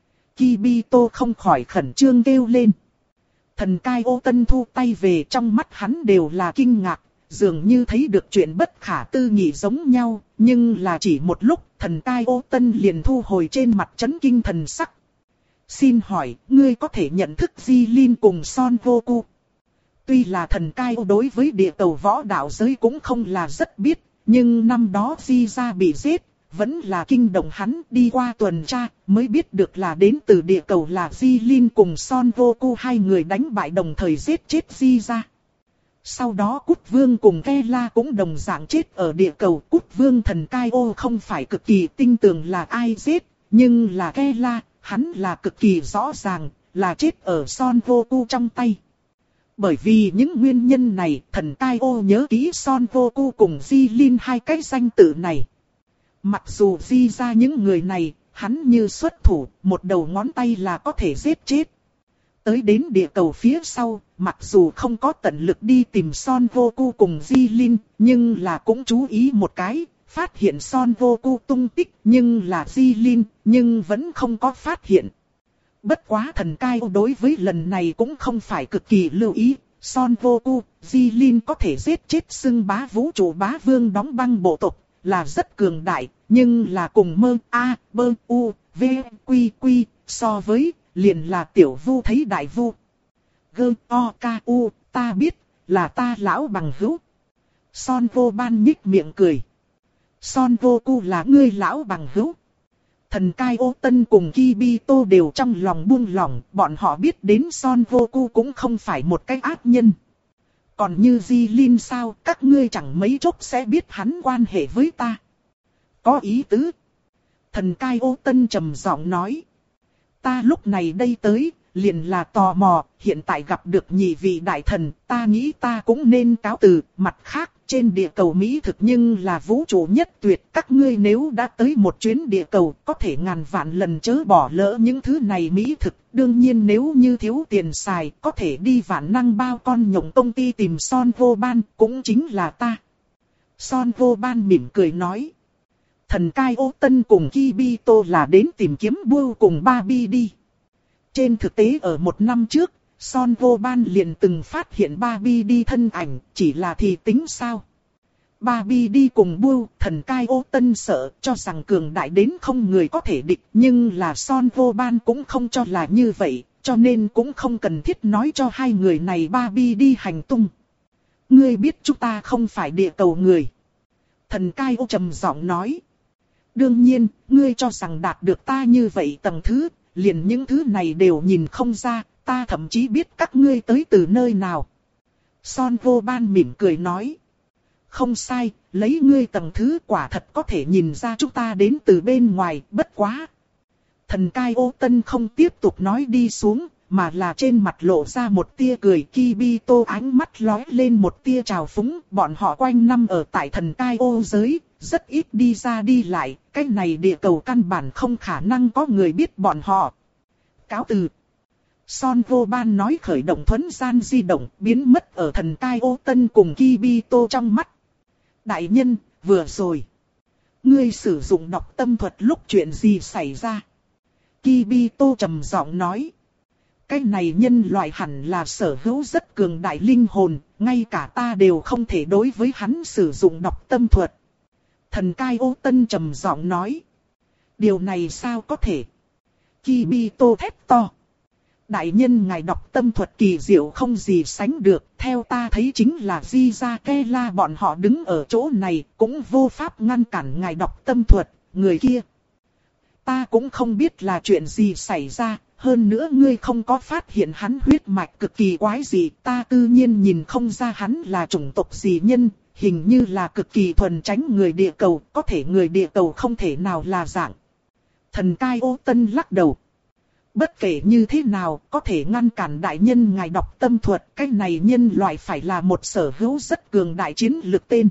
Kibito không khỏi khẩn trương kêu lên. Thần cai ô tân thu tay về, trong mắt hắn đều là kinh ngạc, dường như thấy được chuyện bất khả tư nghị giống nhau, nhưng là chỉ một lúc, thần cai ô tân liền thu hồi trên mặt chấn kinh thần sắc. Xin hỏi, ngươi có thể nhận thức Di Linh cùng Son vô cu? Tuy là thần cai ô đối với địa cầu võ đạo giới cũng không là rất biết, nhưng năm đó Di gia bị giết, vẫn là kinh động hắn, đi qua tuần tra, mới biết được là đến từ địa cầu là Di Linh cùng Son vô cu hai người đánh bại đồng thời giết chết Di gia. Sau đó Cút Vương cùng Kela cũng đồng dạng chết ở địa cầu. Cút Vương thần cai ô không phải cực kỳ tinh tường là ai giết, nhưng là Kela, hắn là cực kỳ rõ ràng, là chết ở Son vô cu trong tay. Bởi vì những nguyên nhân này, thần Cai Ô nhớ kỹ Son Goku cùng Di Lin hai cái danh tự này. Mặc dù di ra những người này, hắn như xuất thủ, một đầu ngón tay là có thể giết chết. Tới đến địa cầu phía sau, mặc dù không có tận lực đi tìm Son Goku cùng Di Lin, nhưng là cũng chú ý một cái, phát hiện Son Goku tung tích, nhưng là Di Lin, nhưng vẫn không có phát hiện. Bất quá thần Cai Ô đối với lần này cũng không phải cực kỳ lưu ý, Son Goku, Di Lin có thể giết chết xưng bá vũ trụ bá vương đóng băng bộ tộc, là rất cường đại, nhưng là cùng mơ a, bơ u, v, quy quy, so với, liền là tiểu vu thấy đại vu. Gơ, o, ca, u, ta biết, là ta lão bằng hữu. Son Vô Ban nhích miệng cười. Son Goku là ngươi lão bằng hữu. Thần Cai Ô Tân cùng Kibito đều trong lòng buông lỏng, bọn họ biết đến Son Goku cũng không phải một cái ác nhân. Còn như Di Lin sao, các ngươi chẳng mấy chốc sẽ biết hắn quan hệ với ta. Có ý tứ. Thần Cai Ô Tân trầm giọng nói. Ta lúc này đây tới, liền là tò mò, hiện tại gặp được nhị vị đại thần, ta nghĩ ta cũng nên cáo từ, mặt khác, trên địa cầu Mỹ thực nhưng là vũ trụ nhất tuyệt, các ngươi nếu đã tới một chuyến địa cầu, có thể ngàn vạn lần chớ bỏ lỡ những thứ này Mỹ thực, đương nhiên nếu như thiếu tiền xài, có thể đi vạn năng bao con nhộng công ty tìm Son Vô Ban, cũng chính là ta. Son Vô Ban mỉm cười nói. Thần Cai Ô Tân cùng Kibito là đến tìm kiếm Buu cùng Barbie đi. Trên thực tế ở một năm trước, Son Vô Ban liền từng phát hiện Barbie đi thân ảnh, chỉ là thì tính sao. Barbie đi cùng Buu, thần Cai Ô Tân sợ, cho rằng cường đại đến không người có thể địch, nhưng là Son Vô Ban cũng không cho là như vậy, cho nên cũng không cần thiết nói cho hai người này Barbie đi hành tung. Ngươi biết chúng ta không phải địa cầu người. Thần Cai Ô trầm giọng nói. Đương nhiên, ngươi cho rằng đạt được ta như vậy tầng thứ, liền những thứ này đều nhìn không ra, ta thậm chí biết các ngươi tới từ nơi nào. Son Vô Ban mỉm cười nói. Không sai, lấy ngươi tầng thứ quả thật có thể nhìn ra chúng ta đến từ bên ngoài, bất quá. Thần Cai Ô Tân không tiếp tục nói đi xuống, mà là trên mặt lộ ra một tia cười. Kibito ánh mắt lóe lên một tia trào phúng, bọn họ quanh năm ở tại thần Cai Ô giới, rất ít đi ra đi lại, cái này địa cầu căn bản không khả năng có người biết bọn họ. Cáo từ. Son Vô Ban nói khởi động thuấn gian di động, biến mất ở thần Cai Ô Tân cùng Kibito trong mắt. Đại nhân, vừa rồi. Ngươi sử dụng đọc tâm thuật lúc chuyện gì xảy ra? Kibito trầm giọng nói. Cái này nhân loại hẳn là sở hữu rất cường đại linh hồn, ngay cả ta đều không thể đối với hắn sử dụng đọc tâm thuật. Thần Cai Ô Tân trầm giọng nói. Điều này sao có thể? Kibito thét to. Đại nhân ngài đọc tâm thuật kỳ diệu không gì sánh được, theo ta thấy chính là Di Ra Ke La bọn họ đứng ở chỗ này, cũng vô pháp ngăn cản ngài đọc tâm thuật, người kia. Ta cũng không biết là chuyện gì xảy ra, hơn nữa ngươi không có phát hiện hắn huyết mạch cực kỳ quái gì, ta tự nhiên nhìn không ra hắn là chủng tộc gì nhân, hình như là cực kỳ thuần tránh người địa cầu, có thể người địa cầu không thể nào là dạng. Thần Cai Ô Tân lắc đầu. Bất kể như thế nào, có thể ngăn cản đại nhân ngài đọc tâm thuật, cái này nhân loại phải là một sở hữu rất cường đại chiến lực tên.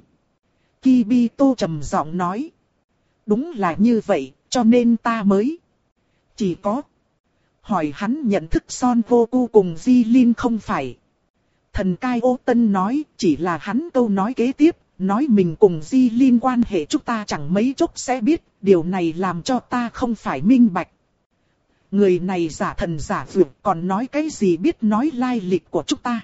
Kibito trầm giọng nói. Đúng là như vậy, cho nên ta mới. Chỉ có. Hỏi hắn nhận thức Son Goku cùng Di Lin không phải. Thần Cai Ô Tân nói, chỉ là hắn câu nói kế tiếp, nói mình cùng Di Lin quan hệ chúng ta chẳng mấy chốc sẽ biết, điều này làm cho ta không phải minh bạch. Người này giả thần giả vượt còn nói cái gì biết nói lai lịch của chúng ta.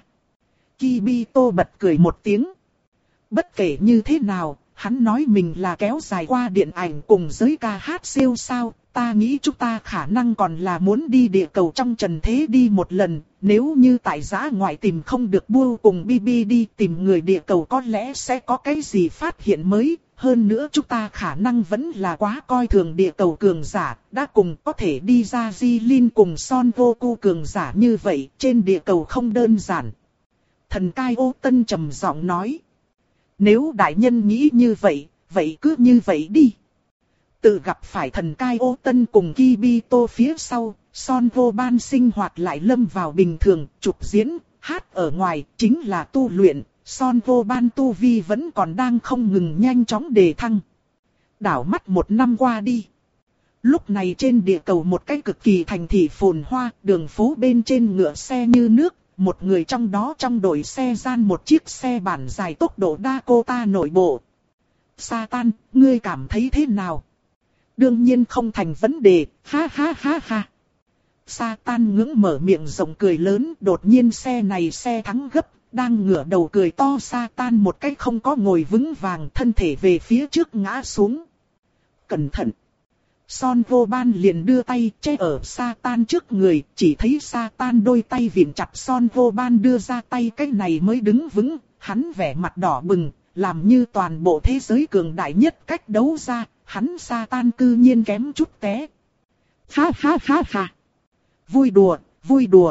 Kibito bật cười một tiếng. Bất kể như thế nào, hắn nói mình là kéo dài qua điện ảnh cùng giới ca hát siêu sao. Ta nghĩ chúng ta khả năng còn là muốn đi địa cầu trong trần thế đi một lần. Nếu như tại giã ngoại tìm không được Buu cùng Bibi đi tìm người địa cầu có lẽ sẽ có cái gì phát hiện mới. Hơn nữa chúng ta khả năng vẫn là quá coi thường địa cầu cường giả, đã cùng có thể đi ra Di Lin cùng Son Goku cường giả như vậy, trên địa cầu không đơn giản. Thần Cai Ô Tân trầm giọng nói. Nếu đại nhân nghĩ như vậy, vậy cứ như vậy đi. Tự gặp phải thần Cai Ô Tân cùng Kibito phía sau, Son Vô Ban sinh hoạt lại lâm vào bình thường, chụp diễn, Hát ở ngoài chính là tu luyện, Son Vô Ban tu vi vẫn còn đang không ngừng nhanh chóng đề thăng. Đảo mắt một năm qua đi. Lúc này trên địa cầu một cái cực kỳ thành thị phồn hoa, đường phố bên trên ngựa xe như nước, một người trong đó trong đội xe gian một chiếc xe bản dài tốc độ Dakota nội bộ. Satan, ngươi cảm thấy thế nào? Đương nhiên không thành vấn đề, ha ha ha ha. Satan ngưỡng mở miệng rộng cười lớn, đột nhiên xe này xe thắng gấp, đang ngửa đầu cười to. Satan một cách không có ngồi vững vàng, thân thể về phía trước ngã xuống. Cẩn thận! Son Vô Ban liền đưa tay che ở Satan trước người, chỉ thấy Satan đôi tay vịn chặt Son Vô Ban đưa ra tay, cái này mới đứng vững. Hắn vẻ mặt đỏ bừng, làm như toàn bộ thế giới cường đại nhất cách đấu ra, hắn Satan cư nhiên kém chút té. Ha ha ha ha! Vui đùa, vui đùa!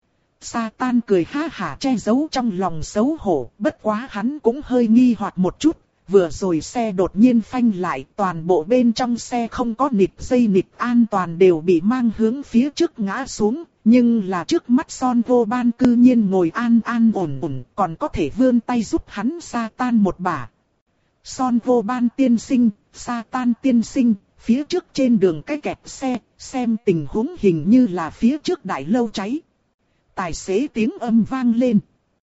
Satan cười ha hả che giấu trong lòng xấu hổ, bất quá hắn cũng hơi nghi hoặc một chút. Vừa rồi xe đột nhiên phanh lại, toàn bộ bên trong xe không có nịt dây nịt an toàn đều bị mang hướng phía trước ngã xuống. Nhưng là trước mắt Son Vô Ban cư nhiên ngồi an an ổn ổn, còn có thể vươn tay giúp hắn Satan một bả. Son Vô Ban tiên sinh, Satan tiên sinh, phía trước trên đường cái kẹt xe, xem tình huống hình như là phía trước đại lâu cháy. Tài xế tiếng âm vang lên.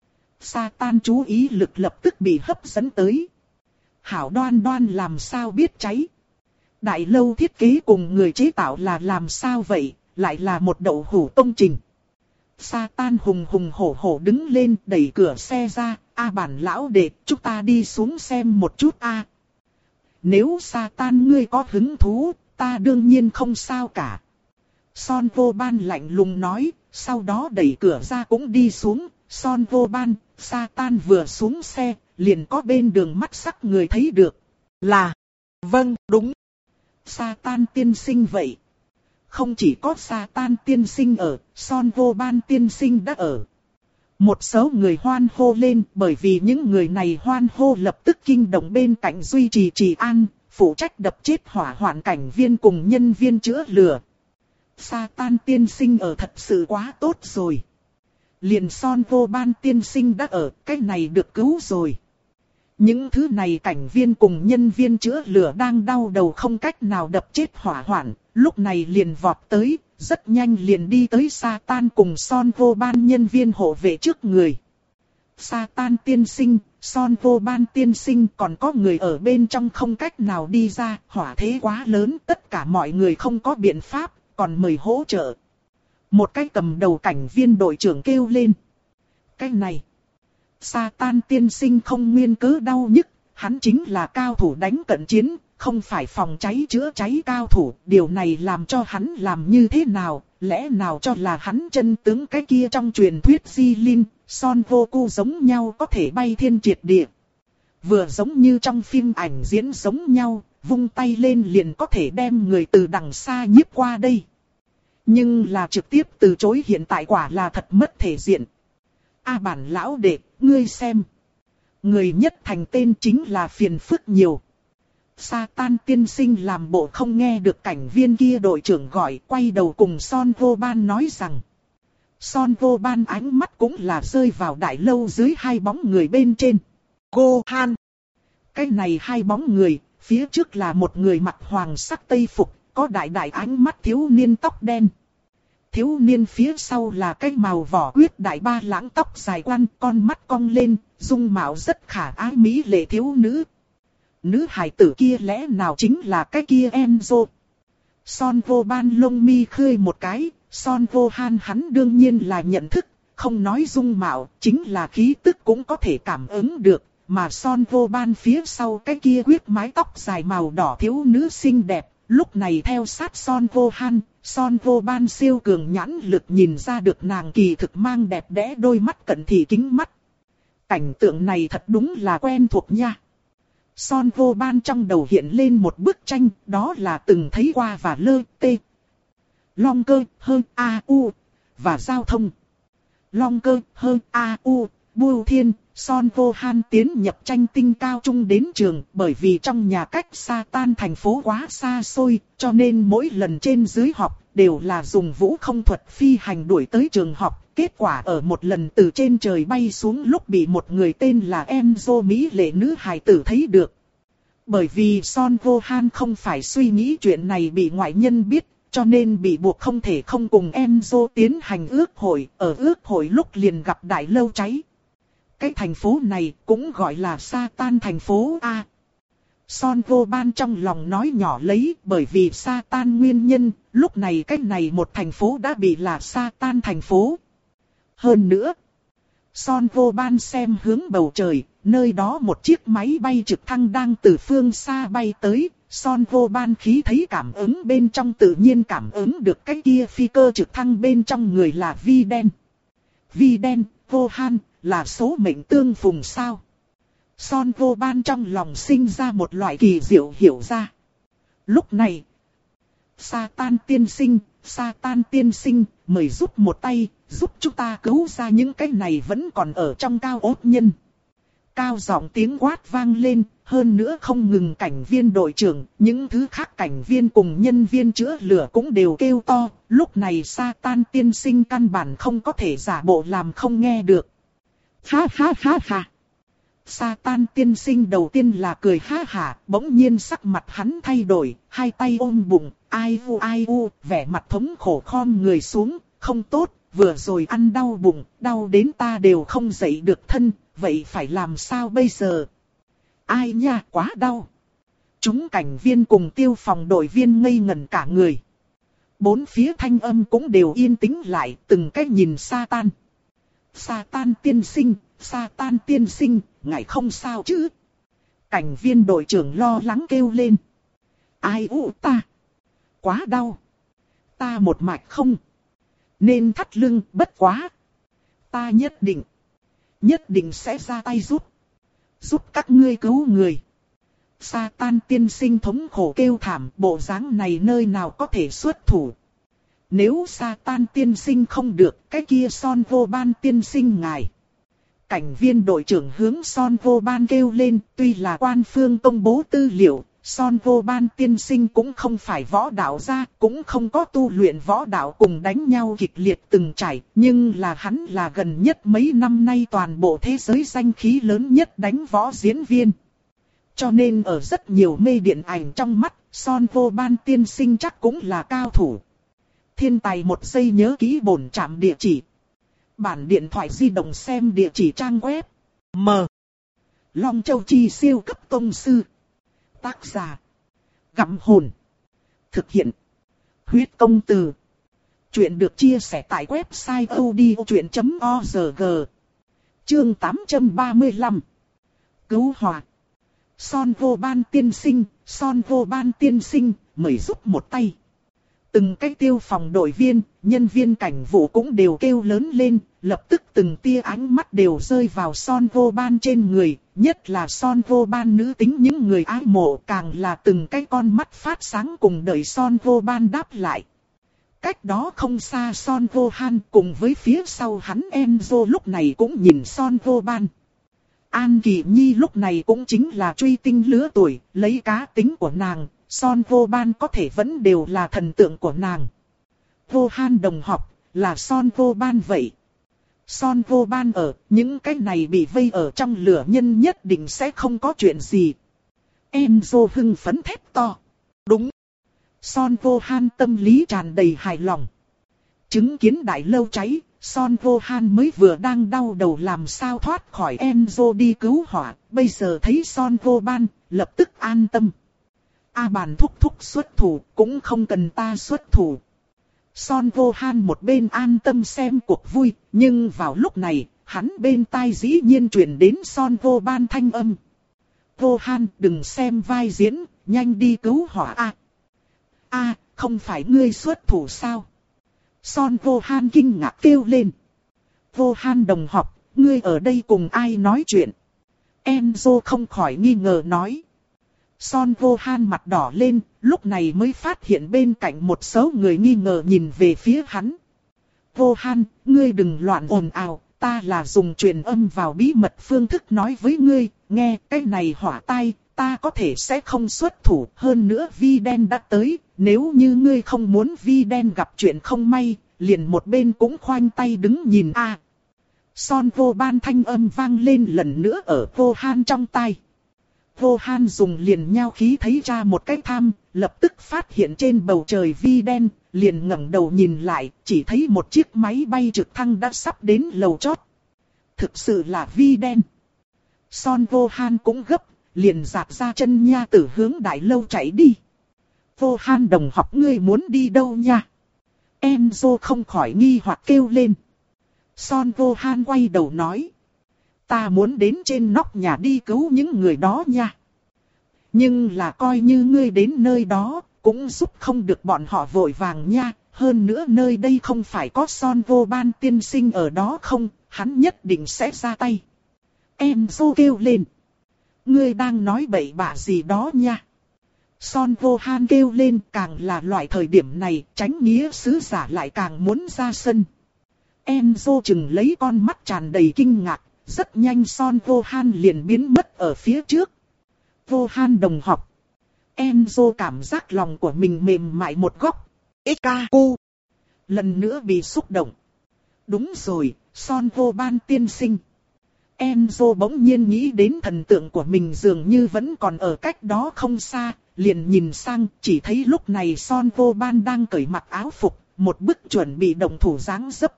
Satan chú ý lực lập tức bị hấp dẫn tới. Hảo Đoan Đoan làm sao biết cháy? Đại lâu thiết kế cùng người chế tạo là làm sao vậy? Lại là một đậu hủ công trình. Satan hùng hùng hổ hổ đứng lên đẩy cửa xe ra. A bản lão đệ, chúng ta đi xuống xem một chút a. Nếu Satan ngươi có hứng thú, ta đương nhiên không sao cả. Son Vô Ban lạnh lùng nói, sau đó đẩy cửa ra cũng đi xuống. Son Vô Ban, Satan vừa xuống xe, liền có bên đường mắt sắc người thấy được. Là, vâng, đúng. Satan tiên sinh vậy. Không chỉ có Satan tiên sinh ở, Son Vô Ban tiên sinh đã ở. Một số người hoan hô lên, bởi vì những người này hoan hô lập tức kinh động bên cạnh duy trì trì an, phụ trách đập chết hỏa hoạn cảnh viên cùng nhân viên chữa lửa. Satan tiên sinh ở thật sự quá tốt rồi. Liền Son Vô Ban tiên sinh đã ở, cái này được cứu rồi. Những thứ này cảnh viên cùng nhân viên chữa lửa đang đau đầu không cách nào đập chết hỏa hoạn, lúc này liền vọt tới, rất nhanh liền đi tới Satan cùng Son Vô Ban nhân viên hộ vệ trước người. Satan tiên sinh, Son Vô Ban tiên sinh, còn có người ở bên trong không cách nào đi ra, hỏa thế quá lớn, tất cả mọi người không có biện pháp, còn mời hỗ trợ. Một cái cầm đầu cảnh viên đội trưởng kêu lên. Cái này, Satan tiên sinh không nguyên cớ đau nhức, hắn chính là cao thủ đánh cận chiến, không phải phòng cháy chữa cháy cao thủ. Điều này làm cho hắn làm như thế nào, lẽ nào cho là hắn chân tướng cái kia trong truyền thuyết Di Linh, Son Vô Cu giống nhau có thể bay thiên triệt địa. Vừa giống như trong phim ảnh diễn giống nhau, vung tay lên liền có thể đem người từ đằng xa nhiếp qua đây. Nhưng là trực tiếp từ chối hiện tại quả là thật mất thể diện. A à bản lão đệ, ngươi xem. Người nhất thành tên chính là phiền phức nhiều. Satan tiên sinh làm bộ không nghe được cảnh viên kia đội trưởng gọi, quay đầu cùng Son Vô Ban nói rằng. Son Vô Ban ánh mắt cũng là rơi vào đại lâu dưới hai bóng người bên trên. Cô Han. Cái này hai bóng người, phía trước là một người mặc hoàng sắc tây phục, có đại đại ánh mắt thiếu niên tóc đen. Thiếu niên phía sau là cái màu vỏ quyết đại ba lãng tóc dài quăn, con mắt cong lên, dung mạo rất khả ái mỹ lệ thiếu nữ. Nữ hài tử kia lẽ nào chính là cái kia Enzo? Son Vô Ban lông mi khơi một cái, Son Vô Han hắn đương nhiên là nhận thức, không nói dung mạo, chính là khí tức cũng có thể cảm ứng được. Mà Son Vô Ban phía sau cái kia quyết mái tóc dài màu đỏ thiếu nữ xinh đẹp, lúc này theo sát Son Vô Han, Son Vô Ban siêu cường nhãn lực nhìn ra được nàng kỳ thực mang đẹp đẽ đôi mắt cận thị kính mắt. Cảnh tượng này thật đúng là quen thuộc nha. Son Vô Ban trong đầu hiện lên một bức tranh, đó là từng thấy qua và lơ, tê. Long cơ, hơn, a, u, và giao thông. Long cơ, hơn, a, u, Bưu Thiên, Son Vô Han tiến nhập tranh tinh cao trung đến trường, bởi vì trong nhà cách Satan thành phố quá xa xôi, cho nên mỗi lần trên dưới học, đều là dùng vũ không thuật phi hành đuổi tới trường học. Kết quả ở một lần từ trên trời bay xuống lúc bị một người tên là Enzo Mỹ lệ nữ hài tử thấy được. Bởi vì Son Vô Han không phải suy nghĩ chuyện này bị ngoại nhân biết, cho nên bị buộc không thể không cùng Enzo tiến hành ước hội. Ở ước hội lúc liền gặp đại lâu cháy. Cái thành phố này cũng gọi là Satan thành phố A. Son Vô Ban trong lòng nói nhỏ lấy, bởi vì Satan nguyên nhân, lúc này cái này một thành phố đã bị là Satan thành phố. Hơn nữa, Son Vô Ban xem hướng bầu trời, nơi đó một chiếc máy bay trực thăng đang từ phương xa bay tới. Son Vô Ban khí thấy cảm ứng bên trong, tự nhiên cảm ứng được cái kia phi cơ trực thăng bên trong người là Vi Đen. Vi Đen, Vô Han, là số mệnh tương phùng sao? Son Vô Ban trong lòng sinh ra một loại kỳ diệu hiểu ra. Lúc này, Satan tiên sinh, Satan tiên sinh, mời giúp một tay, giúp chúng ta cứu ra những cái này vẫn còn ở trong cao ốt nhân. Cao giọng tiếng quát vang lên, hơn nữa không ngừng cảnh viên đội trưởng, những thứ khác cảnh viên cùng nhân viên chữa lửa cũng đều kêu to. Lúc này Satan tiên sinh căn bản không có thể giả bộ làm không nghe được. Ha ha ha ha. Satan tiên sinh đầu tiên là cười ha hả, bỗng nhiên sắc mặt hắn thay đổi, hai tay ôm bụng, ai u ai u, vẻ mặt thống khổ khom người xuống, không tốt, vừa rồi ăn đau bụng, đau đến ta đều không dậy được thân, vậy phải làm sao bây giờ? Ai nha, quá đau. Chúng cảnh viên cùng tiêu phòng đội viên ngây ngẩn cả người. Bốn phía thanh âm cũng đều yên tĩnh lại, từng cách nhìn Satan. Satan tiên sinh, Satan tiên sinh, ngài không sao chứ? Cảnh viên đội trưởng lo lắng kêu lên. Ai u ta? Quá đau. Ta một mạch không? Nên thắt lưng, bất quá. Ta nhất định, nhất định sẽ ra tay giúp. Giúp các ngươi cứu người. Satan tiên sinh thống khổ kêu thảm, bộ dáng này nơi nào có thể xuất thủ. Nếu Satan tiên sinh không được, cái kia Son Vô Ban tiên sinh ngài. Cảnh viên đội trưởng hướng Son Vô Ban kêu lên, tuy là quan phương công bố tư liệu, Son Vô Ban tiên sinh cũng không phải võ đạo gia, cũng không có tu luyện võ đạo cùng đánh nhau kịch liệt từng trải, nhưng là hắn là gần nhất mấy năm nay toàn bộ thế giới danh khí lớn nhất đánh võ diễn viên. Cho nên ở rất nhiều mê điện ảnh trong mắt, Son Vô Ban tiên sinh chắc cũng là cao thủ. Thiên tài một giây nhớ kỹ bổn trạm địa chỉ. Bản điện thoại di động xem địa chỉ trang web. M. Long Châu Chi siêu cấp tông sư. Tác giả. Gặm hồn. Thực hiện. Huyết công từ. Chuyện được chia sẻ tại website odchuyện chấm org. Chương tám trăm ba mươi lăm. Cứu hỏa. Son Vô Ban tiên sinh, Son Vô Ban tiên sinh, mời giúp một tay. Từng cái tiêu phòng đội viên, nhân viên cảnh vụ cũng đều kêu lớn lên, lập tức từng tia ánh mắt đều rơi vào Son Vô Ban trên người, nhất là Son Vô Ban nữ tính những người ái mộ, càng là từng cái con mắt phát sáng cùng đợi Son Vô Ban đáp lại. Cách đó không xa Son Vô Han cùng với phía sau hắn Enzo lúc này cũng nhìn Son Vô Ban. An Kỳ Nhi lúc này cũng chính là truy tinh lứa tuổi, lấy cá tính của nàng. Son Vô Ban có thể vẫn đều là thần tượng của nàng. Vô Han đồng học, là Son Vô Ban vậy. Son Vô Ban ở, những cái này bị vây ở trong lửa nhân nhất định sẽ không có chuyện gì. Enzo hưng phấn thét to. Đúng. Son Vô Han tâm lý tràn đầy hài lòng. Chứng kiến đại lâu cháy, Son Vô Han mới vừa đang đau đầu làm sao thoát khỏi Enzo đi cứu hỏa. Bây giờ thấy Son Vô Ban, lập tức an tâm. A Bàn thúc thúc xuất thủ, cũng không cần ta xuất thủ. Son Vô Han một bên an tâm xem cuộc vui, nhưng vào lúc này, hắn bên tai dĩ nhiên truyền đến Son Vô Ban thanh âm. Vô Han, đừng xem vai diễn, nhanh đi cứu hỏa a. A, không phải ngươi xuất thủ sao? Son Vô Han kinh ngạc kêu lên. Vô Han đồng học, ngươi ở đây cùng ai nói chuyện? Enzo không khỏi nghi ngờ nói. Son Vô Han mặt đỏ lên, lúc này mới phát hiện bên cạnh một số người nghi ngờ nhìn về phía hắn. Vô Han, ngươi đừng loạn ồn ào, ta là dùng truyền âm vào bí mật phương thức nói với ngươi, nghe cái này hỏa tai, ta có thể sẽ không xuất thủ. Hơn nữa Vi Đen đã tới, nếu như ngươi không muốn Vi Đen gặp chuyện không may, liền một bên cũng khoanh tay đứng nhìn a. À, Son Vô Ban thanh âm vang lên lần nữa ở Vô Han trong tai. Vô Han dùng liền nhao khí thấy ra một cái tham, lập tức phát hiện trên bầu trời Vi Đen, liền ngẩng đầu nhìn lại, chỉ thấy một chiếc máy bay trực thăng đã sắp đến lầu chót. Thực sự là Vi Đen. Son Vô Han cũng gấp, liền giạt ra chân nha tử hướng đại lâu chạy đi. Vô Han đồng học ngươi muốn đi đâu nha? Enzo không khỏi nghi hoặc kêu lên. Son Vô Han quay đầu nói. Ta muốn đến trên nóc nhà đi cứu những người đó nha. Nhưng là coi như ngươi đến nơi đó, cũng giúp không được bọn họ vội vàng nha. Hơn nữa nơi đây không phải có Son Vô Ban tiên sinh ở đó không, hắn nhất định sẽ ra tay. Enzo kêu lên. Ngươi đang nói bậy bạ gì đó nha. Son Vô Han kêu lên, càng là loại thời điểm này, tránh nghĩa sứ giả lại càng muốn ra sân. Enzo chừng lấy con mắt tràn đầy kinh ngạc, rất nhanh Son Vô Han liền biến mất ở phía trước. Vô Han đồng học. Enzo cảm giác lòng của mình mềm mại một góc. Ekaku. Lần nữa bị xúc động. Đúng rồi, Son Vô Ban tiên sinh. Enzo bỗng nhiên nghĩ đến thần tượng của mình dường như vẫn còn ở cách đó không xa, liền nhìn sang, chỉ thấy lúc này Son Vô Ban đang cởi mặc áo phục, một bức chuẩn bị động thủ dáng dấp.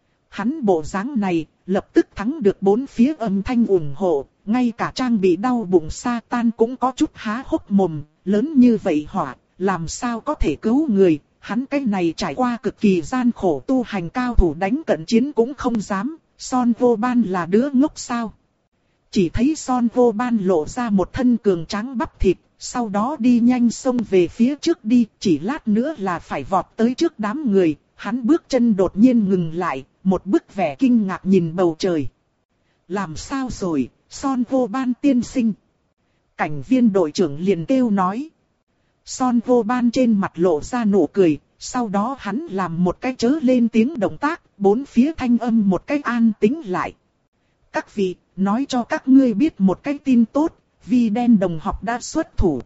Hắn bộ dáng này, lập tức thắng được bốn phía âm thanh ủng hộ, ngay cả trang bị đau bụng Satan cũng có chút há hốc mồm, lớn như vậy hỏa, làm sao có thể cứu người, hắn cái này trải qua cực kỳ gian khổ tu hành cao thủ đánh cận chiến cũng không dám, Son Vô Ban là đứa ngốc sao. Chỉ thấy Son Vô Ban lộ ra một thân cường tráng bắp thịt, sau đó đi nhanh xông về phía trước đi, chỉ lát nữa là phải vọt tới trước đám người, hắn bước chân đột nhiên ngừng lại, một bức vẻ kinh ngạc nhìn bầu trời. Làm sao rồi, Son Vô Ban tiên sinh? Cảnh viên đội trưởng liền kêu nói. Son Vô Ban trên mặt lộ ra nụ cười, sau đó hắn làm một cái chớ lên tiếng động tác, bốn phía thanh âm một cái an tĩnh lại. Các vị, nói cho các ngươi biết một cái tin tốt, Vi Đen đồng học đã xuất thủ.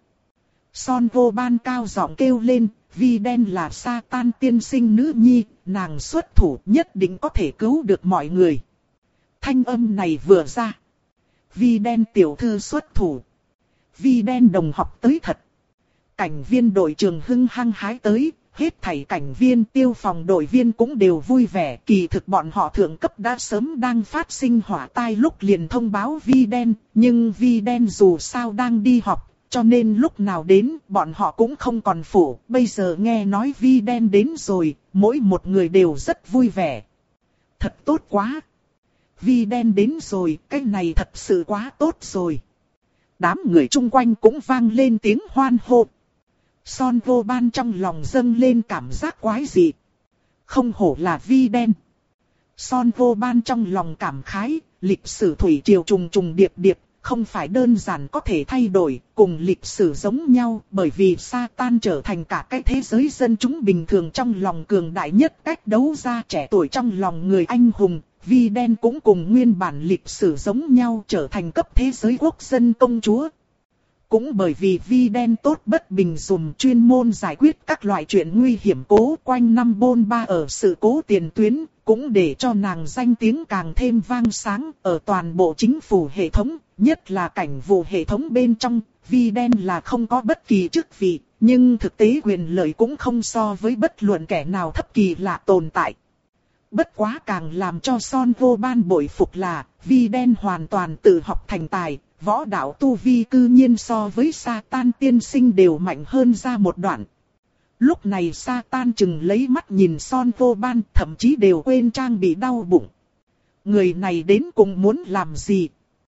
Son Vô Ban cao giọng kêu lên, Vi Đen là Satan tiên sinh nữ nhi, nàng xuất thủ nhất định có thể cứu được mọi người. Thanh âm này vừa ra. Vi Đen tiểu thư xuất thủ. Vi Đen đồng học tới thật. Cảnh viên đội trưởng hưng hăng hái tới, hết thảy cảnh viên tiêu phòng đội viên cũng đều vui vẻ. Kỳ thực bọn họ thượng cấp đã sớm đang phát sinh hỏa tai lúc liền thông báo Vi Đen, nhưng Vi Đen dù sao đang đi học, cho nên lúc nào đến bọn họ cũng không còn phủ. Bây giờ nghe nói Vi Đen đến rồi, mỗi một người đều rất vui vẻ. Thật tốt quá. Vi Đen đến rồi, cái này thật sự quá tốt rồi. Đám người chung quanh cũng vang lên tiếng hoan hô. Son Vô Ban trong lòng dâng lên cảm giác quái dị. Không hổ là Vi Đen. Son Vô Ban trong lòng cảm khái, lịch sử thủy triều trùng trùng điệp điệp, không phải đơn giản có thể thay đổi, cùng lịch sử giống nhau, bởi vì Satan trở thành cả cái thế giới dân chúng bình thường trong lòng cường đại nhất cách đấu ra trẻ tuổi trong lòng người anh hùng. Vi Đen cũng cùng nguyên bản lịch sử giống nhau trở thành cấp thế giới quốc dân công chúa. Cũng bởi vì Vi Đen tốt bất bình dùng chuyên môn giải quyết các loại chuyện nguy hiểm cố quanh năm bôn ba ở sự cố tiền tuyến, cũng để cho nàng danh tiếng càng thêm vang sáng ở toàn bộ chính phủ hệ thống, nhất là cảnh vụ hệ thống bên trong. Vi Đen là không có bất kỳ chức vị, nhưng thực tế quyền lợi cũng không so với bất luận kẻ nào thấp kỳ lạ tồn tại. Bất quá càng làm cho Son Vô Ban bội phục là, Vi Đen hoàn toàn tự học thành tài, võ đạo tu vi cư nhiên so với Satan tiên sinh đều mạnh hơn ra một đoạn. Lúc này Satan chừng lấy mắt nhìn Son Vô Ban, thậm chí đều quên trang bị đau bụng. Người này đến cùng muốn làm gì?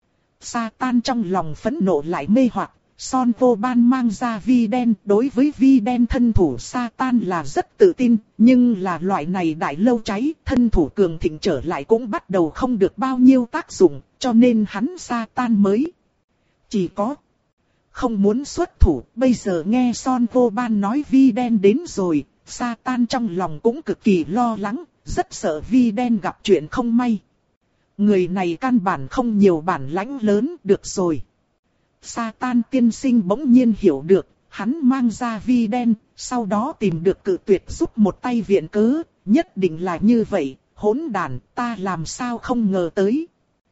Satan trong lòng phẫn nộ lại mê hoặc. Son Vô Ban mang ra Vi Đen, đối với Vi Đen thân thủ Satan là rất tự tin, nhưng là loại này đại lâu cháy, thân thủ cường thịnh trở lại cũng bắt đầu không được bao nhiêu tác dụng, cho nên hắn Satan mới chỉ có không muốn xuất thủ. Bây giờ nghe Son Vô Ban nói Vi Đen đến rồi, Satan trong lòng cũng cực kỳ lo lắng, rất sợ Vi Đen gặp chuyện không may. Người này căn bản không nhiều bản lãnh lớn, được rồi. Satan tiên sinh bỗng nhiên hiểu được, hắn mang ra vi đen, sau đó tìm được cự tuyệt giúp một tay viện cớ, nhất định là như vậy, hỗn đản, ta làm sao không ngờ tới.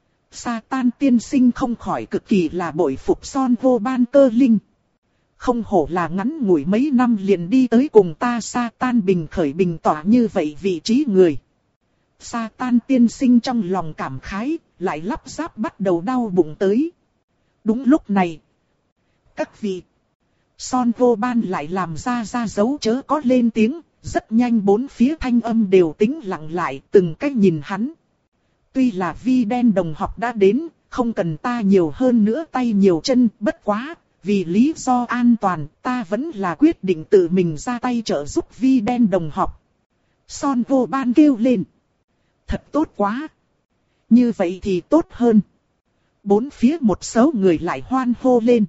Satan tiên sinh không khỏi cực kỳ là bội phục Son vô ban cơ linh. Không hổ là ngắn ngủi mấy năm liền đi tới cùng ta Satan bình khởi bình tỏa như vậy vị trí người. Satan tiên sinh trong lòng cảm khái, lại lắp ráp bắt đầu đau bụng tới. Đúng lúc này, các vị, Son vô ban lại làm ra ra dấu chớ có lên tiếng, rất nhanh bốn phía thanh âm đều tĩnh lặng lại, từng cách nhìn hắn. Tuy là vi đen đồng học đã đến, không cần ta nhiều hơn nữa tay nhiều chân, bất quá, vì lý do an toàn, ta vẫn là quyết định tự mình ra tay trợ giúp vi đen đồng học. Son vô ban kêu lên. Thật tốt quá. Như vậy thì tốt hơn. Bốn phía một số người lại hoan hô lên.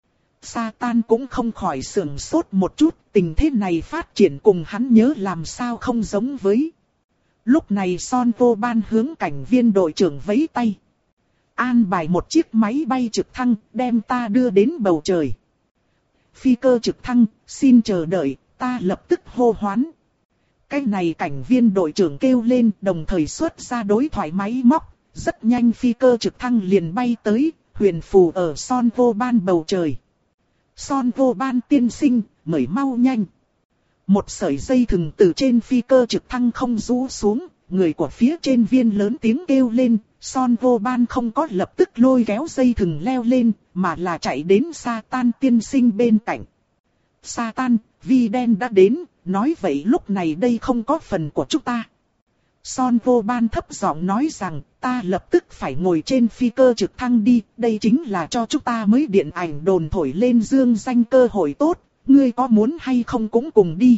Satan cũng không khỏi sưởng sốt một chút, tình thế này phát triển cùng hắn nhớ làm sao không giống với. Lúc này Son vô ban hướng cảnh viên đội trưởng vẫy tay. An bài một chiếc máy bay trực thăng, đem ta đưa đến bầu trời. Phi cơ trực thăng, xin chờ đợi, ta lập tức hô hoán. Cái này cảnh viên đội trưởng kêu lên, đồng thời xuất ra đối thoại máy móc. Rất nhanh phi cơ trực thăng liền bay tới, huyền phù ở Son vô ban bầu trời. Son vô ban tiên sinh, mời mau nhanh. Một sợi dây thừng từ trên phi cơ trực thăng không rũ xuống, người của phía trên viên lớn tiếng kêu lên. Son vô ban không có lập tức lôi kéo dây thừng leo lên, mà là chạy đến Satan tiên sinh bên cạnh. Satan, vi đen đã đến, nói vậy lúc này đây không có phần của chúng ta. Son vô ban thấp giọng nói rằng, ta lập tức phải ngồi trên phi cơ trực thăng đi, đây chính là cho chúng ta mới điện ảnh đồn thổi lên dương danh cơ hội tốt, ngươi có muốn hay không cũng cùng đi.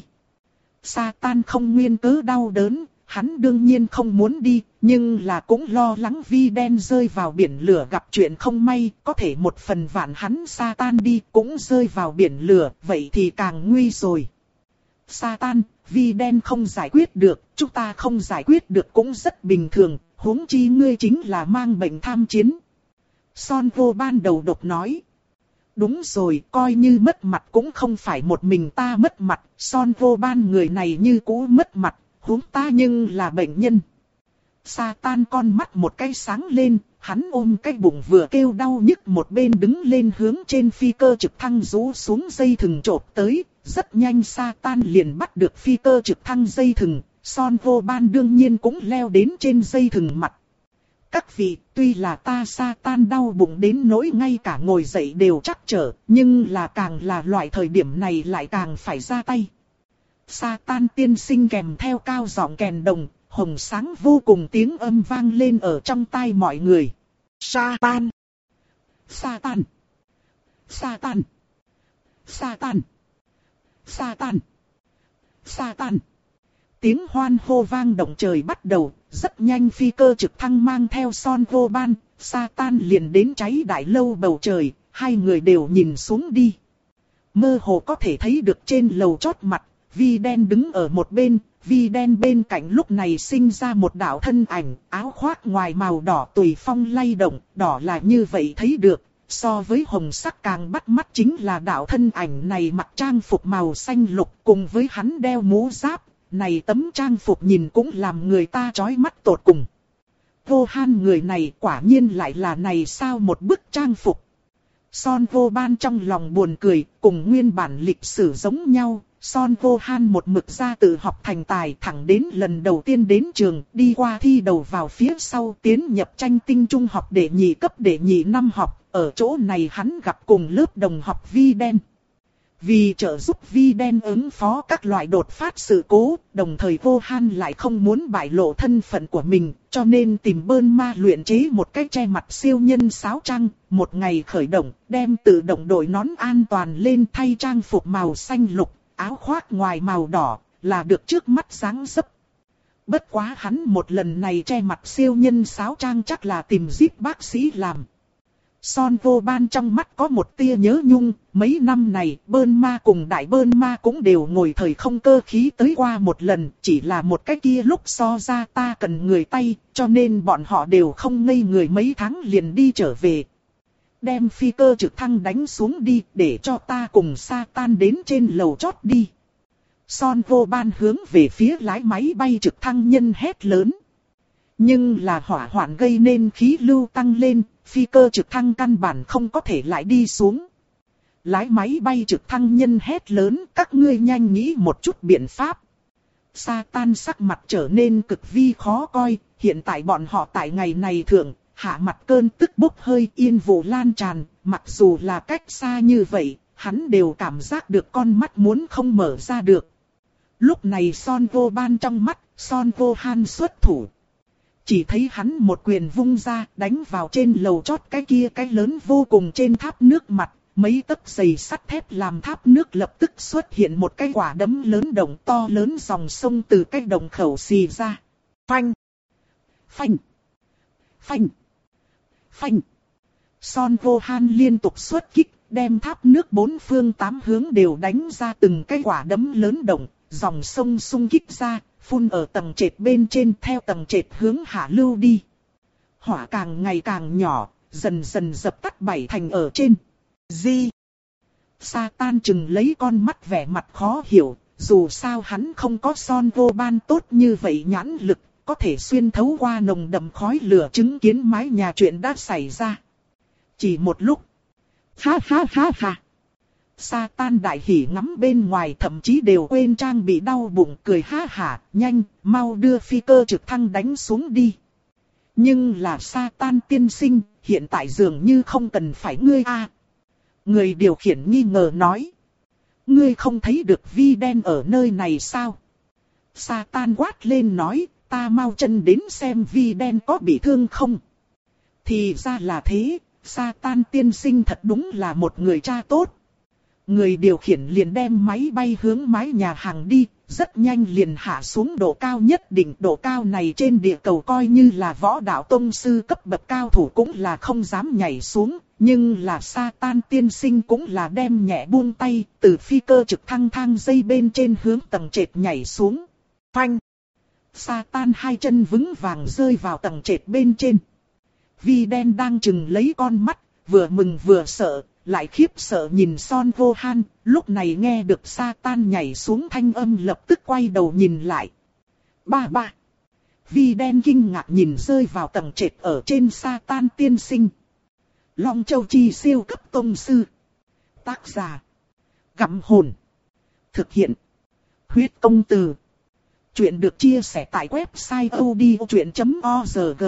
Satan không nguyên cớ đau đớn, hắn đương nhiên không muốn đi, nhưng là cũng lo lắng vi đen rơi vào biển lửa gặp chuyện không may, có thể một phần vạn hắn Satan đi cũng rơi vào biển lửa, vậy thì càng nguy rồi. Satan, vi đen không giải quyết được, chúng ta không giải quyết được cũng rất bình thường, huống chi ngươi chính là mang bệnh tham chiến. Son vô ban đầu độc nói. Đúng rồi, coi như mất mặt cũng không phải một mình ta mất mặt, Son vô ban người này như cũ mất mặt, huống ta nhưng là bệnh nhân. Satan con mắt một cái sáng lên, hắn ôm cái bụng vừa kêu đau nhức một bên đứng lên hướng trên phi cơ trực thăng rũ xuống dây thừng chộp tới. Rất nhanh Satan liền bắt được phi cơ trực thăng dây thừng, Son vô ban đương nhiên cũng leo đến trên dây thừng mặt. Các vị, tuy là ta Satan đau bụng đến nỗi ngay cả ngồi dậy đều trắc trở, nhưng là càng là loại thời điểm này lại càng phải ra tay. Satan tiên sinh kèm theo cao giọng kèn đồng, hồng sáng vô cùng tiếng âm vang lên ở trong tai mọi người. Satan! Satan! Satan! Satan! Satan! Satan! Tiếng hoan hô vang động trời bắt đầu, rất nhanh phi cơ trực thăng mang theo Son vô ban, Satan liền đến cháy đại lâu bầu trời, hai người đều nhìn xuống đi. Mơ hồ có thể thấy được trên lầu chót mặt, vi đen đứng ở một bên, vi đen bên cạnh lúc này sinh ra một đạo thân ảnh, áo khoác ngoài màu đỏ tùy phong lay động, đỏ là như vậy thấy được. So với hồng sắc càng bắt mắt chính là đạo thân ảnh này mặc trang phục màu xanh lục cùng với hắn đeo mũ giáp, này tấm trang phục nhìn cũng làm người ta chói mắt tột cùng. Vô Han người này quả nhiên lại là này sao một bức trang phục. Son vô ban trong lòng buồn cười, cùng nguyên bản lịch sử giống nhau, Son vô Han một mực ra tự học thành tài thẳng đến lần đầu tiên đến trường, đi qua thi đầu vào phía sau tiến nhập tranh tinh trung học để nhị cấp để nhị năm học, ở chỗ này hắn gặp cùng lớp đồng học Vi Đen. Vì trợ giúp Vi Đen ứng phó các loại đột phát sự cố, đồng thời Vô Han lại không muốn bại lộ thân phận của mình, cho nên tìm Bơn Ma luyện chế một cái che mặt siêu nhân sáo trang, một ngày khởi động, đem tự động đội nón an toàn lên thay trang phục màu xanh lục, áo khoác ngoài màu đỏ, là được trước mắt sáng dấp. Bất quá hắn một lần này che mặt siêu nhân sáo trang chắc là tìm giúp bác sĩ làm. Son vô ban trong mắt có một tia nhớ nhung, mấy năm này Bơn Ma cùng Đại Bơn Ma cũng đều ngồi thời không cơ khí tới qua một lần, chỉ là một cái kia lúc so ra ta cần người tay, cho nên bọn họ đều không ngây người mấy tháng liền đi trở về. đem phi cơ trực thăng đánh xuống đi, để cho ta cùng Satan đến trên lầu chót đi. Son vô ban hướng về phía lái máy bay trực thăng nhân hét lớn. Nhưng là hỏa hoạn gây nên khí lưu tăng lên, phi cơ trực thăng căn bản không có thể lại đi xuống. Lái máy bay trực thăng nhân hét lớn, các ngươi nhanh nghĩ một chút biện pháp. Satan sắc mặt trở nên cực vi khó coi, hiện tại bọn họ tại ngày này thượng, hạ mặt cơn tức bốc hơi yên vụ lan tràn, mặc dù là cách xa như vậy, hắn đều cảm giác được con mắt muốn không mở ra được. Lúc này Son vô ban trong mắt, Son vô han xuất thủ. Chỉ thấy hắn một quyền vung ra, đánh vào trên lầu chót cái kia cái lớn vô cùng trên tháp nước mặt. Mấy tấc giày sắt thép làm tháp nước lập tức xuất hiện một cái quả đấm lớn đồng to lớn dòng sông từ cái đồng khẩu xì ra. Phanh! Phanh! Phanh! Phanh! Son vô han liên tục xuất kích, đem tháp nước bốn phương tám hướng đều đánh ra từng cái quả đấm lớn đồng, dòng sông xung kích ra, phun ở tầng trệt bên trên theo tầng trệt hướng hạ lưu đi. Hỏa càng ngày càng nhỏ, dần dần dập tắt bảy thành ở trên. Gì? Satan chừng lấy con mắt vẻ mặt khó hiểu, dù sao hắn không có Son vô ban tốt như vậy nhãn lực, có thể xuyên thấu qua nồng đậm khói lửa chứng kiến mái nhà chuyện đã xảy ra. Chỉ một lúc. Ha ha ha ha. Satan đại hỉ ngắm bên ngoài thậm chí đều quên trang bị đau bụng cười ha hả, nhanh, mau đưa phi cơ trực thăng đánh xuống đi. Nhưng là Satan tiên sinh, hiện tại dường như không cần phải ngươi a. Người điều khiển nghi ngờ nói. Ngươi không thấy được vi đen ở nơi này sao? Satan quát lên nói, ta mau chân đến xem vi đen có bị thương không? Thì ra là thế, Satan tiên sinh thật đúng là một người cha tốt. Người điều khiển liền đem máy bay hướng mái nhà hàng đi, rất nhanh liền hạ xuống độ cao nhất định. Độ cao này trên địa cầu coi như là võ đạo tông sư cấp bậc cao thủ cũng là không dám nhảy xuống. Nhưng là Satan tiên sinh cũng là đem nhẹ buông tay, từ phi cơ trực thăng thang dây bên trên hướng tầng trệt nhảy xuống. Phanh! Satan hai chân vững vàng rơi vào tầng trệt bên trên. Vi đen đang chừng lấy con mắt, vừa mừng vừa sợ, lại khiếp sợ nhìn Son vô han, lúc này nghe được Satan nhảy xuống thanh âm lập tức quay đầu nhìn lại. Ba ba! Vi đen kinh ngạc nhìn rơi vào tầng trệt ở trên Satan tiên sinh. Long Châu Chi siêu cấp tông sư. Tác giả. Gặm hồn. Thực hiện. Huyết công từ. Chuyện được chia sẻ tại website odchuyện chấm org.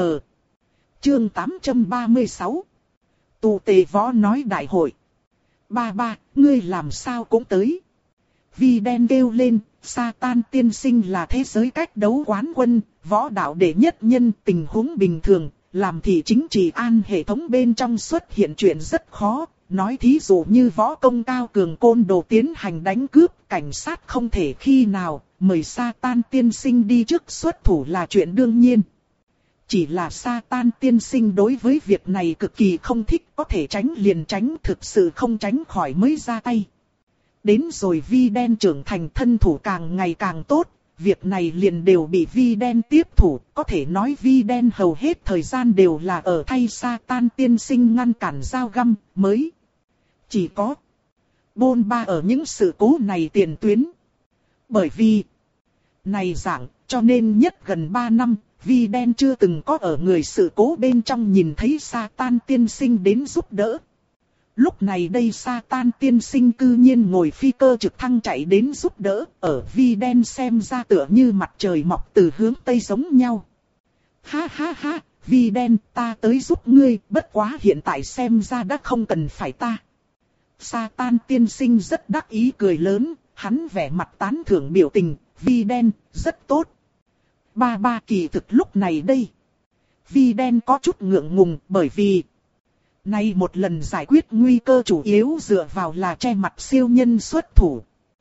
Chương tám trăm ba mươi sáu. Tù tề võ nói đại hội. Ba ba, ngươi làm sao cũng tới. Vi đen kêu lên, Satan tiên sinh là thế giới cách đấu quán quân, võ đạo đệ nhất nhân, tình huống bình thường. Làm thì chính trị an hệ thống bên trong xuất hiện chuyện rất khó, nói thí dụ như võ công cao cường côn đồ tiến hành đánh cướp, cảnh sát không thể khi nào, mời Satan tiên sinh đi trước xuất thủ là chuyện đương nhiên. Chỉ là Satan tiên sinh đối với việc này cực kỳ không thích, có thể tránh liền tránh, thực sự không tránh khỏi mới ra tay. Đến rồi vi đen trưởng thành thân thủ càng ngày càng tốt. Việc này liền đều bị vi đen tiếp thủ, có thể nói vi đen hầu hết thời gian đều là ở thay Satan tiên sinh ngăn cản dao găm, mới. Chỉ có bôn ba ở những sự cố này tiền tuyến. Bởi vì này dạng, cho nên nhất gần ba năm, vi đen chưa từng có ở người sự cố bên trong nhìn thấy Satan tiên sinh đến giúp đỡ. Lúc này đây Satan tiên sinh cư nhiên ngồi phi cơ trực thăng chạy đến giúp đỡ, ở vi đen xem ra tựa như mặt trời mọc từ hướng tây giống nhau. Ha ha ha, vi đen ta tới giúp ngươi, bất quá hiện tại xem ra đã không cần phải ta. Satan tiên sinh rất đắc ý cười lớn, hắn vẻ mặt tán thưởng biểu tình, vi đen, rất tốt. Ba ba kỳ thực lúc này đây. Vi đen có chút ngượng ngùng bởi vì nay một lần giải quyết nguy cơ chủ yếu dựa vào là che mặt siêu nhân xuất thủ.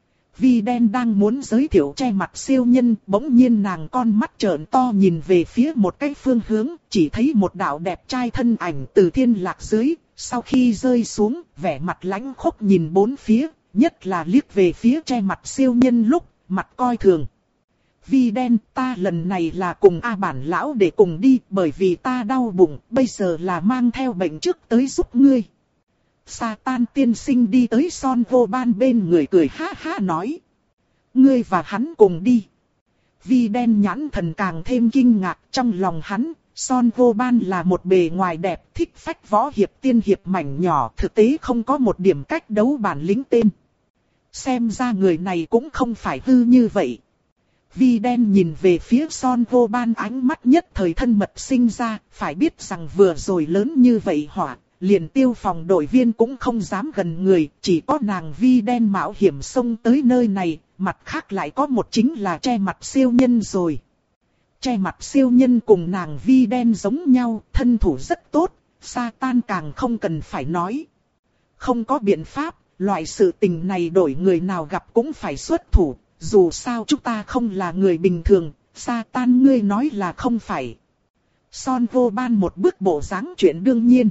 Vi đen đang muốn giới thiệu che mặt siêu nhân, bỗng nhiên nàng con mắt trợn to nhìn về phía một cái phương hướng, chỉ thấy một đạo đẹp trai thân ảnh từ thiên lạc dưới, sau khi rơi xuống, vẻ mặt lãnh khốc nhìn bốn phía, nhất là liếc về phía che mặt siêu nhân lúc, mặt coi thường. Vi đen, ta lần này là cùng A bản lão để cùng đi, bởi vì ta đau bụng, bây giờ là mang theo bệnh trước tới giúp ngươi. Satan tiên sinh đi tới Son Vô Ban bên người cười ha ha nói. Ngươi và hắn cùng đi. Vi đen nhãn thần càng thêm kinh ngạc, trong lòng hắn, Son Vô Ban là một bề ngoài đẹp, thích phách võ hiệp tiên hiệp mảnh nhỏ, thực tế không có một điểm cách đấu bản lĩnh tên. Xem ra người này cũng không phải hư như vậy. Vi đen nhìn về phía Son Vô Ban, ánh mắt nhất thời thân mật sinh ra, phải biết rằng vừa rồi lớn như vậy hỏa, liền tiêu phòng đội viên cũng không dám gần người, chỉ có nàng Vi đen mạo hiểm xông tới nơi này, mặt khác lại có một chính là che mặt siêu nhân rồi. Che mặt siêu nhân cùng nàng Vi đen giống nhau, thân thủ rất tốt, Satan càng không cần phải nói. Không có biện pháp, loại sự tình này đổi người nào gặp cũng phải xuất thủ, dù sao chúng ta không là người bình thường, Satan ngươi nói là không phải. Son Vô Ban một bước bộ dáng chuyện đương nhiên.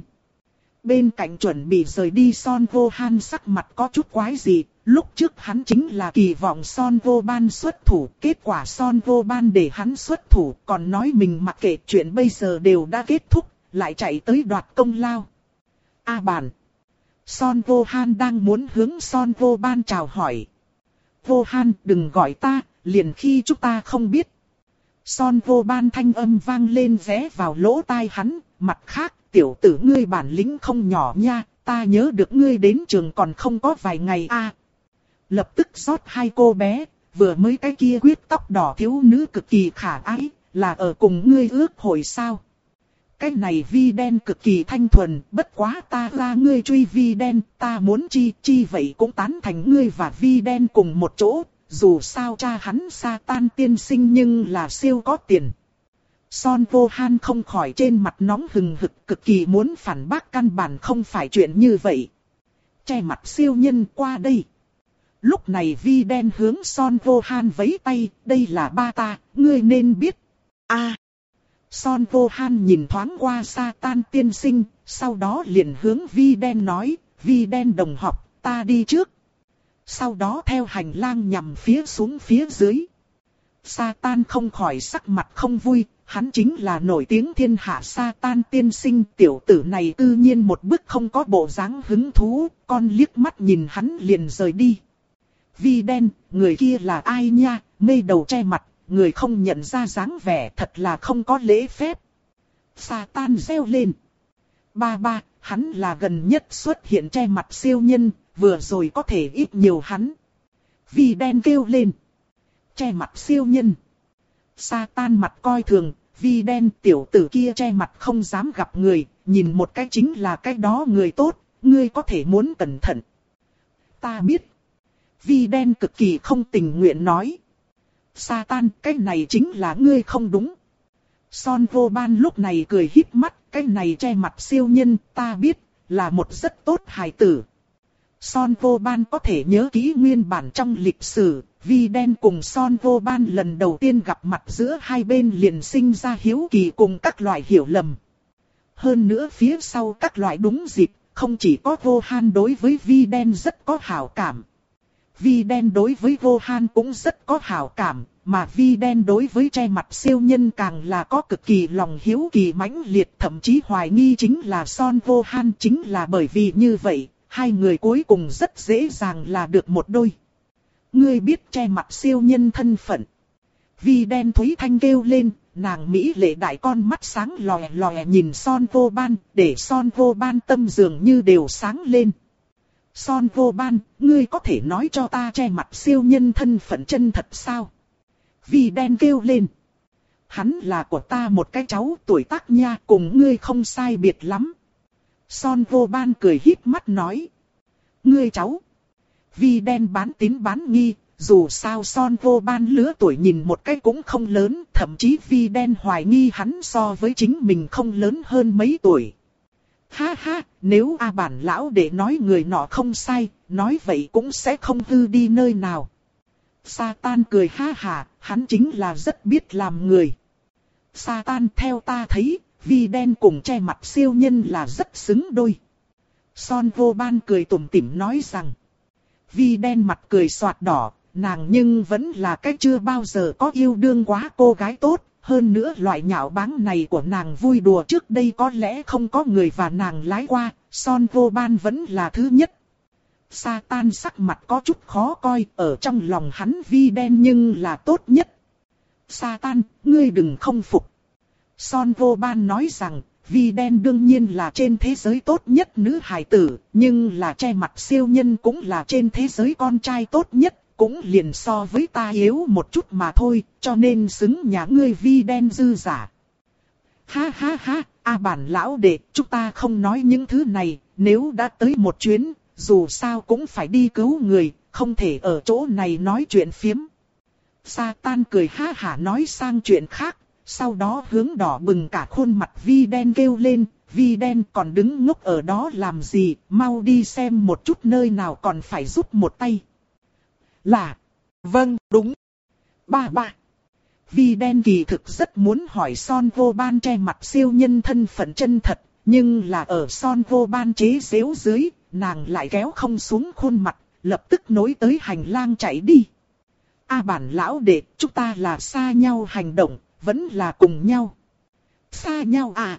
Bên cạnh chuẩn bị rời đi Son Vô Han sắc mặt có chút quái gì, lúc trước hắn chính là kỳ vọng Son Vô Ban xuất thủ, kết quả Son Vô Ban để hắn xuất thủ, còn nói mình mặc kệ chuyện bây giờ đều đã kết thúc, lại chạy tới đoạt công lao. A bản. Son Vô Han đang muốn hướng Son Vô Ban chào hỏi. Vô Han, đừng gọi ta, liền khi chúng ta không biết. Son Vô Ban thanh âm vang lên rẽ vào lỗ tai hắn, mặt khác, tiểu tử ngươi bản lĩnh không nhỏ nha, ta nhớ được ngươi đến trường còn không có vài ngày a. À, lập tức rót hai cô bé, vừa mới cái kia quyết tóc đỏ thiếu nữ cực kỳ khả ái, là ở cùng ngươi ước hội sao. Cái này Vi đen cực kỳ thanh thuần, bất quá ta ra ngươi truy Vi đen, ta muốn chi, chi vậy cũng tán thành ngươi và Vi đen cùng một chỗ, dù sao cha hắn Satan tiên sinh nhưng là siêu có tiền. Son Vô Han không khỏi trên mặt nóng hừng hực, cực kỳ muốn phản bác căn bản không phải chuyện như vậy. Che mặt siêu nhân qua đây. Lúc này Vi đen hướng Son Vô Han vẫy tay, đây là ba ta, ngươi nên biết. A. À, Son Vô Han nhìn thoáng qua Satan tiên sinh, sau đó liền hướng Vi đen nói, Vi đen đồng học, ta đi trước. Sau đó theo hành lang nhằm phía xuống phía dưới. Satan không khỏi sắc mặt không vui, hắn chính là nổi tiếng thiên hạ Satan tiên sinh, tiểu tử này tự nhiên một bước không có bộ dáng hứng thú, con liếc mắt nhìn hắn liền rời đi. Vi đen, người kia là ai nha, mây đầu che mặt, người không nhận ra dáng vẻ thật là không có lễ phép. Satan reo lên. Ba ba, hắn là gần nhất xuất hiện che mặt siêu nhân, vừa rồi có thể ít nhiều hắn. Vi đen kêu lên. Che mặt siêu nhân. Satan mặt coi thường, Vi đen tiểu tử kia che mặt không dám gặp người, nhìn một cái chính là cái đó người tốt, ngươi có thể muốn cẩn thận. Ta biết. Vi đen cực kỳ không tình nguyện nói. Satan, cái này chính là ngươi không đúng. Son Vô Ban lúc này cười híp mắt, cái này che mặt siêu nhân, ta biết, là một rất tốt hài tử. Son Vô Ban có thể nhớ kỹ nguyên bản trong lịch sử, Vi đen cùng Son Vô Ban lần đầu tiên gặp mặt giữa hai bên liền sinh ra hiếu kỳ cùng các loại hiểu lầm. Hơn nữa phía sau các loại đúng dịp, không chỉ có Vô Han đối với Vi đen rất có hảo cảm. Vi đen đối với Vô Han cũng rất có hảo cảm, mà Vi đen đối với che mặt siêu nhân càng là có cực kỳ lòng hiếu kỳ mãnh liệt, thậm chí hoài nghi chính là Son Vô Han, chính là bởi vì như vậy, hai người cuối cùng rất dễ dàng là được một đôi. Ngươi biết che mặt siêu nhân thân phận. Vi đen Thúy Thanh kêu lên, nàng mỹ lệ đại con mắt sáng lòe lòe nhìn Son Vô Ban, để Son Vô Ban tâm dường như đều sáng lên. Son Vô Ban, ngươi có thể nói cho ta che mặt siêu nhân thân phận chân thật sao? Vi đen kêu lên. Hắn là của ta một cái cháu tuổi tác nha, cùng ngươi không sai biệt lắm. Son Vô Ban cười híp mắt nói. Ngươi cháu. Vi đen bán tín bán nghi, dù sao Son Vô Ban lứa tuổi nhìn một cái cũng không lớn, thậm chí Vi đen hoài nghi hắn so với chính mình không lớn hơn mấy tuổi. Ha ha, nếu A bản lão để nói người nọ không sai, nói vậy cũng sẽ không hư đi nơi nào. Satan cười ha hà, hắn chính là rất biết làm người. Satan theo ta thấy, Vi đen cùng che mặt siêu nhân là rất xứng đôi. Son Vô Ban cười tủm tỉm nói rằng. Vi đen mặt cười xoạt đỏ, nàng nhưng vẫn là cái chưa bao giờ có yêu đương quá cô gái tốt, Hơn nữa loại nhạo báng này của nàng vui đùa trước đây có lẽ không có người và nàng lái qua, Son Vô Ban vẫn là thứ nhất. Satan sắc mặt có chút khó coi, ở trong lòng hắn Vi Đen nhưng là tốt nhất. Satan, ngươi đừng không phục. Son Vô Ban nói rằng, Vi Đen đương nhiên là trên thế giới tốt nhất nữ hài tử, nhưng là che mặt siêu nhân cũng là trên thế giới con trai tốt nhất, cũng liền so với ta yếu một chút mà thôi, cho nên xứng nhà ngươi Vi Đen dư giả. Ha ha ha, A Bản lão đệ, chúng ta không nói những thứ này, nếu đã tới một chuyến, dù sao cũng phải đi cứu người, không thể ở chỗ này nói chuyện phiếm. Satan cười ha hả nói sang chuyện khác, sau đó hướng đỏ bừng cả khuôn mặt Vi Đen kêu lên, Vi Đen còn đứng ngốc ở đó làm gì, mau đi xem một chút nơi nào còn phải giúp một tay. Là, vâng, đúng. Ba ba. Vi Đen kỳ thực rất muốn hỏi Son Vô Ban che mặt siêu nhân thân phận chân thật, nhưng là ở Son Vô Ban chế giễu dưới, nàng lại kéo không xuống khuôn mặt, lập tức nối tới hành lang chạy đi. A Bản lão đệ, chúng ta là xa nhau hành động, vẫn là cùng nhau. Xa nhau à?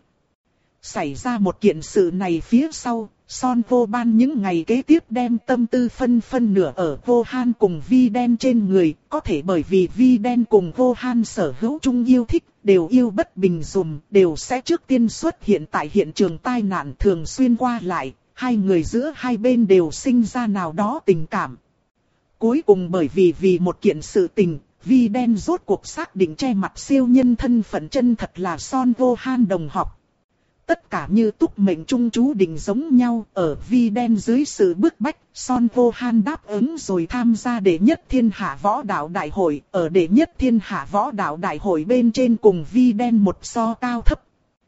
Xảy ra một kiện sự này phía sau, Son Vô Ban những ngày kế tiếp đem tâm tư phân phân nửa ở Vô Han cùng Vi Đen trên người, có thể bởi vì Vi Đen cùng Vô Han sở hữu chung yêu thích, đều yêu bất bình dùm, đều sẽ trước tiên xuất hiện tại hiện trường tai nạn thường xuyên qua lại, hai người giữa hai bên đều sinh ra nào đó tình cảm. Cuối cùng bởi vì vì một kiện sự tình, Vi Đen rốt cuộc xác định che mặt siêu nhân thân phận chân thật là Son Vô Han đồng học. Tất cả như túc mệnh chung chú định giống nhau, ở Vi Đen dưới sự bức bách, Son Vô Han đáp ứng rồi tham gia đệ nhất thiên hạ võ đạo đại hội, ở đệ nhất thiên hạ võ đạo đại hội bên trên cùng Vi Đen một so cao thấp.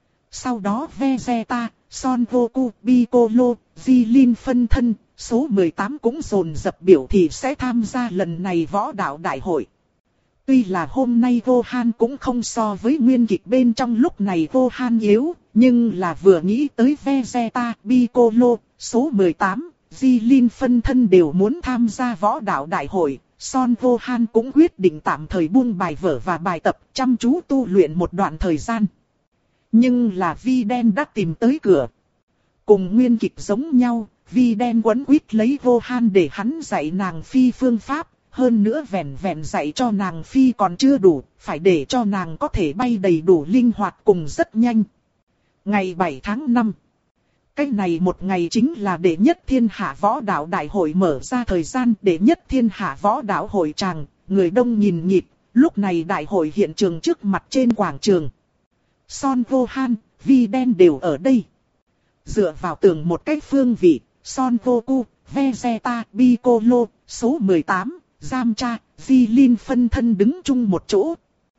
Sau đó Vegeta, Son Goku, Piccolo, Jilin phân thân, số mười tám cũng dồn dập biểu thị sẽ tham gia lần này võ đạo đại hội. Tuy là hôm nay Vô Han cũng không so với nguyên kịch bên trong lúc này Vô Han yếu, nhưng là vừa nghĩ tới Vegeta, Piccolo, số mười tám, Jilin phân thân đều muốn tham gia võ đạo đại hội, Son Vô Han cũng quyết định tạm thời buông bài vở và bài tập chăm chú tu luyện một đoạn thời gian. Nhưng là Vi Đen đã tìm tới cửa. Cùng nguyên kịch giống nhau, Vi Đen quấn quýt lấy Vô Han để hắn dạy nàng phi phương pháp. Hơn nữa vẹn vẹn dạy cho nàng phi còn chưa đủ, phải để cho nàng có thể bay đầy đủ linh hoạt cùng rất nhanh. Ngày bảy tháng năm. Cái này một ngày chính là đệ nhất thiên hạ võ đạo đại hội mở ra thời gian. Đệ nhất thiên hạ võ đạo hội tràng, người đông nhìn nhịp, lúc này đại hội hiện trường trước mặt trên quảng trường. Son Vô Han, Vi Đen đều ở đây. Dựa vào tường một cách phương vị, Son Goku, Vegeta, Piccolo, số mười tám. Giam cha, Jilin phân thân đứng chung một chỗ.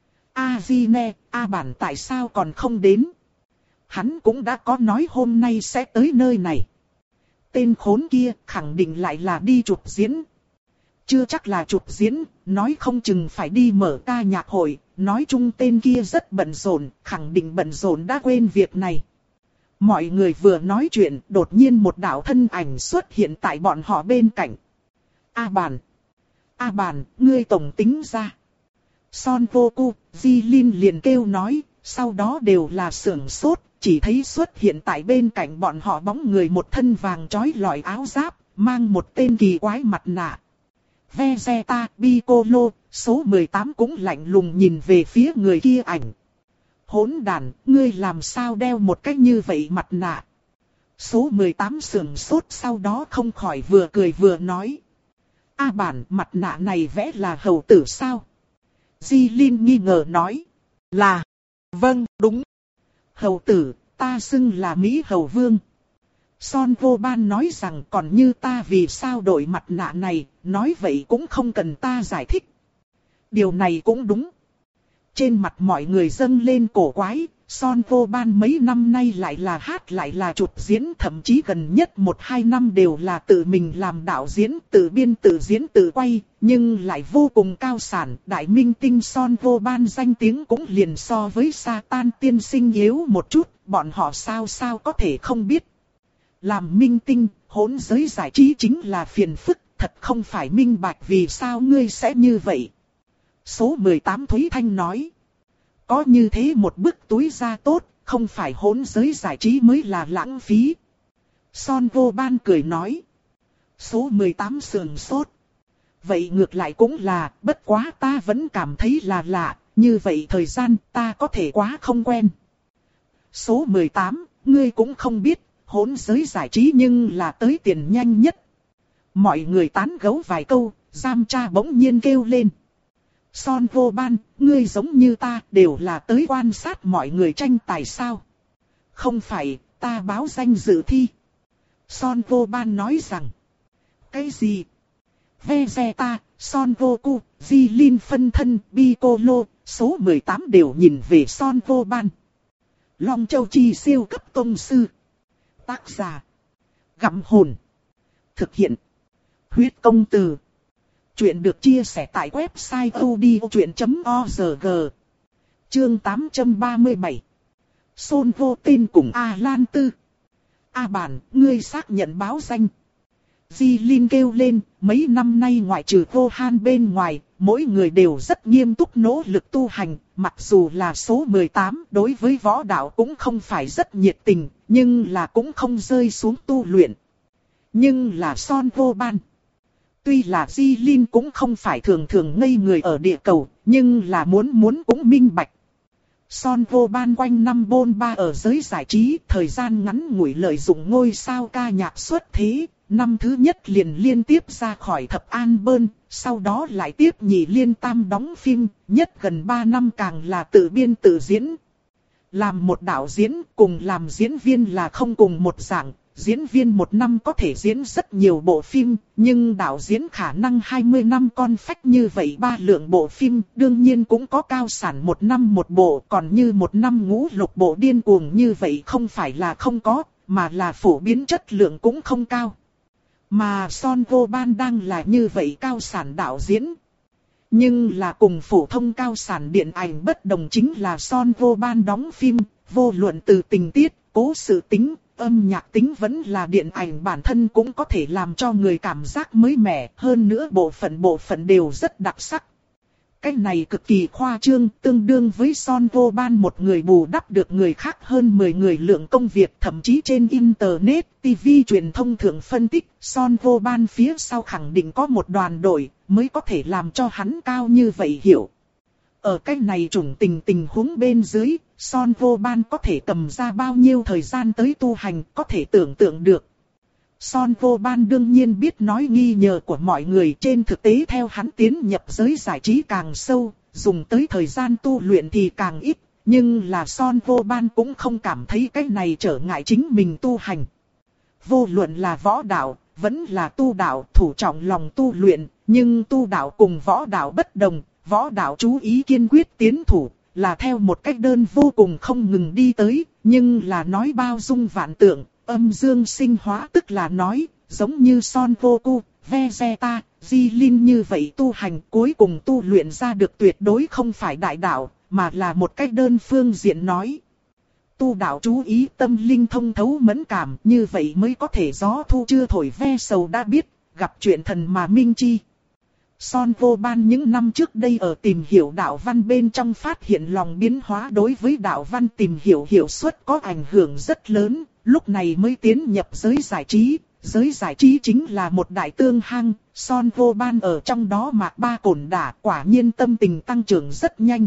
A Jine, A Bản tại sao còn không đến? Hắn cũng đã có nói hôm nay sẽ tới nơi này. Tên khốn kia khẳng định lại là đi chụp diễn. Chưa chắc là chụp diễn, nói không chừng phải đi mở ca nhạc hội. Nói chung tên kia rất bận rộn, khẳng định bận rộn đã quên việc này. Mọi người vừa nói chuyện, đột nhiên một đạo thân ảnh xuất hiện tại bọn họ bên cạnh. A Bản. A Bản, ngươi tổng tính ra. Son Goku, Jilin liền kêu nói, sau đó đều là sưởng sốt, chỉ thấy xuất hiện tại bên cạnh bọn họ bóng người một thân vàng trói lọi áo giáp, mang một tên kỳ quái mặt nạ. Vegeta, Piccolo, số mười tám cũng lạnh lùng nhìn về phía người kia ảnh. Hỗn đàn, ngươi làm sao đeo một cách như vậy mặt nạ? Số mười tám sưởng sốt sau đó không khỏi vừa cười vừa nói. A Bản, mặt nạ này vẽ là hầu tử sao? Jilin nghi ngờ nói. Là. Vâng, đúng. Hầu tử, ta xưng là Mỹ Hầu Vương. Son Vô Ban nói rằng còn như ta vì sao đổi mặt nạ này, nói vậy cũng không cần ta giải thích. Điều này cũng đúng. Trên mặt mọi người dâng lên cổ quái, Son Vô Ban mấy năm nay lại là hát lại là chụp diễn, thậm chí gần nhất một hai năm đều là tự mình làm đạo diễn, tự biên tự diễn tự quay, nhưng lại vô cùng cao sản. Đại minh tinh Son Vô Ban danh tiếng cũng liền so với Satan tiên sinh yếu một chút, bọn họ sao sao có thể không biết. Làm minh tinh, hỗn giới giải trí chính là phiền phức, thật không phải minh bạch vì sao ngươi sẽ như vậy. Số mười tám Thúy Thanh nói. có như thế một bức túi da tốt, không phải hỗn giới giải trí mới là lãng phí. Son Vô Ban cười nói. Số mười tám sườn sốt. Vậy ngược lại cũng là, bất quá ta vẫn cảm thấy là lạ, như vậy thời gian ta có thể quá không quen. Số mười tám, ngươi cũng không biết, hỗn giới giải trí nhưng là tới tiền nhanh nhất. Mọi người tán gẫu vài câu, giam cha bỗng nhiên kêu lên. Son Vô Ban, ngươi giống như ta, đều là tới quan sát mọi người tranh tài sao? Không phải, ta báo danh dự thi. Son Vô Ban nói rằng. Cái gì? Vegeta, Son Goku, Jilin phân thân, Piccolo, số mười tám đều nhìn về Son Vô Ban. Long Châu Chi siêu cấp tông sư. Tác giả. Gặm hồn. Thực hiện. Huyết công từ. Chuyện được chia sẻ tại website odchuyện chấm org. Chương tám trăm ba mươi bảy. Son Vô Tên cùng A Lan Tư. A Bản, ngươi xác nhận báo danh. Jilin kêu lên, mấy năm nay ngoại trừ Gohan bên ngoài, mỗi người đều rất nghiêm túc nỗ lực tu hành, mặc dù là số mười tám đối với võ đạo cũng không phải rất nhiệt tình, nhưng là cũng không rơi xuống tu luyện. Nhưng là Son Vô Ban. Tuy là Jilin cũng không phải thường thường ngây người ở địa cầu, nhưng là muốn muốn cũng minh bạch. Son Vô Ban quanh năm bôn ba ở giới giải trí, thời gian ngắn ngủi lợi dụng ngôi sao ca nhạc xuất thế. Năm thứ nhất liền liên tiếp ra khỏi thập an bơn, sau đó lại tiếp nhị liên tam đóng phim, nhất gần ba năm càng là tự biên tự diễn. Làm một đạo diễn cùng làm diễn viên là không cùng một dạng, diễn viên một năm có thể diễn rất nhiều bộ phim, nhưng đạo diễn khả năng hai mươi năm con phách như vậy ba lượng bộ phim, đương nhiên cũng có cao sản một năm một bộ, còn như một năm ngũ lục bộ điên cuồng như vậy không phải là không có, mà là phổ biến chất lượng cũng không cao. Mà Son Vô Ban đang là như vậy cao sản đạo diễn. Nhưng là cùng phổ thông cao sản điện ảnh bất đồng chính là Son Vô Ban đóng phim, vô luận từ tình tiết, cố sự tính, âm nhạc tính vẫn là điện ảnh bản thân cũng có thể làm cho người cảm giác mới mẻ, hơn nữa bộ phận bộ phận đều rất đặc sắc. Cái này cực kỳ khoa trương, tương đương với Son Vô Ban một người bù đắp được người khác hơn mười người lượng công việc, thậm chí trên internet, ti vi truyền thông thường phân tích, Son Vô Ban phía sau khẳng định có một đoàn đội, mới có thể làm cho hắn cao như vậy hiểu. Ở cái này chủng tình tình huống bên dưới, Son Vô Ban có thể cầm ra bao nhiêu thời gian tới tu hành, có thể tưởng tượng được. Son Vô Ban đương nhiên biết nói nghi ngờ của mọi người, trên thực tế theo hắn tiến nhập giới giải trí càng sâu, dùng tới thời gian tu luyện thì càng ít, nhưng là Son Vô Ban cũng không cảm thấy cái này trở ngại chính mình tu hành. Vô luận là võ đạo, vẫn là tu đạo, thủ trọng lòng tu luyện, nhưng tu đạo cùng võ đạo bất đồng, võ đạo chú ý kiên quyết tiến thủ, là theo một cách đơn vô cùng không ngừng đi tới, nhưng là nói bao dung vạn tượng. Âm dương sinh hóa tức là nói, giống như Son Goku, Vegeta, Jilin như vậy tu hành cuối cùng tu luyện ra được tuyệt đối không phải đại đạo, mà là một cách đơn phương diện nói. Tu đạo chú ý tâm linh thông thấu mẫn cảm, như vậy mới có thể gió thu chưa thổi ve sầu đã biết, gặp chuyện thần mà minh chi. Son Vô Ban những năm trước đây ở tìm hiểu đạo văn bên trong phát hiện lòng biến hóa đối với đạo văn tìm hiểu hiệu suất có ảnh hưởng rất lớn, lúc này mới tiến nhập giới giải trí. Giới giải trí chính là một đại tương hang, Son Vô Ban ở trong đó mạc ba cổn đả, quả nhiên tâm tình tăng trưởng rất nhanh.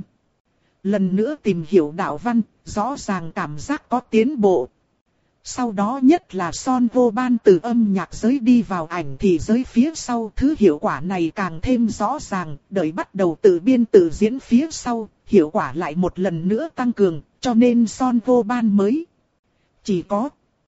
Lần nữa tìm hiểu đạo văn, rõ ràng cảm giác có tiến bộ. Sau đó nhất là Son Vô Ban từ âm nhạc giới đi vào ảnh thì giới phía sau, thứ hiệu quả này càng thêm rõ ràng, đợi bắt đầu tự biên tự diễn phía sau, hiệu quả lại một lần nữa tăng cường, cho nên Son Vô Ban mới chỉ có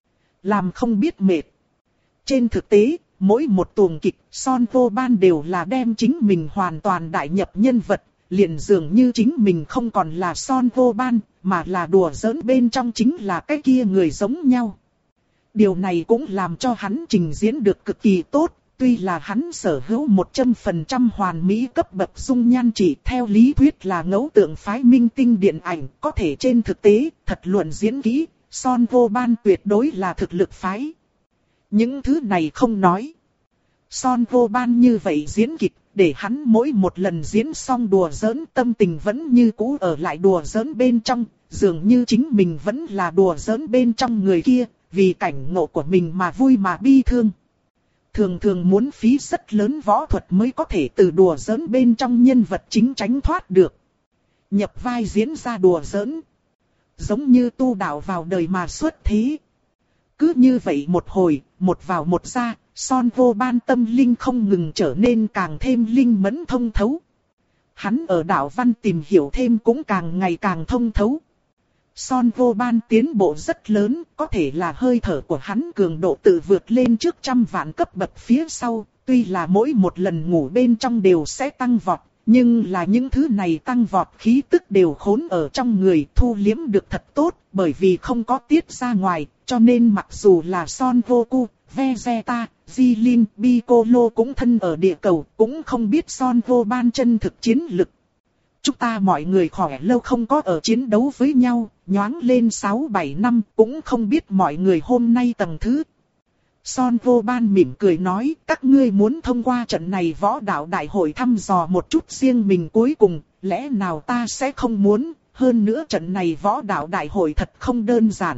làm không biết mệt. Trên thực tế, mỗi một tuồng kịch, Son Vô Ban đều là đem chính mình hoàn toàn đại nhập nhân vật, liền dường như chính mình không còn là Son Vô Ban, mà là đùa giỡn bên trong chính là cái kia người giống nhau. Điều này cũng làm cho hắn trình diễn được cực kỳ tốt, tuy là hắn sở hữu một trăm phần trăm hoàn mỹ cấp bậc dung nhan chỉ theo lý thuyết là ngẫu tượng phái minh tinh điện ảnh, có thể trên thực tế, thật luận diễn kỹ, Son Vô Ban tuyệt đối là thực lực phái. Những thứ này không nói. Son Vô Ban như vậy diễn kịch, để hắn mỗi một lần diễn xong đùa giỡn tâm tình vẫn như cũ ở lại đùa giỡn bên trong, dường như chính mình vẫn là đùa giỡn bên trong người kia, vì cảnh ngộ của mình mà vui mà bi thương. Thường thường muốn phí rất lớn võ thuật mới có thể từ đùa giỡn bên trong nhân vật chính tránh thoát được. Nhập vai diễn ra đùa giỡn. Giống như tu đạo vào đời mà xuất thế. Cứ như vậy một hồi, một vào một ra, Son Vô Ban tâm linh không ngừng trở nên càng thêm linh mẫn thông thấu. Hắn ở đạo văn tìm hiểu thêm cũng càng ngày càng thông thấu. Son Vô Ban tiến bộ rất lớn, có thể là hơi thở của hắn cường độ tự vượt lên trước trăm vạn cấp bậc phía sau, tuy là mỗi một lần ngủ bên trong đều sẽ tăng vọt, nhưng là những thứ này tăng vọt khí tức đều khốn ở trong người, thu liếm được thật tốt, bởi vì không có tiết ra ngoài, cho nên mặc dù là Son Goku, Vegeta, Jilin, Piccolo cũng thân ở địa cầu, cũng không biết Son Vô Ban chân thực chiến lực. Chúng ta mọi người khỏe lâu không có ở chiến đấu với nhau, nhoáng lên sáu bảy năm, cũng không biết mọi người hôm nay tầng thứ. Son Vô Ban mỉm cười nói, các ngươi muốn thông qua trận này võ đạo đại hội thăm dò một chút riêng mình cuối cùng, lẽ nào ta sẽ không muốn, hơn nữa trận này võ đạo đại hội thật không đơn giản.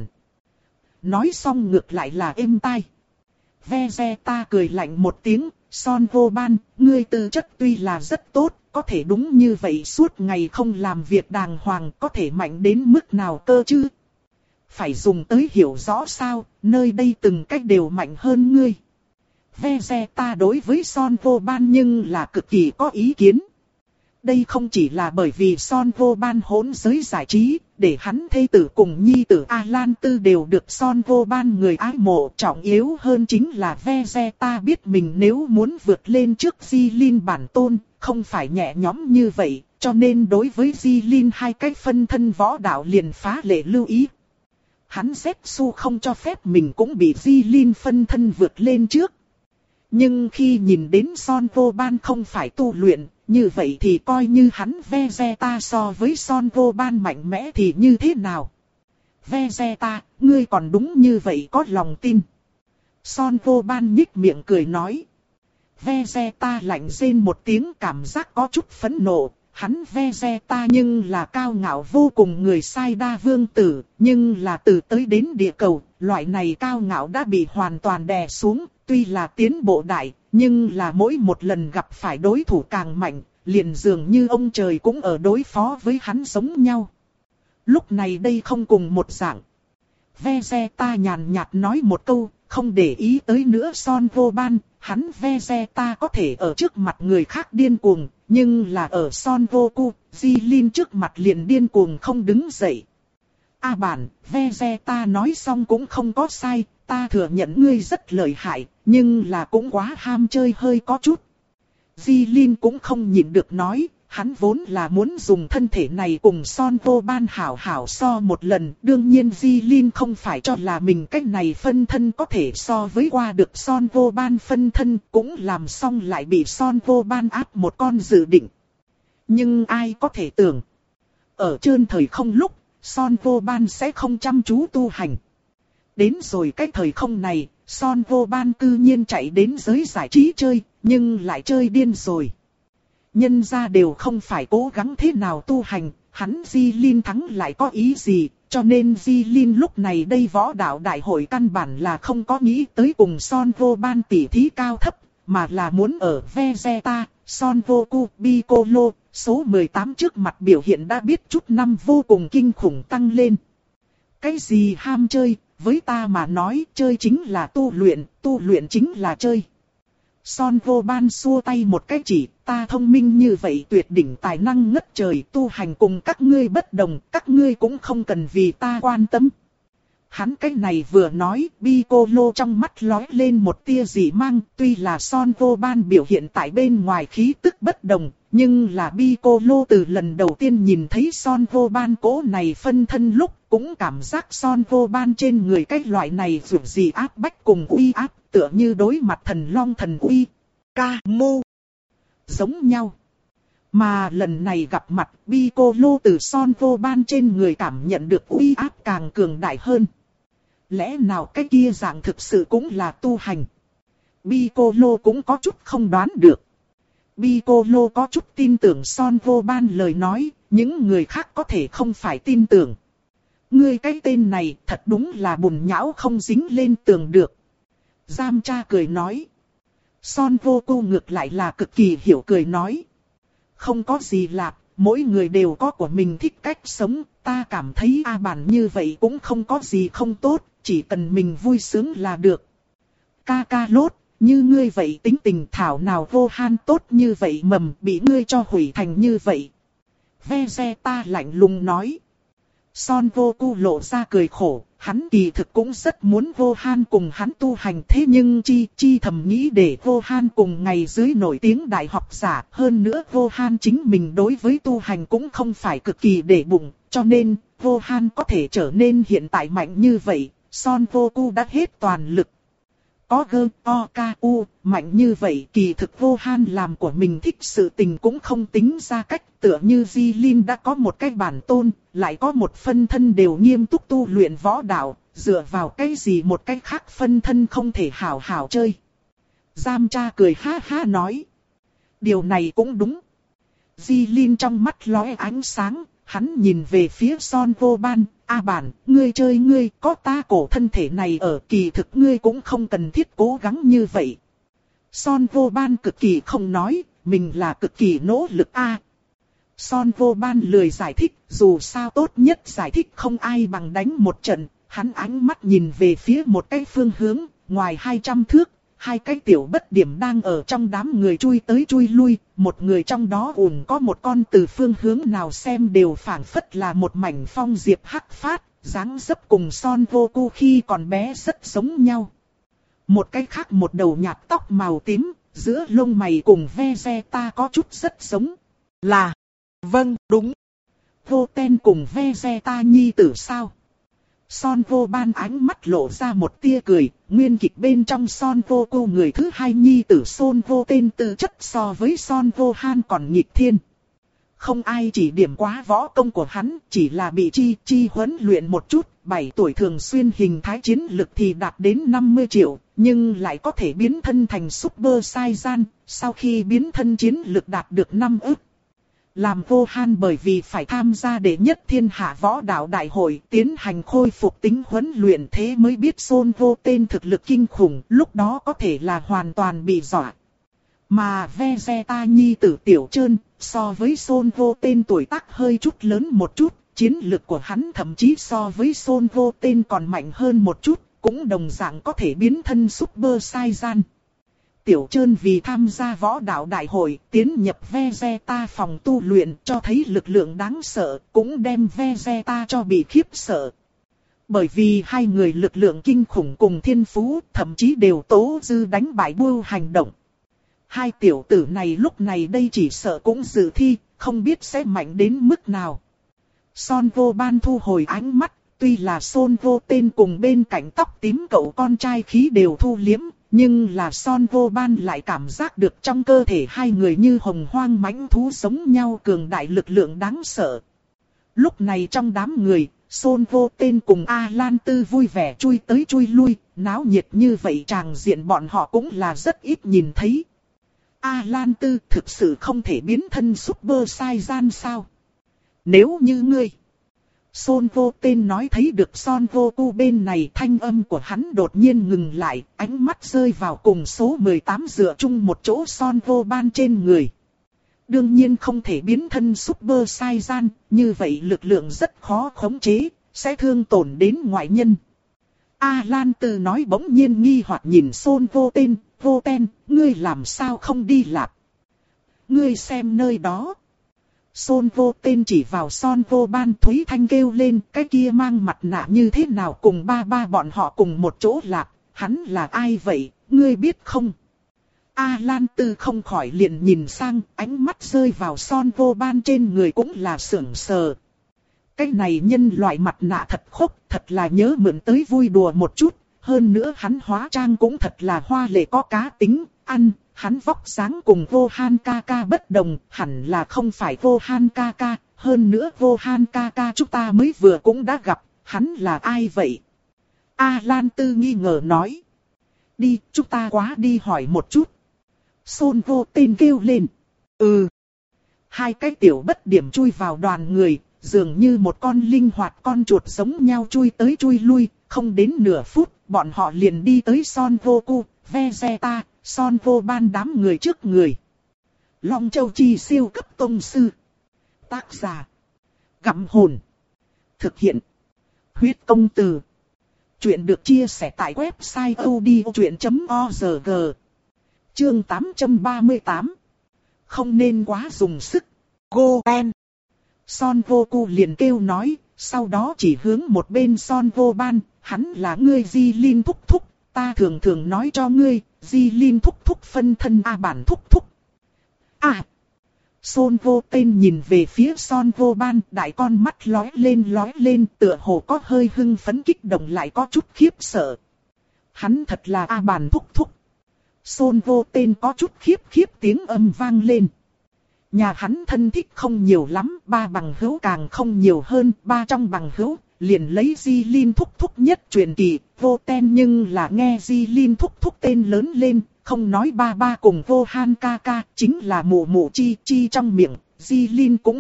Nói xong ngược lại là êm tai. Vegeta cười lạnh một tiếng, Son Vô Ban, ngươi tư chất tuy là rất tốt, có thể đúng như vậy suốt ngày không làm việc đàng hoàng, có thể mạnh đến mức nào cơ chứ? Phải dùng tới hiểu rõ sao, nơi đây từng cách đều mạnh hơn ngươi. Vegeta đối với Son Vô Ban nhưng là cực kỳ có ý kiến. Đây không chỉ là bởi vì Son Vô Ban hỗn giới giải trí, để hắn thê tử cùng nhi tử A-Lan Tư đều được Son Vô Ban người ái mộ, trọng yếu hơn chính là Vegeta biết mình nếu muốn vượt lên trước Jilin bản tôn, không phải nhẹ nhõm như vậy, cho nên đối với Jilin hai cách phân thân võ đạo liền phá lệ lưu ý. Hắn Zetsu không cho phép mình cũng bị Jilin phân thân vượt lên trước. Nhưng khi nhìn đến Son Vô Ban không phải tu luyện, như vậy thì coi như hắn Vegeta so với Son Vô Ban mạnh mẽ thì như thế nào? Vegeta, ngươi còn đúng như vậy có lòng tin. Son Vô Ban nhích miệng cười nói. Vegeta lạnh rên một tiếng, cảm giác có chút phẫn nộ. Hắn Vegeta nhưng là cao ngạo vô cùng người sai đa vương tử, nhưng là từ tới đến địa cầu, loại này cao ngạo đã bị hoàn toàn đè xuống, tuy là tiến bộ đại, nhưng là mỗi một lần gặp phải đối thủ càng mạnh, liền dường như ông trời cũng ở đối phó với hắn giống nhau. Lúc này đây không cùng một dạng. Vegeta nhàn nhạt nói một câu, không để ý tới nữa Son Vô Ban, hắn Vegeta có thể ở trước mặt người khác điên cuồng, nhưng là ở Son Goku, Jilin trước mặt liền điên cuồng không đứng dậy. A bản, Vegeta nói xong cũng không có sai, ta thừa nhận ngươi rất lợi hại, nhưng là cũng quá ham chơi hơi có chút. Jilin cũng không nhịn được nói, hắn vốn là muốn dùng thân thể này cùng Son Vô Ban hảo hảo so một lần. Đương nhiên Jilin không phải cho là mình cách này phân thân có thể so với qua được Son Vô Ban phân thân, cũng làm xong lại bị Son Vô Ban áp một con dự định. Nhưng ai có thể tưởng, ở trơn thời không lúc, Son Vô Ban sẽ không chăm chú tu hành. Đến rồi cái thời không này, Son Vô Ban cư nhiên chạy đến giới giải trí chơi, nhưng lại chơi điên rồi. Nhân ra đều không phải cố gắng thế nào tu hành, hắn Jilin thắng lại có ý gì, cho nên Jilin lúc này đây võ đạo đại hội căn bản là không có nghĩ tới cùng Son Vô Ban tỉ thí cao thấp, mà là muốn ở Vegeta, Son Goku, Piccolo, số mười tám trước mặt biểu hiện đã biết chút năm vô cùng kinh khủng tăng lên. Cái gì ham chơi, với ta mà nói chơi chính là tu luyện, tu luyện chính là chơi. Son Vô Ban xua tay một cái chỉ, ta thông minh như vậy tuyệt đỉnh tài năng ngất trời, tu hành cùng các ngươi bất đồng, các ngươi cũng không cần vì ta quan tâm. Hắn cái này vừa nói, Piccolo trong mắt lóe lên một tia dị mang, tuy là Son Vô Ban biểu hiện tại bên ngoài khí tức bất đồng, nhưng là Piccolo từ lần đầu tiên nhìn thấy Son Vô Ban cố này phân thân lúc, cũng cảm giác Son Vô Ban trên người cái loại này dù gì áp bách cùng uy áp, tựa như đối mặt thần long thần uy, ca mô, giống nhau. Mà lần này gặp mặt, Piccolo từ Son Vô Ban trên người cảm nhận được uy áp càng cường đại hơn. Lẽ nào cái kia dạng thực sự cũng là tu hành? Piccolo cũng có chút không đoán được. Piccolo có chút tin tưởng Son Vô Ban lời nói, những người khác có thể không phải tin tưởng. Ngươi cái tên này thật đúng là bùn nhão không dính lên tường được. Giam cha cười nói. Son Vô Cu ngược lại là cực kỳ hiểu cười nói. Không có gì lạ, mỗi người đều có của mình thích cách sống, ta cảm thấy A Bản như vậy cũng không có gì không tốt, chỉ cần mình vui sướng là được. Ca ca lốt, như ngươi vậy tính tình thảo nào vô han tốt như vậy mầm bị ngươi cho hủy thành như vậy. Vegeta lạnh lùng nói. Son Vô Cu lộ ra cười khổ, hắn kỳ thực cũng rất muốn Vô Han cùng hắn tu hành thế nhưng chi chi thầm nghĩ để Vô Han cùng ngày dưới nổi tiếng đại học giả. Hơn nữa Vô Han chính mình đối với tu hành cũng không phải cực kỳ để bụng, cho nên Vô Han có thể trở nên hiện tại mạnh như vậy, Son Vô Cu đã hết toàn lực. Có gơ, o, ca, u, mạnh như vậy kỳ thực Vô Han làm của mình thích sự tình cũng không tính ra cách, tựa như Di Linh đã có một cái bản tôn, lại có một phân thân đều nghiêm túc tu luyện võ đạo, dựa vào cái gì một cái khác phân thân không thể hảo hảo chơi. Giam cha cười ha ha nói. Điều này cũng đúng. Di Linh trong mắt lóe ánh sáng, hắn nhìn về phía Son Vô Ban. A Bản, ngươi chơi ngươi, có ta cổ thân thể này ở, kỳ thực ngươi cũng không cần thiết cố gắng như vậy. Son Vô Ban cực kỳ không nói, mình là cực kỳ nỗ lực a. À, Son Vô Ban lười giải thích, dù sao tốt nhất giải thích không ai bằng đánh một trận. Hắn ánh mắt nhìn về phía một cái phương hướng, ngoài hai trăm thước, hai cái tiểu bất điểm đang ở trong đám người chui tới chui lui, một người trong đó ùn có một con từ phương hướng nào xem đều phảng phất là một mảnh phong diệp hắc phát, dáng dấp cùng Son Vô Cu khi còn bé rất giống nhau. Một cái khác một đầu nhạt tóc màu tím, giữa lông mày cùng Vegeta có chút rất giống. Là, vâng, đúng. Vô Ten cùng Vegeta nhi tử sao? Son Vô Ban ánh mắt lộ ra một tia cười, nguyên kịch bên trong Son Vô Cu người thứ hai nhi tử Son Vô Tên tư chất so với Son Vô Han còn nghịch thiên. Không ai chỉ điểm quá võ công của hắn, chỉ là bị chi chi huấn luyện một chút, bảy tuổi thường xuyên hình thái chiến lực thì đạt đến năm mươi triệu, nhưng lại có thể biến thân thành Super Saiyan, sau khi biến thân chiến lực đạt được năm ức. Làm Vô Han bởi vì phải tham gia đệ nhất thiên hạ võ đạo đại hội tiến hành khôi phục tính huấn luyện thế mới biết Son Vô Tên thực lực kinh khủng, lúc đó có thể là hoàn toàn bị dọa. Mà Vegeta nhi tử Tiểu Trơn, so với Son Vô Tên tuổi tác hơi chút lớn một chút, chiến lực của hắn thậm chí so với Son Vô Tên còn mạnh hơn một chút, cũng đồng dạng có thể biến thân Super Saiyan. Tiểu Trơn vì tham gia võ đạo đại hội, tiến nhập Vegeta phòng tu luyện cho thấy lực lượng đáng sợ, cũng đem Vegeta cho bị khiếp sợ. Bởi vì hai người lực lượng kinh khủng cùng thiên phú, thậm chí đều tố dư đánh bại Bưu hành động. Hai tiểu tử này lúc này đây chỉ sợ cũng dự thi, không biết sẽ mạnh đến mức nào. Son Vô Ban thu hồi ánh mắt, tuy là Son Vô Tên cùng bên cạnh tóc tím cậu con trai khí đều thu liếm. Nhưng là Son Vô Ban lại cảm giác được trong cơ thể hai người như hồng hoang mãnh thú giống nhau cường đại lực lượng đáng sợ. Lúc này trong đám người, Son Vô Tên cùng A Lan Tư vui vẻ chui tới chui lui, náo nhiệt như vậy tràng diện bọn họ cũng là rất ít nhìn thấy. A Lan Tư thực sự không thể biến thân Super Saiyan sao? Nếu như ngươi... Son Vô Tên nói thấy được Son Vô Cu bên này, thanh âm của hắn đột nhiên ngừng lại, ánh mắt rơi vào cùng số mười tám dựa chung một chỗ Son Vô Ban trên người. Đương nhiên không thể biến thân Super Saiyan, như vậy lực lượng rất khó khống chế, sẽ thương tổn đến ngoại nhân. A Lan Tư nói bỗng nhiên nghi hoặc nhìn Son Vô Tên, Vô Ten, ngươi làm sao không đi lạc? Ngươi xem nơi đó. Son Vô Tên chỉ vào Son Vô Ban, Thúy Thanh kêu lên, cái kia mang mặt nạ như thế nào cùng ba ba bọn họ cùng một chỗ lạc, hắn là ai vậy, ngươi biết không? A Lan Tư không khỏi liền nhìn sang, ánh mắt rơi vào Son Vô Ban trên người cũng là sưởng sờ. Cái này nhân loại mặt nạ thật khốc, thật là nhớ mượn tới vui đùa một chút, hơn nữa hắn hóa trang cũng thật là hoa lệ có cá tính, ăn. Hắn vóc dáng cùng Vô Han ca ca bất đồng, hẳn là không phải Vô Han ca ca, hơn nữa Vô Han ca ca chúng ta mới vừa cũng đã gặp, hắn là ai vậy? A Lan Tư nghi ngờ nói. Đi, chúng ta quá đi hỏi một chút. Son Vô Tên kêu lên. Ừ. Hai cái tiểu bất điểm chui vào đoàn người, dường như một con linh hoạt con chuột giống nhau chui tới chui lui, không đến nửa phút, bọn họ liền đi tới Son Goku, Vegeta, Son Vô Ban đám người trước người. Long Châu Chi siêu cấp tông sư. Tác giả. Gặm hồn. Thực hiện. Huyết công từ. Chuyện được chia sẻ tại website odchuyện chấm org. Chương tám trăm ba mươi tám. Không nên quá dùng sức. Goten. Son Goku liền kêu nói, sau đó chỉ hướng một bên Son Vô Ban, hắn là ngươi Di Linh thúc thúc, ta thường thường nói cho ngươi, Di Linh thúc thúc phân thân A bản thúc thúc. À! Son Vô Tên nhìn về phía Son Vô Ban, đại con mắt lóe lên lóe lên, tựa hồ có hơi hưng phấn kích động lại có chút khiếp sợ. Hắn thật là A bản thúc thúc. Son Vô Tên có chút khiếp khiếp tiếng âm vang lên. Nhà hắn thân thích không nhiều lắm, ba bằng hữu càng không nhiều hơn, ba trong bằng hữu, liền lấy Di Linh thúc thúc nhất truyền kỳ, Vô Ten nhưng là nghe Di Linh thúc thúc tên lớn lên, không nói ba ba cùng Vô Han ca ca, chính là mụ mụ chi chi trong miệng, Di Linh cũng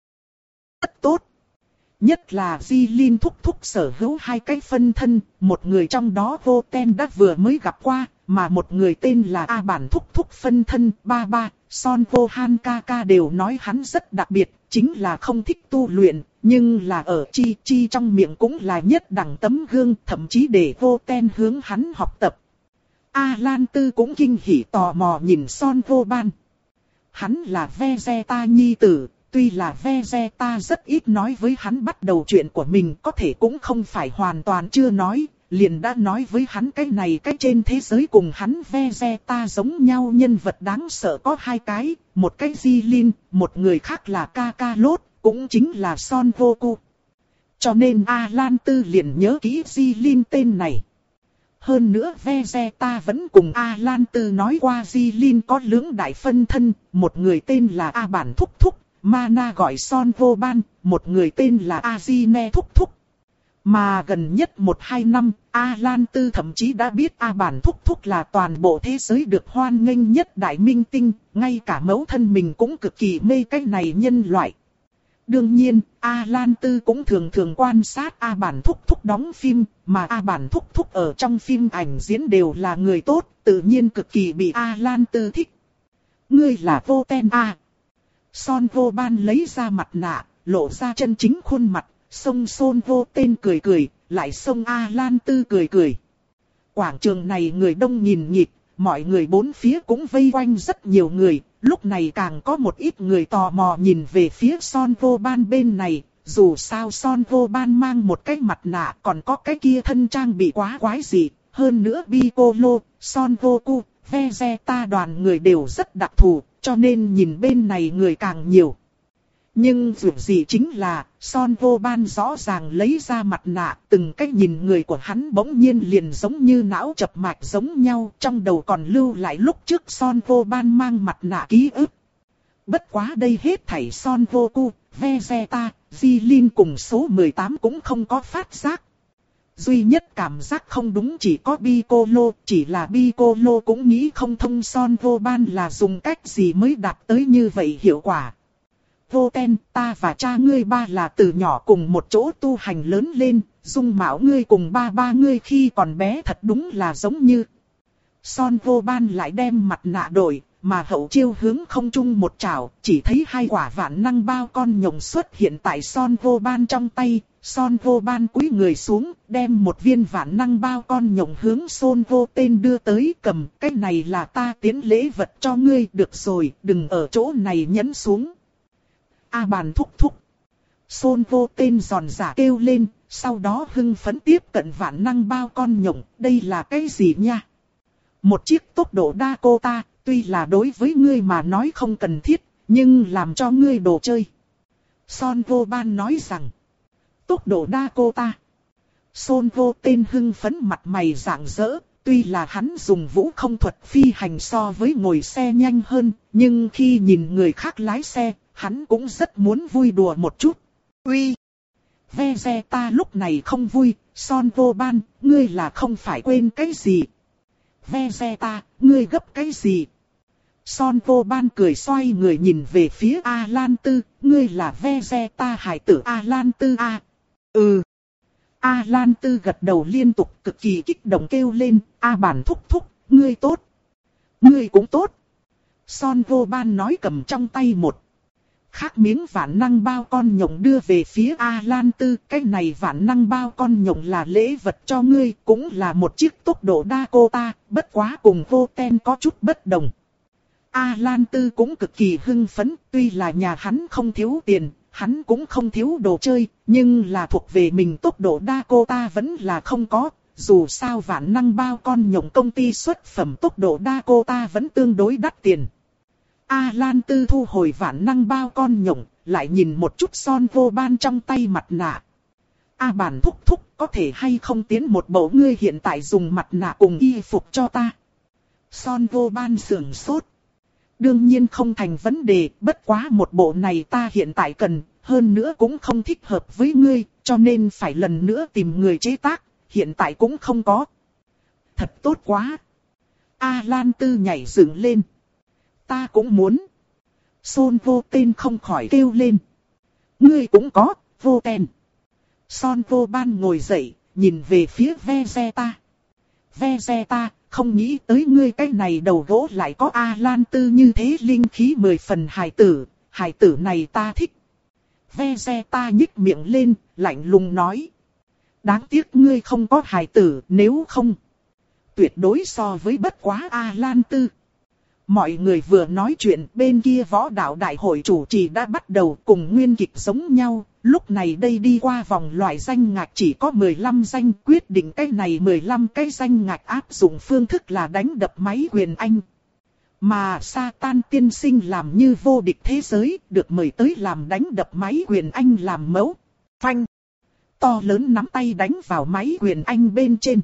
rất tốt. Nhất là Di Linh thúc thúc sở hữu hai cái phân thân, một người trong đó Vô Ten đã vừa mới gặp qua, mà một người tên là A bản thúc thúc phân thân, ba ba, Son Vô Han ca ca đều nói hắn rất đặc biệt, chính là không thích tu luyện, nhưng là ở chi chi trong miệng cũng là nhất đẳng tấm gương, thậm chí để Vô Ten hướng hắn học tập. A Lan Tư cũng kinh hỉ tò mò nhìn Son Vô Ban. Hắn là Vegeta nhi tử, tuy là Vegeta rất ít nói với hắn bắt đầu chuyện của mình, có thể cũng không phải hoàn toàn chưa nói, liền đã nói với hắn cái này cái trên thế giới cùng hắn Vegeta giống nhau nhân vật đáng sợ có hai cái, một cái Di Linh, một người khác là Kakarot, cũng chính là Son Goku. Cho nên A Lan Tư liền nhớ kỹ Di Linh tên này. Hơn nữa Vegeta vẫn cùng A Lan Tư nói qua Di Linh có lưỡng đại phân thân, một người tên là A bản thúc thúc, Mana gọi Son Vô Ban, một người tên là Azine thúc thúc. Mà gần nhất một hai năm, A Lan Tư thậm chí đã biết A bản thúc thúc là toàn bộ thế giới được hoan nghênh nhất đại minh tinh, ngay cả mẫu thân mình cũng cực kỳ mê cái này nhân loại. Đương nhiên, A Lan Tư cũng thường thường quan sát A bản thúc thúc đóng phim, mà A bản thúc thúc ở trong phim ảnh diễn đều là người tốt, tự nhiên cực kỳ bị A Lan Tư thích. Ngươi là Vô Ten A. Son Vô Ban lấy ra mặt nạ, lộ ra chân chính khuôn mặt, xông Son Vô Tên cười cười, lại xông A Lan Tư cười cười. Quảng trường này người đông nghìn nghịt, mọi người bốn phía cũng vây quanh rất nhiều người, lúc này càng có một ít người tò mò nhìn về phía Son Vô Ban bên này, dù sao Son Vô Ban mang một cái mặt nạ còn có cái kia thân trang bị quá quái dị, hơn nữa Piccolo, Son Goku, Vegeta đoàn người đều rất đặc thù, cho nên nhìn bên này người càng nhiều. Nhưng dù gì chính là, Son Vô Ban rõ ràng lấy ra mặt nạ, từng cách nhìn người của hắn bỗng nhiên liền giống như não chập mạch giống nhau, trong đầu còn lưu lại lúc trước Son Vô Ban mang mặt nạ ký ức. Bất quá đây hết thảy Son Goku, Vegeta, Di Linh cùng số mười tám cũng không có phát giác. Duy nhất cảm giác không đúng chỉ có Piccolo, chỉ là Piccolo cũng nghĩ không thông Son Vô Ban là dùng cách gì mới đạt tới như vậy hiệu quả. Vô Ten, ta và cha ngươi ba là từ nhỏ cùng một chỗ tu hành lớn lên, dung mạo ngươi cùng ba ba ngươi khi còn bé thật đúng là giống như. Son Vô Ban lại đem mặt nạ đổi, mà hậu chiêu hướng không trung một chảo, chỉ thấy hai quả vạn năng bao con nhộng xuất hiện tại Son Vô Ban trong tay. Son Vô Ban cúi người xuống, đem một viên vạn năng bao con nhộng hướng Son Vô Tên đưa tới, cầm, cái này là ta tiến lễ vật cho ngươi, được rồi, đừng ở chỗ này nhấn xuống. A bàn thúc thúc. Son Vô Tên giòn giả kêu lên, sau đó hưng phấn tiếp cận vạn năng bao con nhộng, đây là cái gì nha? Một chiếc tốc độ Dakota, tuy là đối với ngươi mà nói không cần thiết, nhưng làm cho ngươi đồ chơi. Son Vô Ban nói rằng, tốc độ Dakota. Son Vô Tên hưng phấn mặt mày rạng rỡ, tuy là hắn dùng vũ không thuật phi hành so với ngồi xe nhanh hơn, nhưng khi nhìn người khác lái xe, hắn cũng rất muốn vui đùa một chút. Uy! Vegeta lúc này không vui, Son Vô Ban, ngươi là không phải quên cái gì? Vegeta, ngươi gấp cái gì? Son vô ban cười xoay người nhìn về phía A Lan Tư, ngươi là Vegeta hải tử A Lan Tư A. Ừ. A Lan Tư gật đầu liên tục cực kỳ kích động kêu lên, A bản thúc thúc, ngươi tốt. Ngươi cũng tốt. Son vô ban nói cầm trong tay một khác miếng vạn năng bao con nhộng đưa về phía A Lan Tư. Cái này vạn năng bao con nhộng là lễ vật cho ngươi, cũng là một chiếc tốc độ Dakota, bất quá cùng vô ten có chút bất đồng. A Lan Tư cũng cực kỳ hưng phấn, tuy là nhà hắn không thiếu tiền, hắn cũng không thiếu đồ chơi, nhưng là thuộc về mình tốc độ Dakota vẫn là không có. Dù sao vạn năng bao con nhộng công ty xuất phẩm tốc độ Dakota vẫn tương đối đắt tiền. A Lan Tư thu hồi vạn năng bao con nhộng, lại nhìn một chút Son vô ban trong tay mặt nạ. A bản thúc thúc có thể hay không tiến một bộ ngươi hiện tại dùng mặt nạ cùng y phục cho ta. Son vô ban sườn sốt. Đương nhiên không thành vấn đề, bất quá một bộ này ta hiện tại cần, hơn nữa cũng không thích hợp với ngươi, cho nên phải lần nữa tìm người chế tác, hiện tại cũng không có. Thật tốt quá. A Lan Tư nhảy dựng lên. Ta cũng muốn. Son vô tên không khỏi kêu lên. Ngươi cũng có, vô tên. Son vô ban ngồi dậy, nhìn về phía Vegeta. Vegeta, không nghĩ tới ngươi cái này đầu gỗ lại có A Lan Tư như thế linh khí mười phần hài tử, hài tử này ta thích. Vegeta nhích miệng lên, lạnh lùng nói. Đáng tiếc ngươi không có hài tử, nếu không tuyệt đối so với bất quá A Lan Tư. Mọi người vừa nói chuyện, bên kia võ đạo đại hội chủ trì đã bắt đầu, cùng nguyên kịch giống nhau. Lúc này đây đi qua vòng loại danh ngạch chỉ có mười lăm danh, quyết định cái này mười lăm cái danh ngạch áp dụng phương thức là đánh đập máy quyền anh. Mà Satan tiên sinh làm như vô địch thế giới, được mời tới làm đánh đập máy quyền anh làm mẫu. Phanh. To lớn nắm tay đánh vào máy quyền anh bên trên.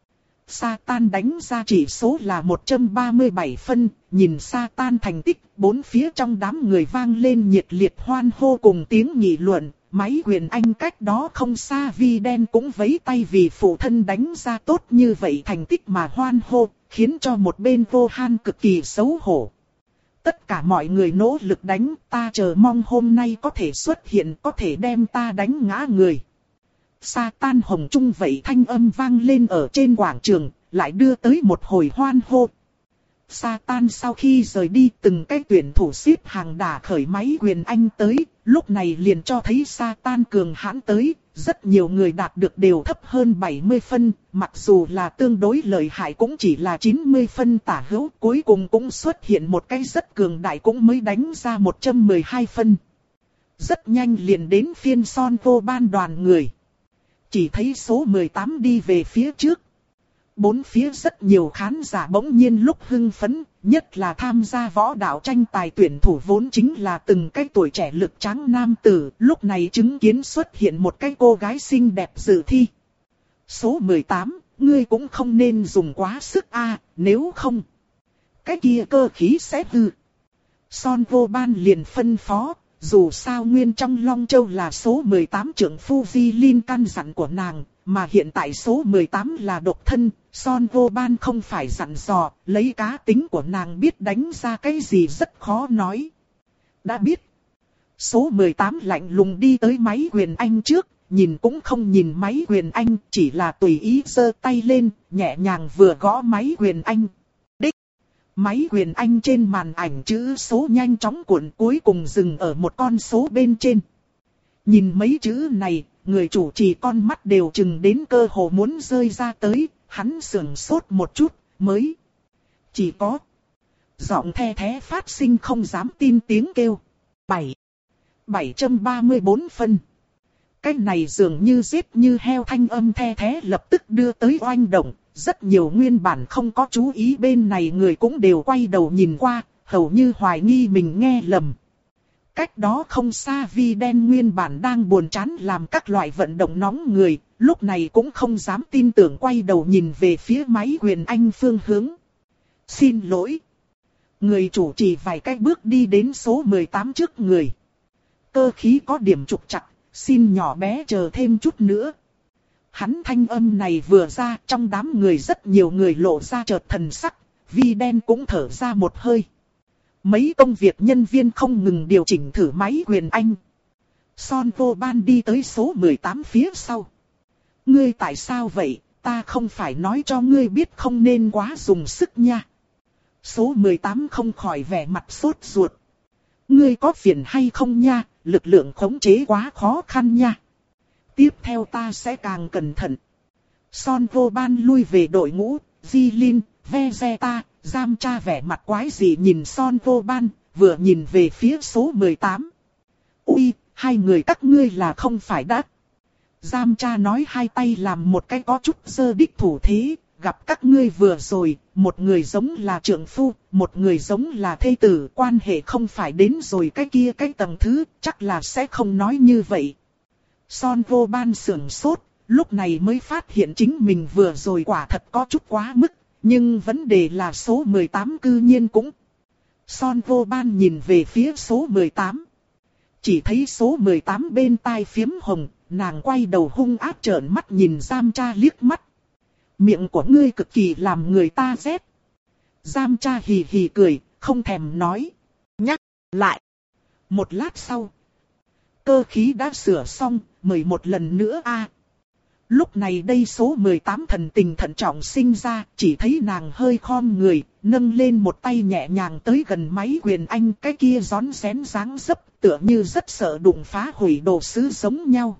Satan đánh ra chỉ số là một trăm ba mươi bảy phân, nhìn Satan thành tích, bốn phía trong đám người vang lên nhiệt liệt hoan hô cùng tiếng nghị luận. Máy quyền anh cách đó không xa Vi Đen cũng vẫy tay vì phụ thân đánh ra tốt như vậy thành tích mà hoan hô, khiến cho một bên Vô Han cực kỳ xấu hổ. Tất cả mọi người nỗ lực đánh, ta chờ mong hôm nay có thể xuất hiện, có thể đem ta đánh ngã người. Satan hồng trung vậy thanh âm vang lên ở trên quảng trường, lại đưa tới một hồi hoan hô. Satan sau khi rời đi, từng cái tuyển thủ xếp hàng đả khởi máy quyền anh tới, lúc này liền cho thấy Satan cường hãn tới, rất nhiều người đạt được đều thấp hơn bảy mươi phân, mặc dù là tương đối lợi hại cũng chỉ là chín mươi phân tả hữu, cuối cùng cũng xuất hiện một cái rất cường đại cũng mới đánh ra một trăm mười hai phân. Rất nhanh liền đến phiên Son vô ban đoàn người. Chỉ thấy số mười tám đi về phía trước. Bốn phía rất nhiều khán giả bỗng nhiên lúc hưng phấn, nhất là tham gia võ đạo tranh tài tuyển thủ vốn chính là từng cái tuổi trẻ lực tráng nam tử, lúc này chứng kiến xuất hiện một cái cô gái xinh đẹp dự thi. Số mười tám, ngươi cũng không nên dùng quá sức a, nếu không cái kia cơ khí sẽ hư. Son vô ban liền phân phó. Dù sao nguyên trong Long Châu là số mười tám trưởng phu Di Linh căn dặn của nàng, mà hiện tại số mười tám là độc thân, Son vô ban không phải dặn dò, lấy cá tính của nàng biết đánh ra cái gì rất khó nói. Đã biết. Số mười tám lạnh lùng đi tới máy quyền anh trước, nhìn cũng không nhìn máy quyền anh, chỉ là tùy ý giơ tay lên, nhẹ nhàng vừa gõ máy quyền anh. Máy quyền anh trên màn ảnh chữ số nhanh chóng cuộn cuối cùng dừng ở một con số bên trên. Nhìn mấy chữ này, người chủ trì con mắt đều chừng đến cơ hồ muốn rơi ra tới, hắn sườn sốt một chút, mới. Chỉ có. Giọng the thé phát sinh không dám tin tiếng kêu. bảy. bảy trăm ba mươi bốn phân. Cái này dường như giết như heo thanh âm the thé lập tức đưa tới oanh động. Rất nhiều nguyên bản không có chú ý bên này người cũng đều quay đầu nhìn qua, hầu như hoài nghi mình nghe lầm. Cách đó không xa Vi Đen nguyên bản đang buồn chán làm các loại vận động nóng người, lúc này cũng không dám tin tưởng quay đầu nhìn về phía máy quyền anh phương hướng. Xin lỗi. Người chủ trì vài cái bước đi đến số mười tám trước người. Cơ khí có điểm trục trặc, xin nhỏ bé chờ thêm chút nữa. Hắn thanh âm này vừa ra, trong đám người rất nhiều người lộ ra chợt thần sắc, Vi Đen cũng thở ra một hơi. Mấy công việc nhân viên không ngừng điều chỉnh thử máy quyền anh. Son vô ban đi tới số mười tám phía sau. Ngươi tại sao vậy, ta không phải nói cho ngươi biết không nên quá dùng sức nha. Số mười tám không khỏi vẻ mặt sốt ruột. Ngươi có phiền hay không nha, lực lượng khống chế quá khó khăn nha. Tiếp theo ta sẽ càng cẩn thận. Son vô ban lui về đội ngũ, Jilin, Vegeta, Giam Cha vẻ mặt quái dị nhìn Son vô ban, vừa nhìn về phía số mười tám. Ui, hai người các ngươi là không phải đã. Giam Cha nói hai tay làm một cái có chút giơ đích thủ thế, gặp các ngươi vừa rồi, một người giống là trượng phu, một người giống là thê tử, quan hệ không phải đến rồi cái kia cái tầng thứ, chắc là sẽ không nói như vậy. Son vô ban sưởng sốt, lúc này mới phát hiện chính mình vừa rồi quả thật có chút quá mức, nhưng vấn đề là số mười tám cư nhiên cũng. Son vô ban nhìn về phía số mười tám. Chỉ thấy số mười tám bên tai phiếm hồng, nàng quay đầu hung ác trợn mắt nhìn Giam Cha liếc mắt. Miệng của ngươi cực kỳ làm người ta rét. Giam Cha hì hì cười, không thèm nói. Nhắc lại. Một lát sau. Cơ khí đã sửa xong, mời một lần nữa a. Lúc này đây số mười tám thần tình thận trọng sinh ra, chỉ thấy nàng hơi khom người, nâng lên một tay nhẹ nhàng tới gần máy quyền anh, cái kia rón rén dáng dấp, tựa như rất sợ đụng phá hủy đồ sứ giống nhau.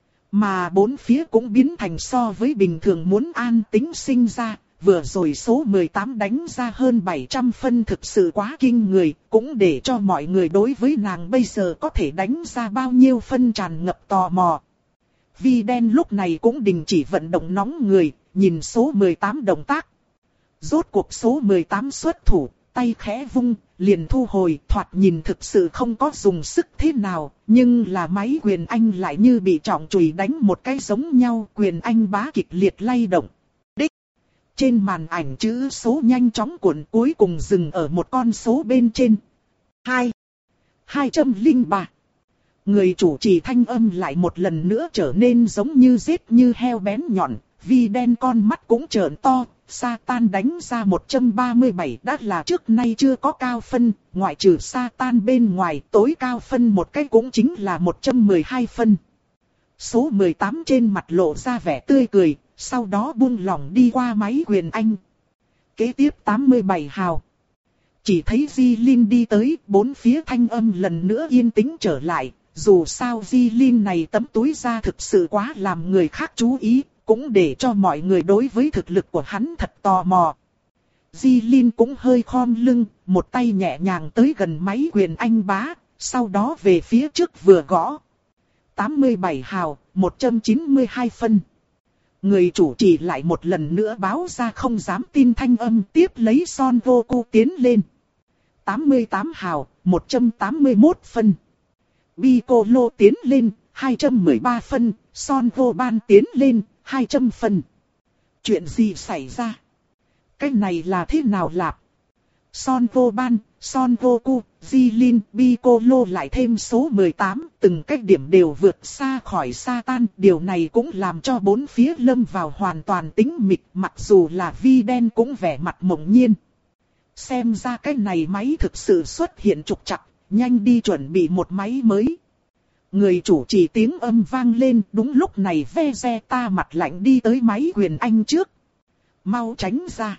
Mà bốn phía cũng biến thành so với bình thường muốn an tĩnh sinh ra, vừa rồi số mười tám đánh ra hơn bảy trăm phân thực sự quá kinh người, cũng để cho mọi người đối với nàng bây giờ có thể đánh ra bao nhiêu phân tràn ngập tò mò. Vi đen lúc này cũng đình chỉ vận động nóng người, nhìn số mười tám động tác. Rốt cuộc số mười tám xuất thủ, tay khẽ vung, liền thu hồi, thoạt nhìn thực sự không có dùng sức thế nào, nhưng là máy quyền anh lại như bị trọng chùy đánh một cái giống nhau, quyền anh bá kịch liệt lay động. Đích! Trên màn ảnh chữ số nhanh chóng cuộn cuối cùng dừng ở một con số bên trên. hai. hai trăm lẻ ba. Người chủ trì thanh âm lại một lần nữa trở nên giống như giết như heo bén nhọn, Vi đen con mắt cũng trợn to, Satan đánh ra một trăm ba mươi bảy đã là trước nay chưa có cao phân, ngoại trừ Satan bên ngoài tối cao phân một cái cũng chính là một trăm mười hai phân. Số mười tám trên mặt lộ ra vẻ tươi cười, sau đó buông lỏng đi qua máy quyền anh. Kế tiếp tám mươi bảy hào. Chỉ thấy Jilin đi tới, bốn phía thanh âm lần nữa yên tĩnh trở lại. Dù sao Jilin này tấm túi ra thực sự quá làm người khác chú ý, cũng để cho mọi người đối với thực lực của hắn thật tò mò. Jilin cũng hơi khom lưng, một tay nhẹ nhàng tới gần máy quyền anh bá, sau đó về phía trước vừa gõ. tám mươi bảy hào, một trăm chín mươi hai phân. Người chủ trì lại một lần nữa báo ra không dám tin thanh âm, tiếp lấy Son Goku tiến lên. tám mươi tám hào, một trăm tám mươi mốt phân. Piccolo tiến lên, hai trăm mười ba phân, Son Goban tiến lên, hai trăm phân. Chuyện gì xảy ra? Cái này là thế nào lạp? Son Goban, Son Goku, Jilin, Piccolo lại thêm số mười tám, từng cách điểm đều vượt xa khỏi Satan. Điều này cũng làm cho bốn phía lâm vào hoàn toàn tĩnh mịch, mặc dù là Vi đen cũng vẻ mặt mộng nhiên. Xem ra cái này máy thực sự xuất hiện trục trặc. Nhanh đi chuẩn bị một máy mới. Người chủ trì tiếng âm vang lên, đúng lúc này Vegeta mặt lạnh đi tới máy quyền anh trước. Mau tránh ra.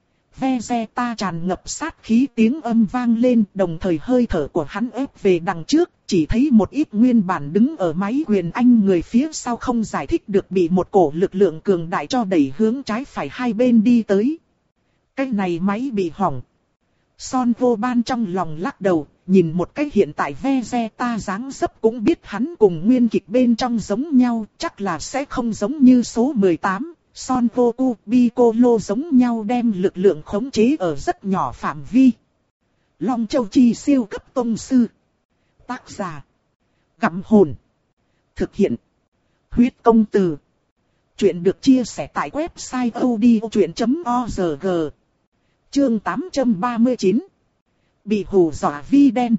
Vegeta tràn ngập sát khí tiếng âm vang lên, đồng thời hơi thở của hắn ép về đằng trước, chỉ thấy một ít nguyên bản đứng ở máy quyền anh người phía sau không giải thích được bị một cổ lực lượng cường đại cho đẩy hướng trái phải hai bên đi tới. Cái này máy bị hỏng. Son Goban trong lòng lắc đầu, nhìn một cái hiện tại Vegeta dáng dấp cũng biết hắn cùng nguyên kịch bên trong giống nhau, chắc là sẽ không giống như số mười tám. Son Goku, Piccolo giống nhau đem lực lượng khống chế ở rất nhỏ phạm vi. Long Châu Chi siêu cấp tông sư. Tác giả. Gặm hồn. Thực hiện. Huyết công từ. Chuyện được chia sẻ tại website odchuyện chấm org. Chương tám trăm ba mươi chín. Bị hù dọa Vi đen.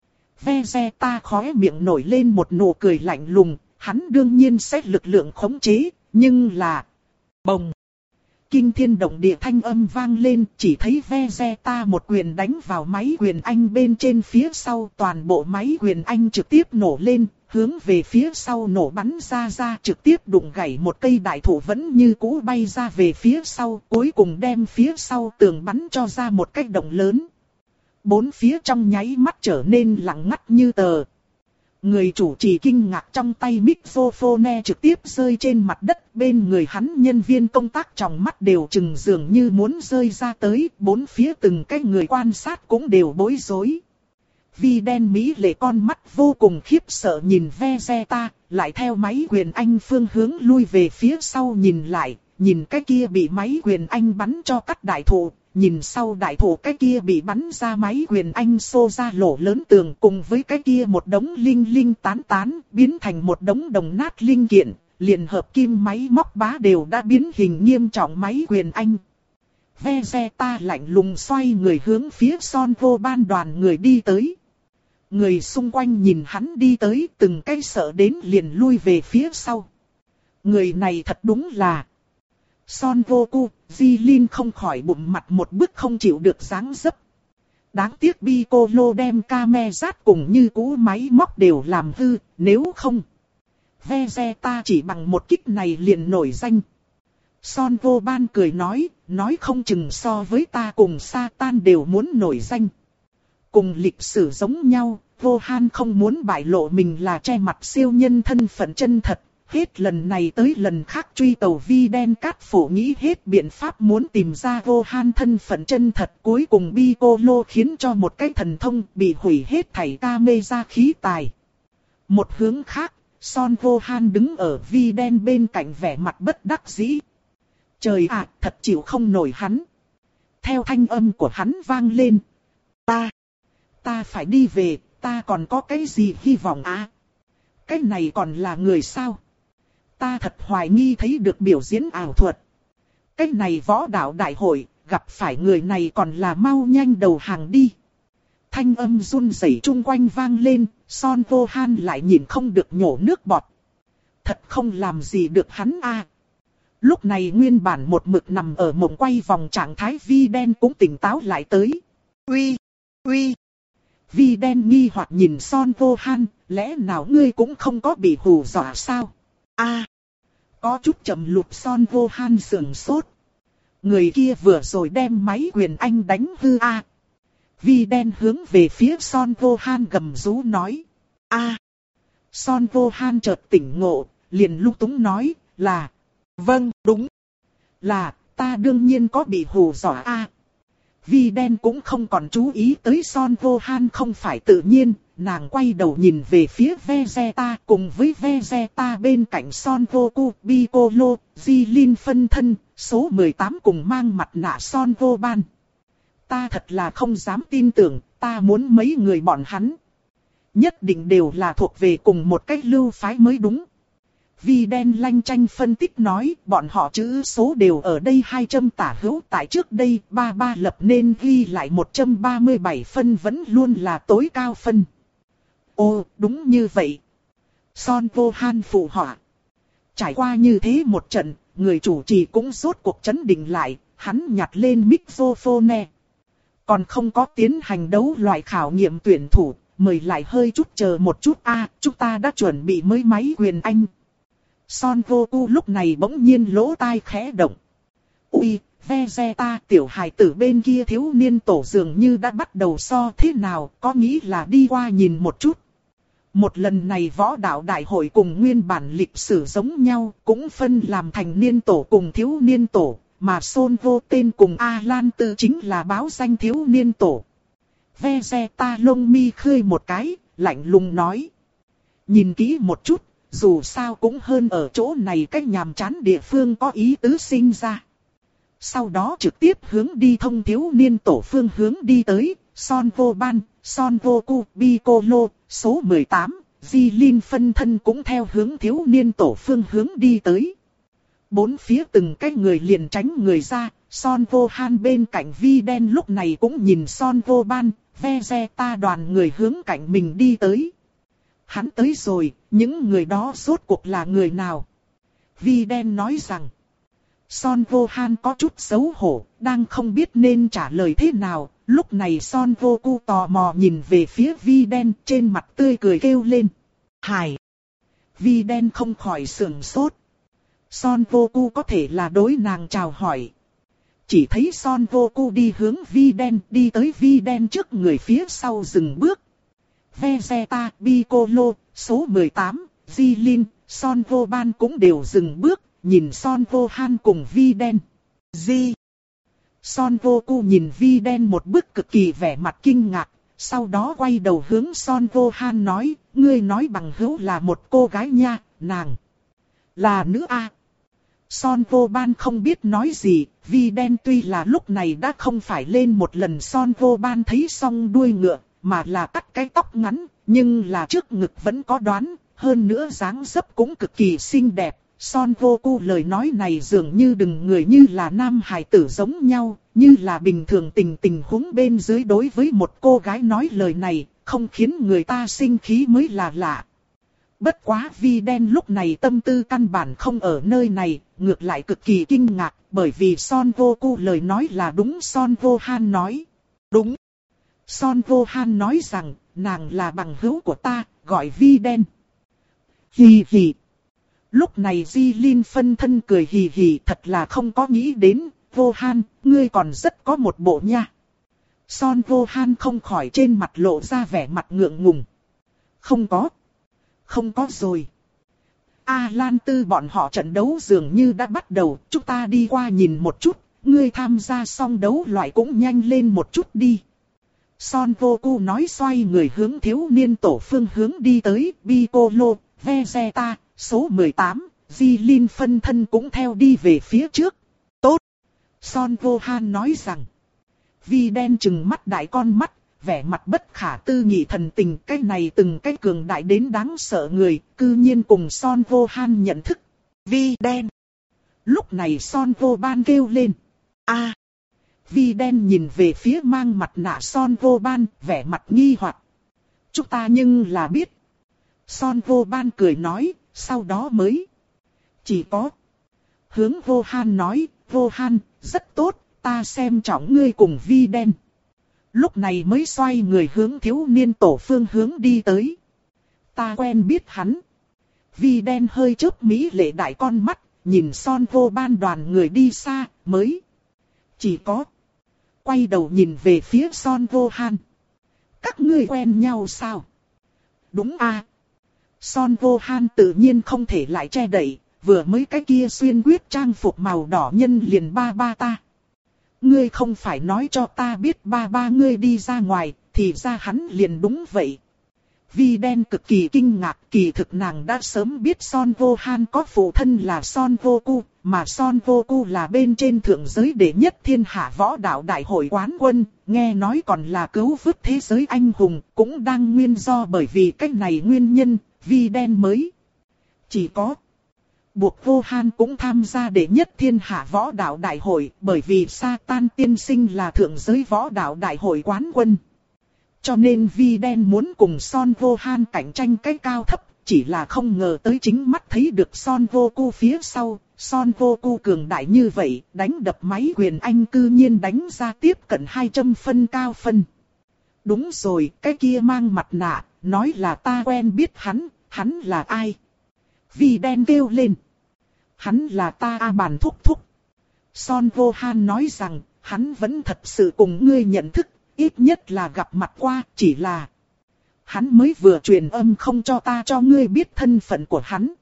Vegeta khóe miệng nổi lên một nụ cười lạnh lùng, hắn đương nhiên sẽ lực lượng khống chế, nhưng là... Bồng! kinh thiên động địa thanh âm vang lên, chỉ thấy Vegeta một quyền đánh vào máy quyền anh bên trên phía sau, toàn bộ máy quyền anh trực tiếp nổ lên, hướng về phía sau nổ bắn ra ra, trực tiếp đụng gãy một cây đại thụ vẫn như cũ bay ra về phía sau, cuối cùng đem phía sau tường bắn cho ra một cái động lớn. Bốn phía trong nháy mắt trở nên lặng ngắt như tờ. Người chủ trì kinh ngạc, trong tay microphone trực tiếp rơi trên mặt đất, bên người hắn nhân viên công tác trong mắt đều trừng dường như muốn rơi ra tới, bốn phía từng cái người quan sát cũng đều bối rối. Vi đen mỹ lệ con mắt vô cùng khiếp sợ nhìn Vegeta, lại theo máy quyền anh phương hướng lui về phía sau nhìn lại, nhìn cái kia bị máy quyền anh bắn cho cắt đại thụ. Nhìn sau đại thụ cái kia bị bắn ra máy quyền anh xô ra lỗ lớn tường, cùng với cái kia một đống linh linh tán tán, biến thành một đống đồng nát linh kiện, liền hợp kim máy móc bá đều đã biến hình nghiêm trọng máy quyền anh. Vegeta lạnh lùng xoay người hướng phía Son Gohan đoàn người đi tới. Người xung quanh nhìn hắn đi tới, từng cái sợ đến liền lui về phía sau. Người này thật đúng là... Son Goku, Jilin không khỏi bụng mặt một bức không chịu được dáng dấp. Đáng tiếc Piccolo đem Kamezat cùng như cũ máy móc đều làm hư, nếu không. Vegeta chỉ bằng một kích này liền nổi danh. Son Gohan cười nói, nói không chừng so với ta cùng Satan đều muốn nổi danh. Cùng lịch sử giống nhau, Gohan không muốn bại lộ mình là che mặt siêu nhân thân phận chân thật. Hết lần này tới lần khác truy tàu Vi đen cát phổ nghĩ hết biện pháp muốn tìm ra Gohan thân phận chân thật, cuối cùng Piccolo khiến cho một cái thần thông bị hủy hết thảy Kame ra khí tài. Một hướng khác, Son Gohan đứng ở Vi đen bên cạnh vẻ mặt bất đắc dĩ. Trời ạ, thật chịu không nổi hắn. Theo thanh âm của hắn vang lên. Ta, ta phải đi về, ta còn có cái gì hy vọng à? Cái này còn là người sao? Ta thật hoài nghi thấy được biểu diễn ảo thuật. Cái này võ đạo đại hội, gặp phải người này còn là mau nhanh đầu hàng đi. Thanh âm run rẩy chung quanh vang lên, Son Gohan lại nhìn không được nhổ nước bọt. Thật không làm gì được hắn a. Lúc này nguyên bản một mực nằm ở mộng quay vòng trạng thái Vi đen cũng tỉnh táo lại tới. Uy, uy. Vi đen nghi hoặc nhìn Son Gohan, lẽ nào ngươi cũng không có bị hù dọa sao? A. Có chút chậm lụt Son Gohan sườn sốt. Người kia vừa rồi đem máy quyền anh đánh hư a. À. Vi đen hướng về phía Son Gohan gầm rú nói. A. À. Son Gohan chợt tỉnh ngộ, liền lung túng nói là. Vâng, đúng. Là, ta đương nhiên có bị hù dọa a. À. Vi đen cũng không còn chú ý tới Son Gohan không phải tự nhiên. Nàng quay đầu nhìn về phía Vegeta, cùng với Vegeta bên cạnh Son Goku, Piccolo, Jilin phân thân, số mười tám cùng mang mặt nạ Son Gohan. Ta thật là không dám tin tưởng, ta muốn mấy người bọn hắn. Nhất định đều là thuộc về cùng một cách lưu phái mới đúng. Vi đen lanh chanh phân tích nói, bọn họ chữ số đều ở đây hai trăm tả hữu, tại trước đây ba ba lập nên ghi lại một trăm ba mươi bảy phân vẫn luôn là tối cao phân. Ồ, đúng như vậy. Son Gohan phụ họa. Trải qua như thế một trận, người chủ trì cũng rốt cuộc chấn định lại, hắn nhặt lên microphone. Còn không có tiến hành đấu loại khảo nghiệm tuyển thủ, mời lại hơi chút chờ một chút a, à, chúng ta đã chuẩn bị mới máy quyền anh. Son Goku lúc này bỗng nhiên lỗ tai khẽ động. Ui, Vegeta tiểu hài tử bên kia thiếu niên tổ dường như đã bắt đầu so thế nào, có nghĩ là đi qua nhìn một chút. Một lần này võ đạo đại hội cùng nguyên bản lịch sử giống nhau, cũng phân làm thành niên tổ cùng thiếu niên tổ, mà Son Vô tên cùng A-Lan Tư chính là báo danh thiếu niên tổ. Vegeta lông mi khơi một cái, lạnh lùng nói. Nhìn kỹ một chút, dù sao cũng hơn ở chỗ này cách nhàm chán địa phương có ý tứ sinh ra. Sau đó trực tiếp hướng đi thông thiếu niên tổ phương hướng đi tới, Son Gohan, Son Goku, Piccolo, số mười tám, Jilin phân thân cũng theo hướng thiếu niên tổ phương hướng đi tới. Bốn phía từng cái người liền tránh người ra, Son Gohan bên cạnh Vi đen lúc này cũng nhìn Son Gohan, Vegeta đoàn người hướng cạnh mình đi tới. Hắn tới rồi, những người đó rốt cuộc là người nào? Vi đen nói rằng. Son Vô Han có chút xấu hổ, đang không biết nên trả lời thế nào. Lúc này Son Vô Cu tò mò nhìn về phía Vi Đen, trên mặt tươi cười kêu lên. Hải! Vi Đen không khỏi sửng sốt. Son Vô Cu có thể là đối nàng chào hỏi. Chỉ thấy Son Vô Cu đi hướng Vi Đen, đi tới Vi Đen trước người phía sau dừng bước. Vegeta, Piccolo, số mười tám, Jilin, Son Vô Ban cũng đều dừng bước, nhìn Son Vô Han cùng Vi Đen. Di. Son Vô Cu nhìn Vi Đen một bức cực kỳ vẻ mặt kinh ngạc, sau đó quay đầu hướng Son Vô Han nói, ngươi nói bằng hữu là một cô gái nha, nàng là nữ a. Son Vô Ban không biết nói gì, Vi Đen tuy là lúc này đã không phải lên một lần Son Vô Ban thấy xong đuôi ngựa, mà là cắt cái tóc ngắn, nhưng là trước ngực vẫn có đoán, hơn nữa dáng dấp cũng cực kỳ xinh đẹp. Son Vô Cu lời nói này dường như đừng người như là nam hài tử giống nhau, như là bình thường tình tình huống bên dưới đối với một cô gái nói lời này, không khiến người ta sinh khí mới là lạ. Bất quá Vi Đen lúc này tâm tư căn bản không ở nơi này, ngược lại cực kỳ kinh ngạc, bởi vì Son Vô Cu lời nói là đúng. Son Vô Han nói. Đúng. Son Vô Han nói rằng, nàng là bằng hữu của ta, gọi Vi Đen. Hì hì. Lúc này Jilin phân thân cười hì hì, thật là không có nghĩ đến, Vô Han, ngươi còn rất có một bộ nha. Son Vô Han không khỏi trên mặt lộ ra vẻ mặt ngượng ngùng. Không có. Không có rồi. A Lan Tư bọn họ trận đấu dường như đã bắt đầu, chúng ta đi qua nhìn một chút, ngươi tham gia xong đấu loại cũng nhanh lên một chút đi. Son Vô Cu nói xoay người hướng thiếu niên tổ phương hướng đi tới, Piccolo, Vegeta, số mười tám, Jilin phân thân cũng theo đi về phía trước. Tốt. Son Vô Han nói rằng. Vi Đen trừng mắt đại con mắt, vẻ mặt bất khả tư nghị thần tình, cái này từng cái cường đại đến đáng sợ người, cư nhiên cùng Son Vô Han nhận thức. Vi Đen. Lúc này Son Vô Ban kêu lên. A. Vi Đen nhìn về phía mang mặt nạ Son Vô Ban, vẻ mặt nghi hoặc. Chúng ta nhưng là biết. Son Vô Ban cười nói, sau đó mới. Chỉ có. Hướng Vô Han nói, Vô Han, rất tốt, ta xem trọng ngươi cùng Vi Đen. Lúc này mới xoay người hướng thiếu niên tổ phương hướng đi tới. Ta quen biết hắn. Vi Đen hơi chớp mỹ lệ đại con mắt, nhìn Son Vô Ban đoàn người đi xa, mới. Chỉ có. Quay đầu nhìn về phía Son Vô Han. Các ngươi quen nhau sao? Đúng a. Son Vô Han tự nhiên không thể lại che đậy, vừa mới cái kia xuyên quyết trang phục màu đỏ nhân liền ba ba ta. Ngươi không phải nói cho ta biết ba ba ngươi đi ra ngoài, thì ra hắn liền đúng vậy. Vi Đen cực kỳ kinh ngạc, kỳ thực nàng đã sớm biết Son Vô Han có phụ thân là Son Vô Cu, mà Son Vô Cu là bên trên thượng giới đệ nhất thiên hạ võ đạo đại hội quán quân, nghe nói còn là cứu vớt thế giới anh hùng, cũng đang nguyên do bởi vì cách này nguyên nhân, Vi Đen mới. Chỉ có. Buộc Vô Han cũng tham gia đệ nhất thiên hạ võ đạo đại hội, bởi vì Satan tiên sinh là thượng giới võ đạo đại hội quán quân. Cho nên Vi Đen muốn cùng Son Vô Han cạnh tranh cái cao thấp, chỉ là không ngờ tới chính mắt thấy được Son Vô Cu phía sau. Son Vô Cu cường đại như vậy, đánh đập máy quyền anh cư nhiên đánh ra tiếp cận hai trăm phân cao phân. Đúng rồi, cái kia mang mặt nạ, nói là ta quen biết hắn, hắn là ai? Vi Đen kêu lên. Hắn là ta A Bàn thúc thúc. Son Vô Han nói rằng, hắn vẫn thật sự cùng ngươi nhận thức, ít nhất là gặp mặt qua, chỉ là hắn mới vừa truyền âm không cho ta cho ngươi biết thân phận của hắn.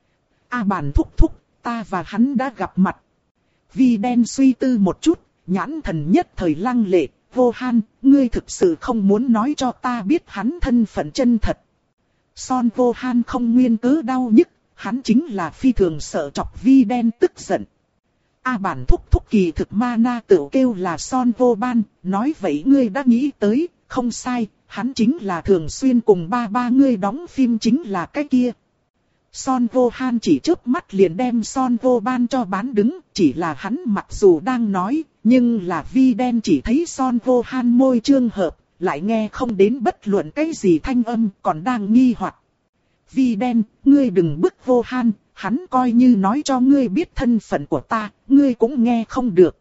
A Bàn thúc thúc, ta và hắn đã gặp mặt. Vi Đen suy tư một chút, nhãn thần nhất thời lăng lệ, Vô Han, ngươi thực sự không muốn nói cho ta biết hắn thân phận chân thật. Son Vô Han không nguyên cớ đau nhức, hắn chính là phi thường sợ chọc Vi Đen tức giận. A Bản thúc thúc kỳ thực ma na tự kêu là Son Vô Ban, nói vậy ngươi đã nghĩ tới, không sai, hắn chính là thường xuyên cùng ba ba ngươi đóng phim chính là cái kia. Son Vô Han chỉ chớp mắt liền đem Son Vô Ban cho bán đứng, chỉ là hắn mặc dù đang nói, nhưng là Vi Đen chỉ thấy Son Vô Han môi trương hợp, lại nghe không đến bất luận cái gì thanh âm, còn đang nghi hoặc. Vi Đen, ngươi đừng bức Vô Han, hắn coi như nói cho ngươi biết thân phận của ta, ngươi cũng nghe không được.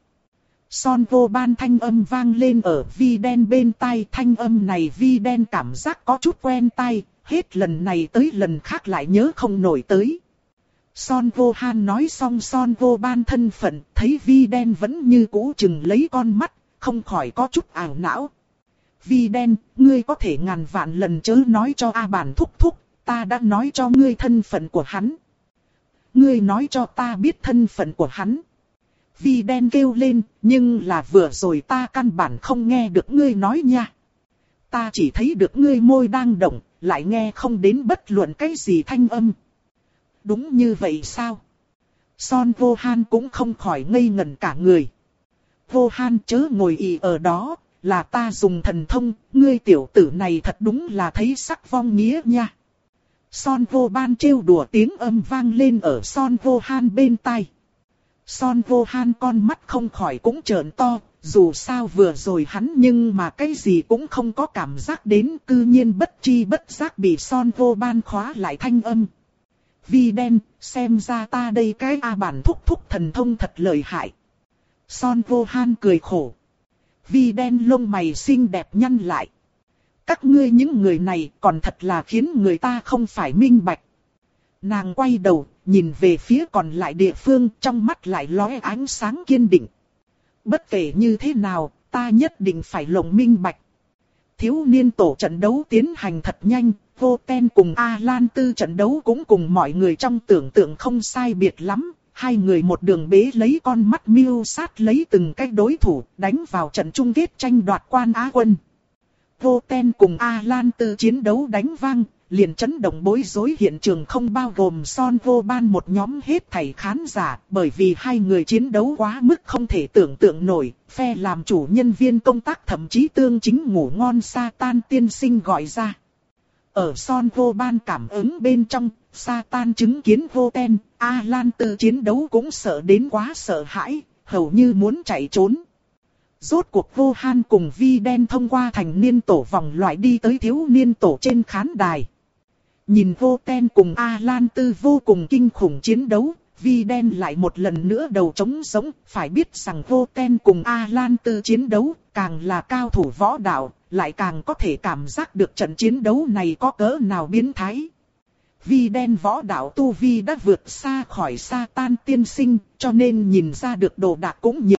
Son vô ban thanh âm vang lên ở Vi Đen bên tai, thanh âm này Vi Đen cảm giác có chút quen tai, hết lần này tới lần khác lại nhớ không nổi tới. Son vô han nói xong Son vô ban thân phận, thấy Vi Đen vẫn như cũ chừng lấy con mắt, không khỏi có chút ảo não. Vi Đen, ngươi có thể ngàn vạn lần chớ nói cho A Bản thúc thúc, ta đã nói cho ngươi thân phận của hắn. Ngươi nói cho ta biết thân phận của hắn. Vi Đen kêu lên, nhưng là vừa rồi ta căn bản không nghe được ngươi nói nha. Ta chỉ thấy được ngươi môi đang động, lại nghe không đến bất luận cái gì thanh âm. Đúng như vậy sao? Son vô han cũng không khỏi ngây ngẩn cả người. Vô han chớ ngồi ì ở đó, là ta dùng thần thông, ngươi tiểu tử này thật đúng là thấy sắc vong nghĩa nha. Son vô ban trêu đùa tiếng âm vang lên ở Son vô han bên tai. Son vô han con mắt không khỏi cũng trợn to, dù sao vừa rồi hắn nhưng mà cái gì cũng không có cảm giác đến, cư nhiên bất chi bất giác bị Son vô ban khóa lại thanh âm. Vi Đen, xem ra ta đây cái A Bản thúc thúc thần thông thật lợi hại. Son vô han cười khổ. Vi Đen lông mày xinh đẹp nhăn lại. Các ngươi những người này còn thật là khiến người ta không phải minh bạch. Nàng quay đầu, nhìn về phía còn lại địa phương, trong mắt lại lóe ánh sáng kiên định. Bất kể như thế nào, ta nhất định phải lộng minh bạch. Thiếu niên tổ trận đấu tiến hành thật nhanh, Vô Ten cùng A Lan Tư trận đấu cũng cùng mọi người trong tưởng tượng không sai biệt lắm. Hai người một đường bế lấy con mắt mưu sát lấy từng cái đối thủ, đánh vào trận chung kết tranh đoạt quan Á quân. Vô Ten cùng A Lan Tư chiến đấu đánh vang, liền chấn động bối rối hiện trường không bao gồm Son vô ban một nhóm hết thảy khán giả, bởi vì hai người chiến đấu quá mức không thể tưởng tượng nổi, phe làm chủ nhân viên công tác thậm chí tương chính ngủ ngon Satan tiên sinh gọi ra. Ở Son vô ban cảm ứng bên trong, Satan chứng kiến Vô Ten, A Lan Tư chiến đấu cũng sợ đến quá sợ hãi, hầu như muốn chạy trốn. Rốt cuộc Vô Han cùng Vi Đen thông qua thành niên tổ vòng loại đi tới thiếu niên tổ trên khán đài. Nhìn Vô Ten cùng A Lan Tư vô cùng kinh khủng chiến đấu, Vi Đen lại một lần nữa đầu trống sống, phải biết rằng Vô Ten cùng A Lan Tư chiến đấu, càng là cao thủ võ đạo, lại càng có thể cảm giác được trận chiến đấu này có cỡ nào biến thái. Vi Đen võ đạo tu vi đã vượt xa khỏi Satan tiên sinh, cho nên nhìn ra được đồ đạc cũng nhiều.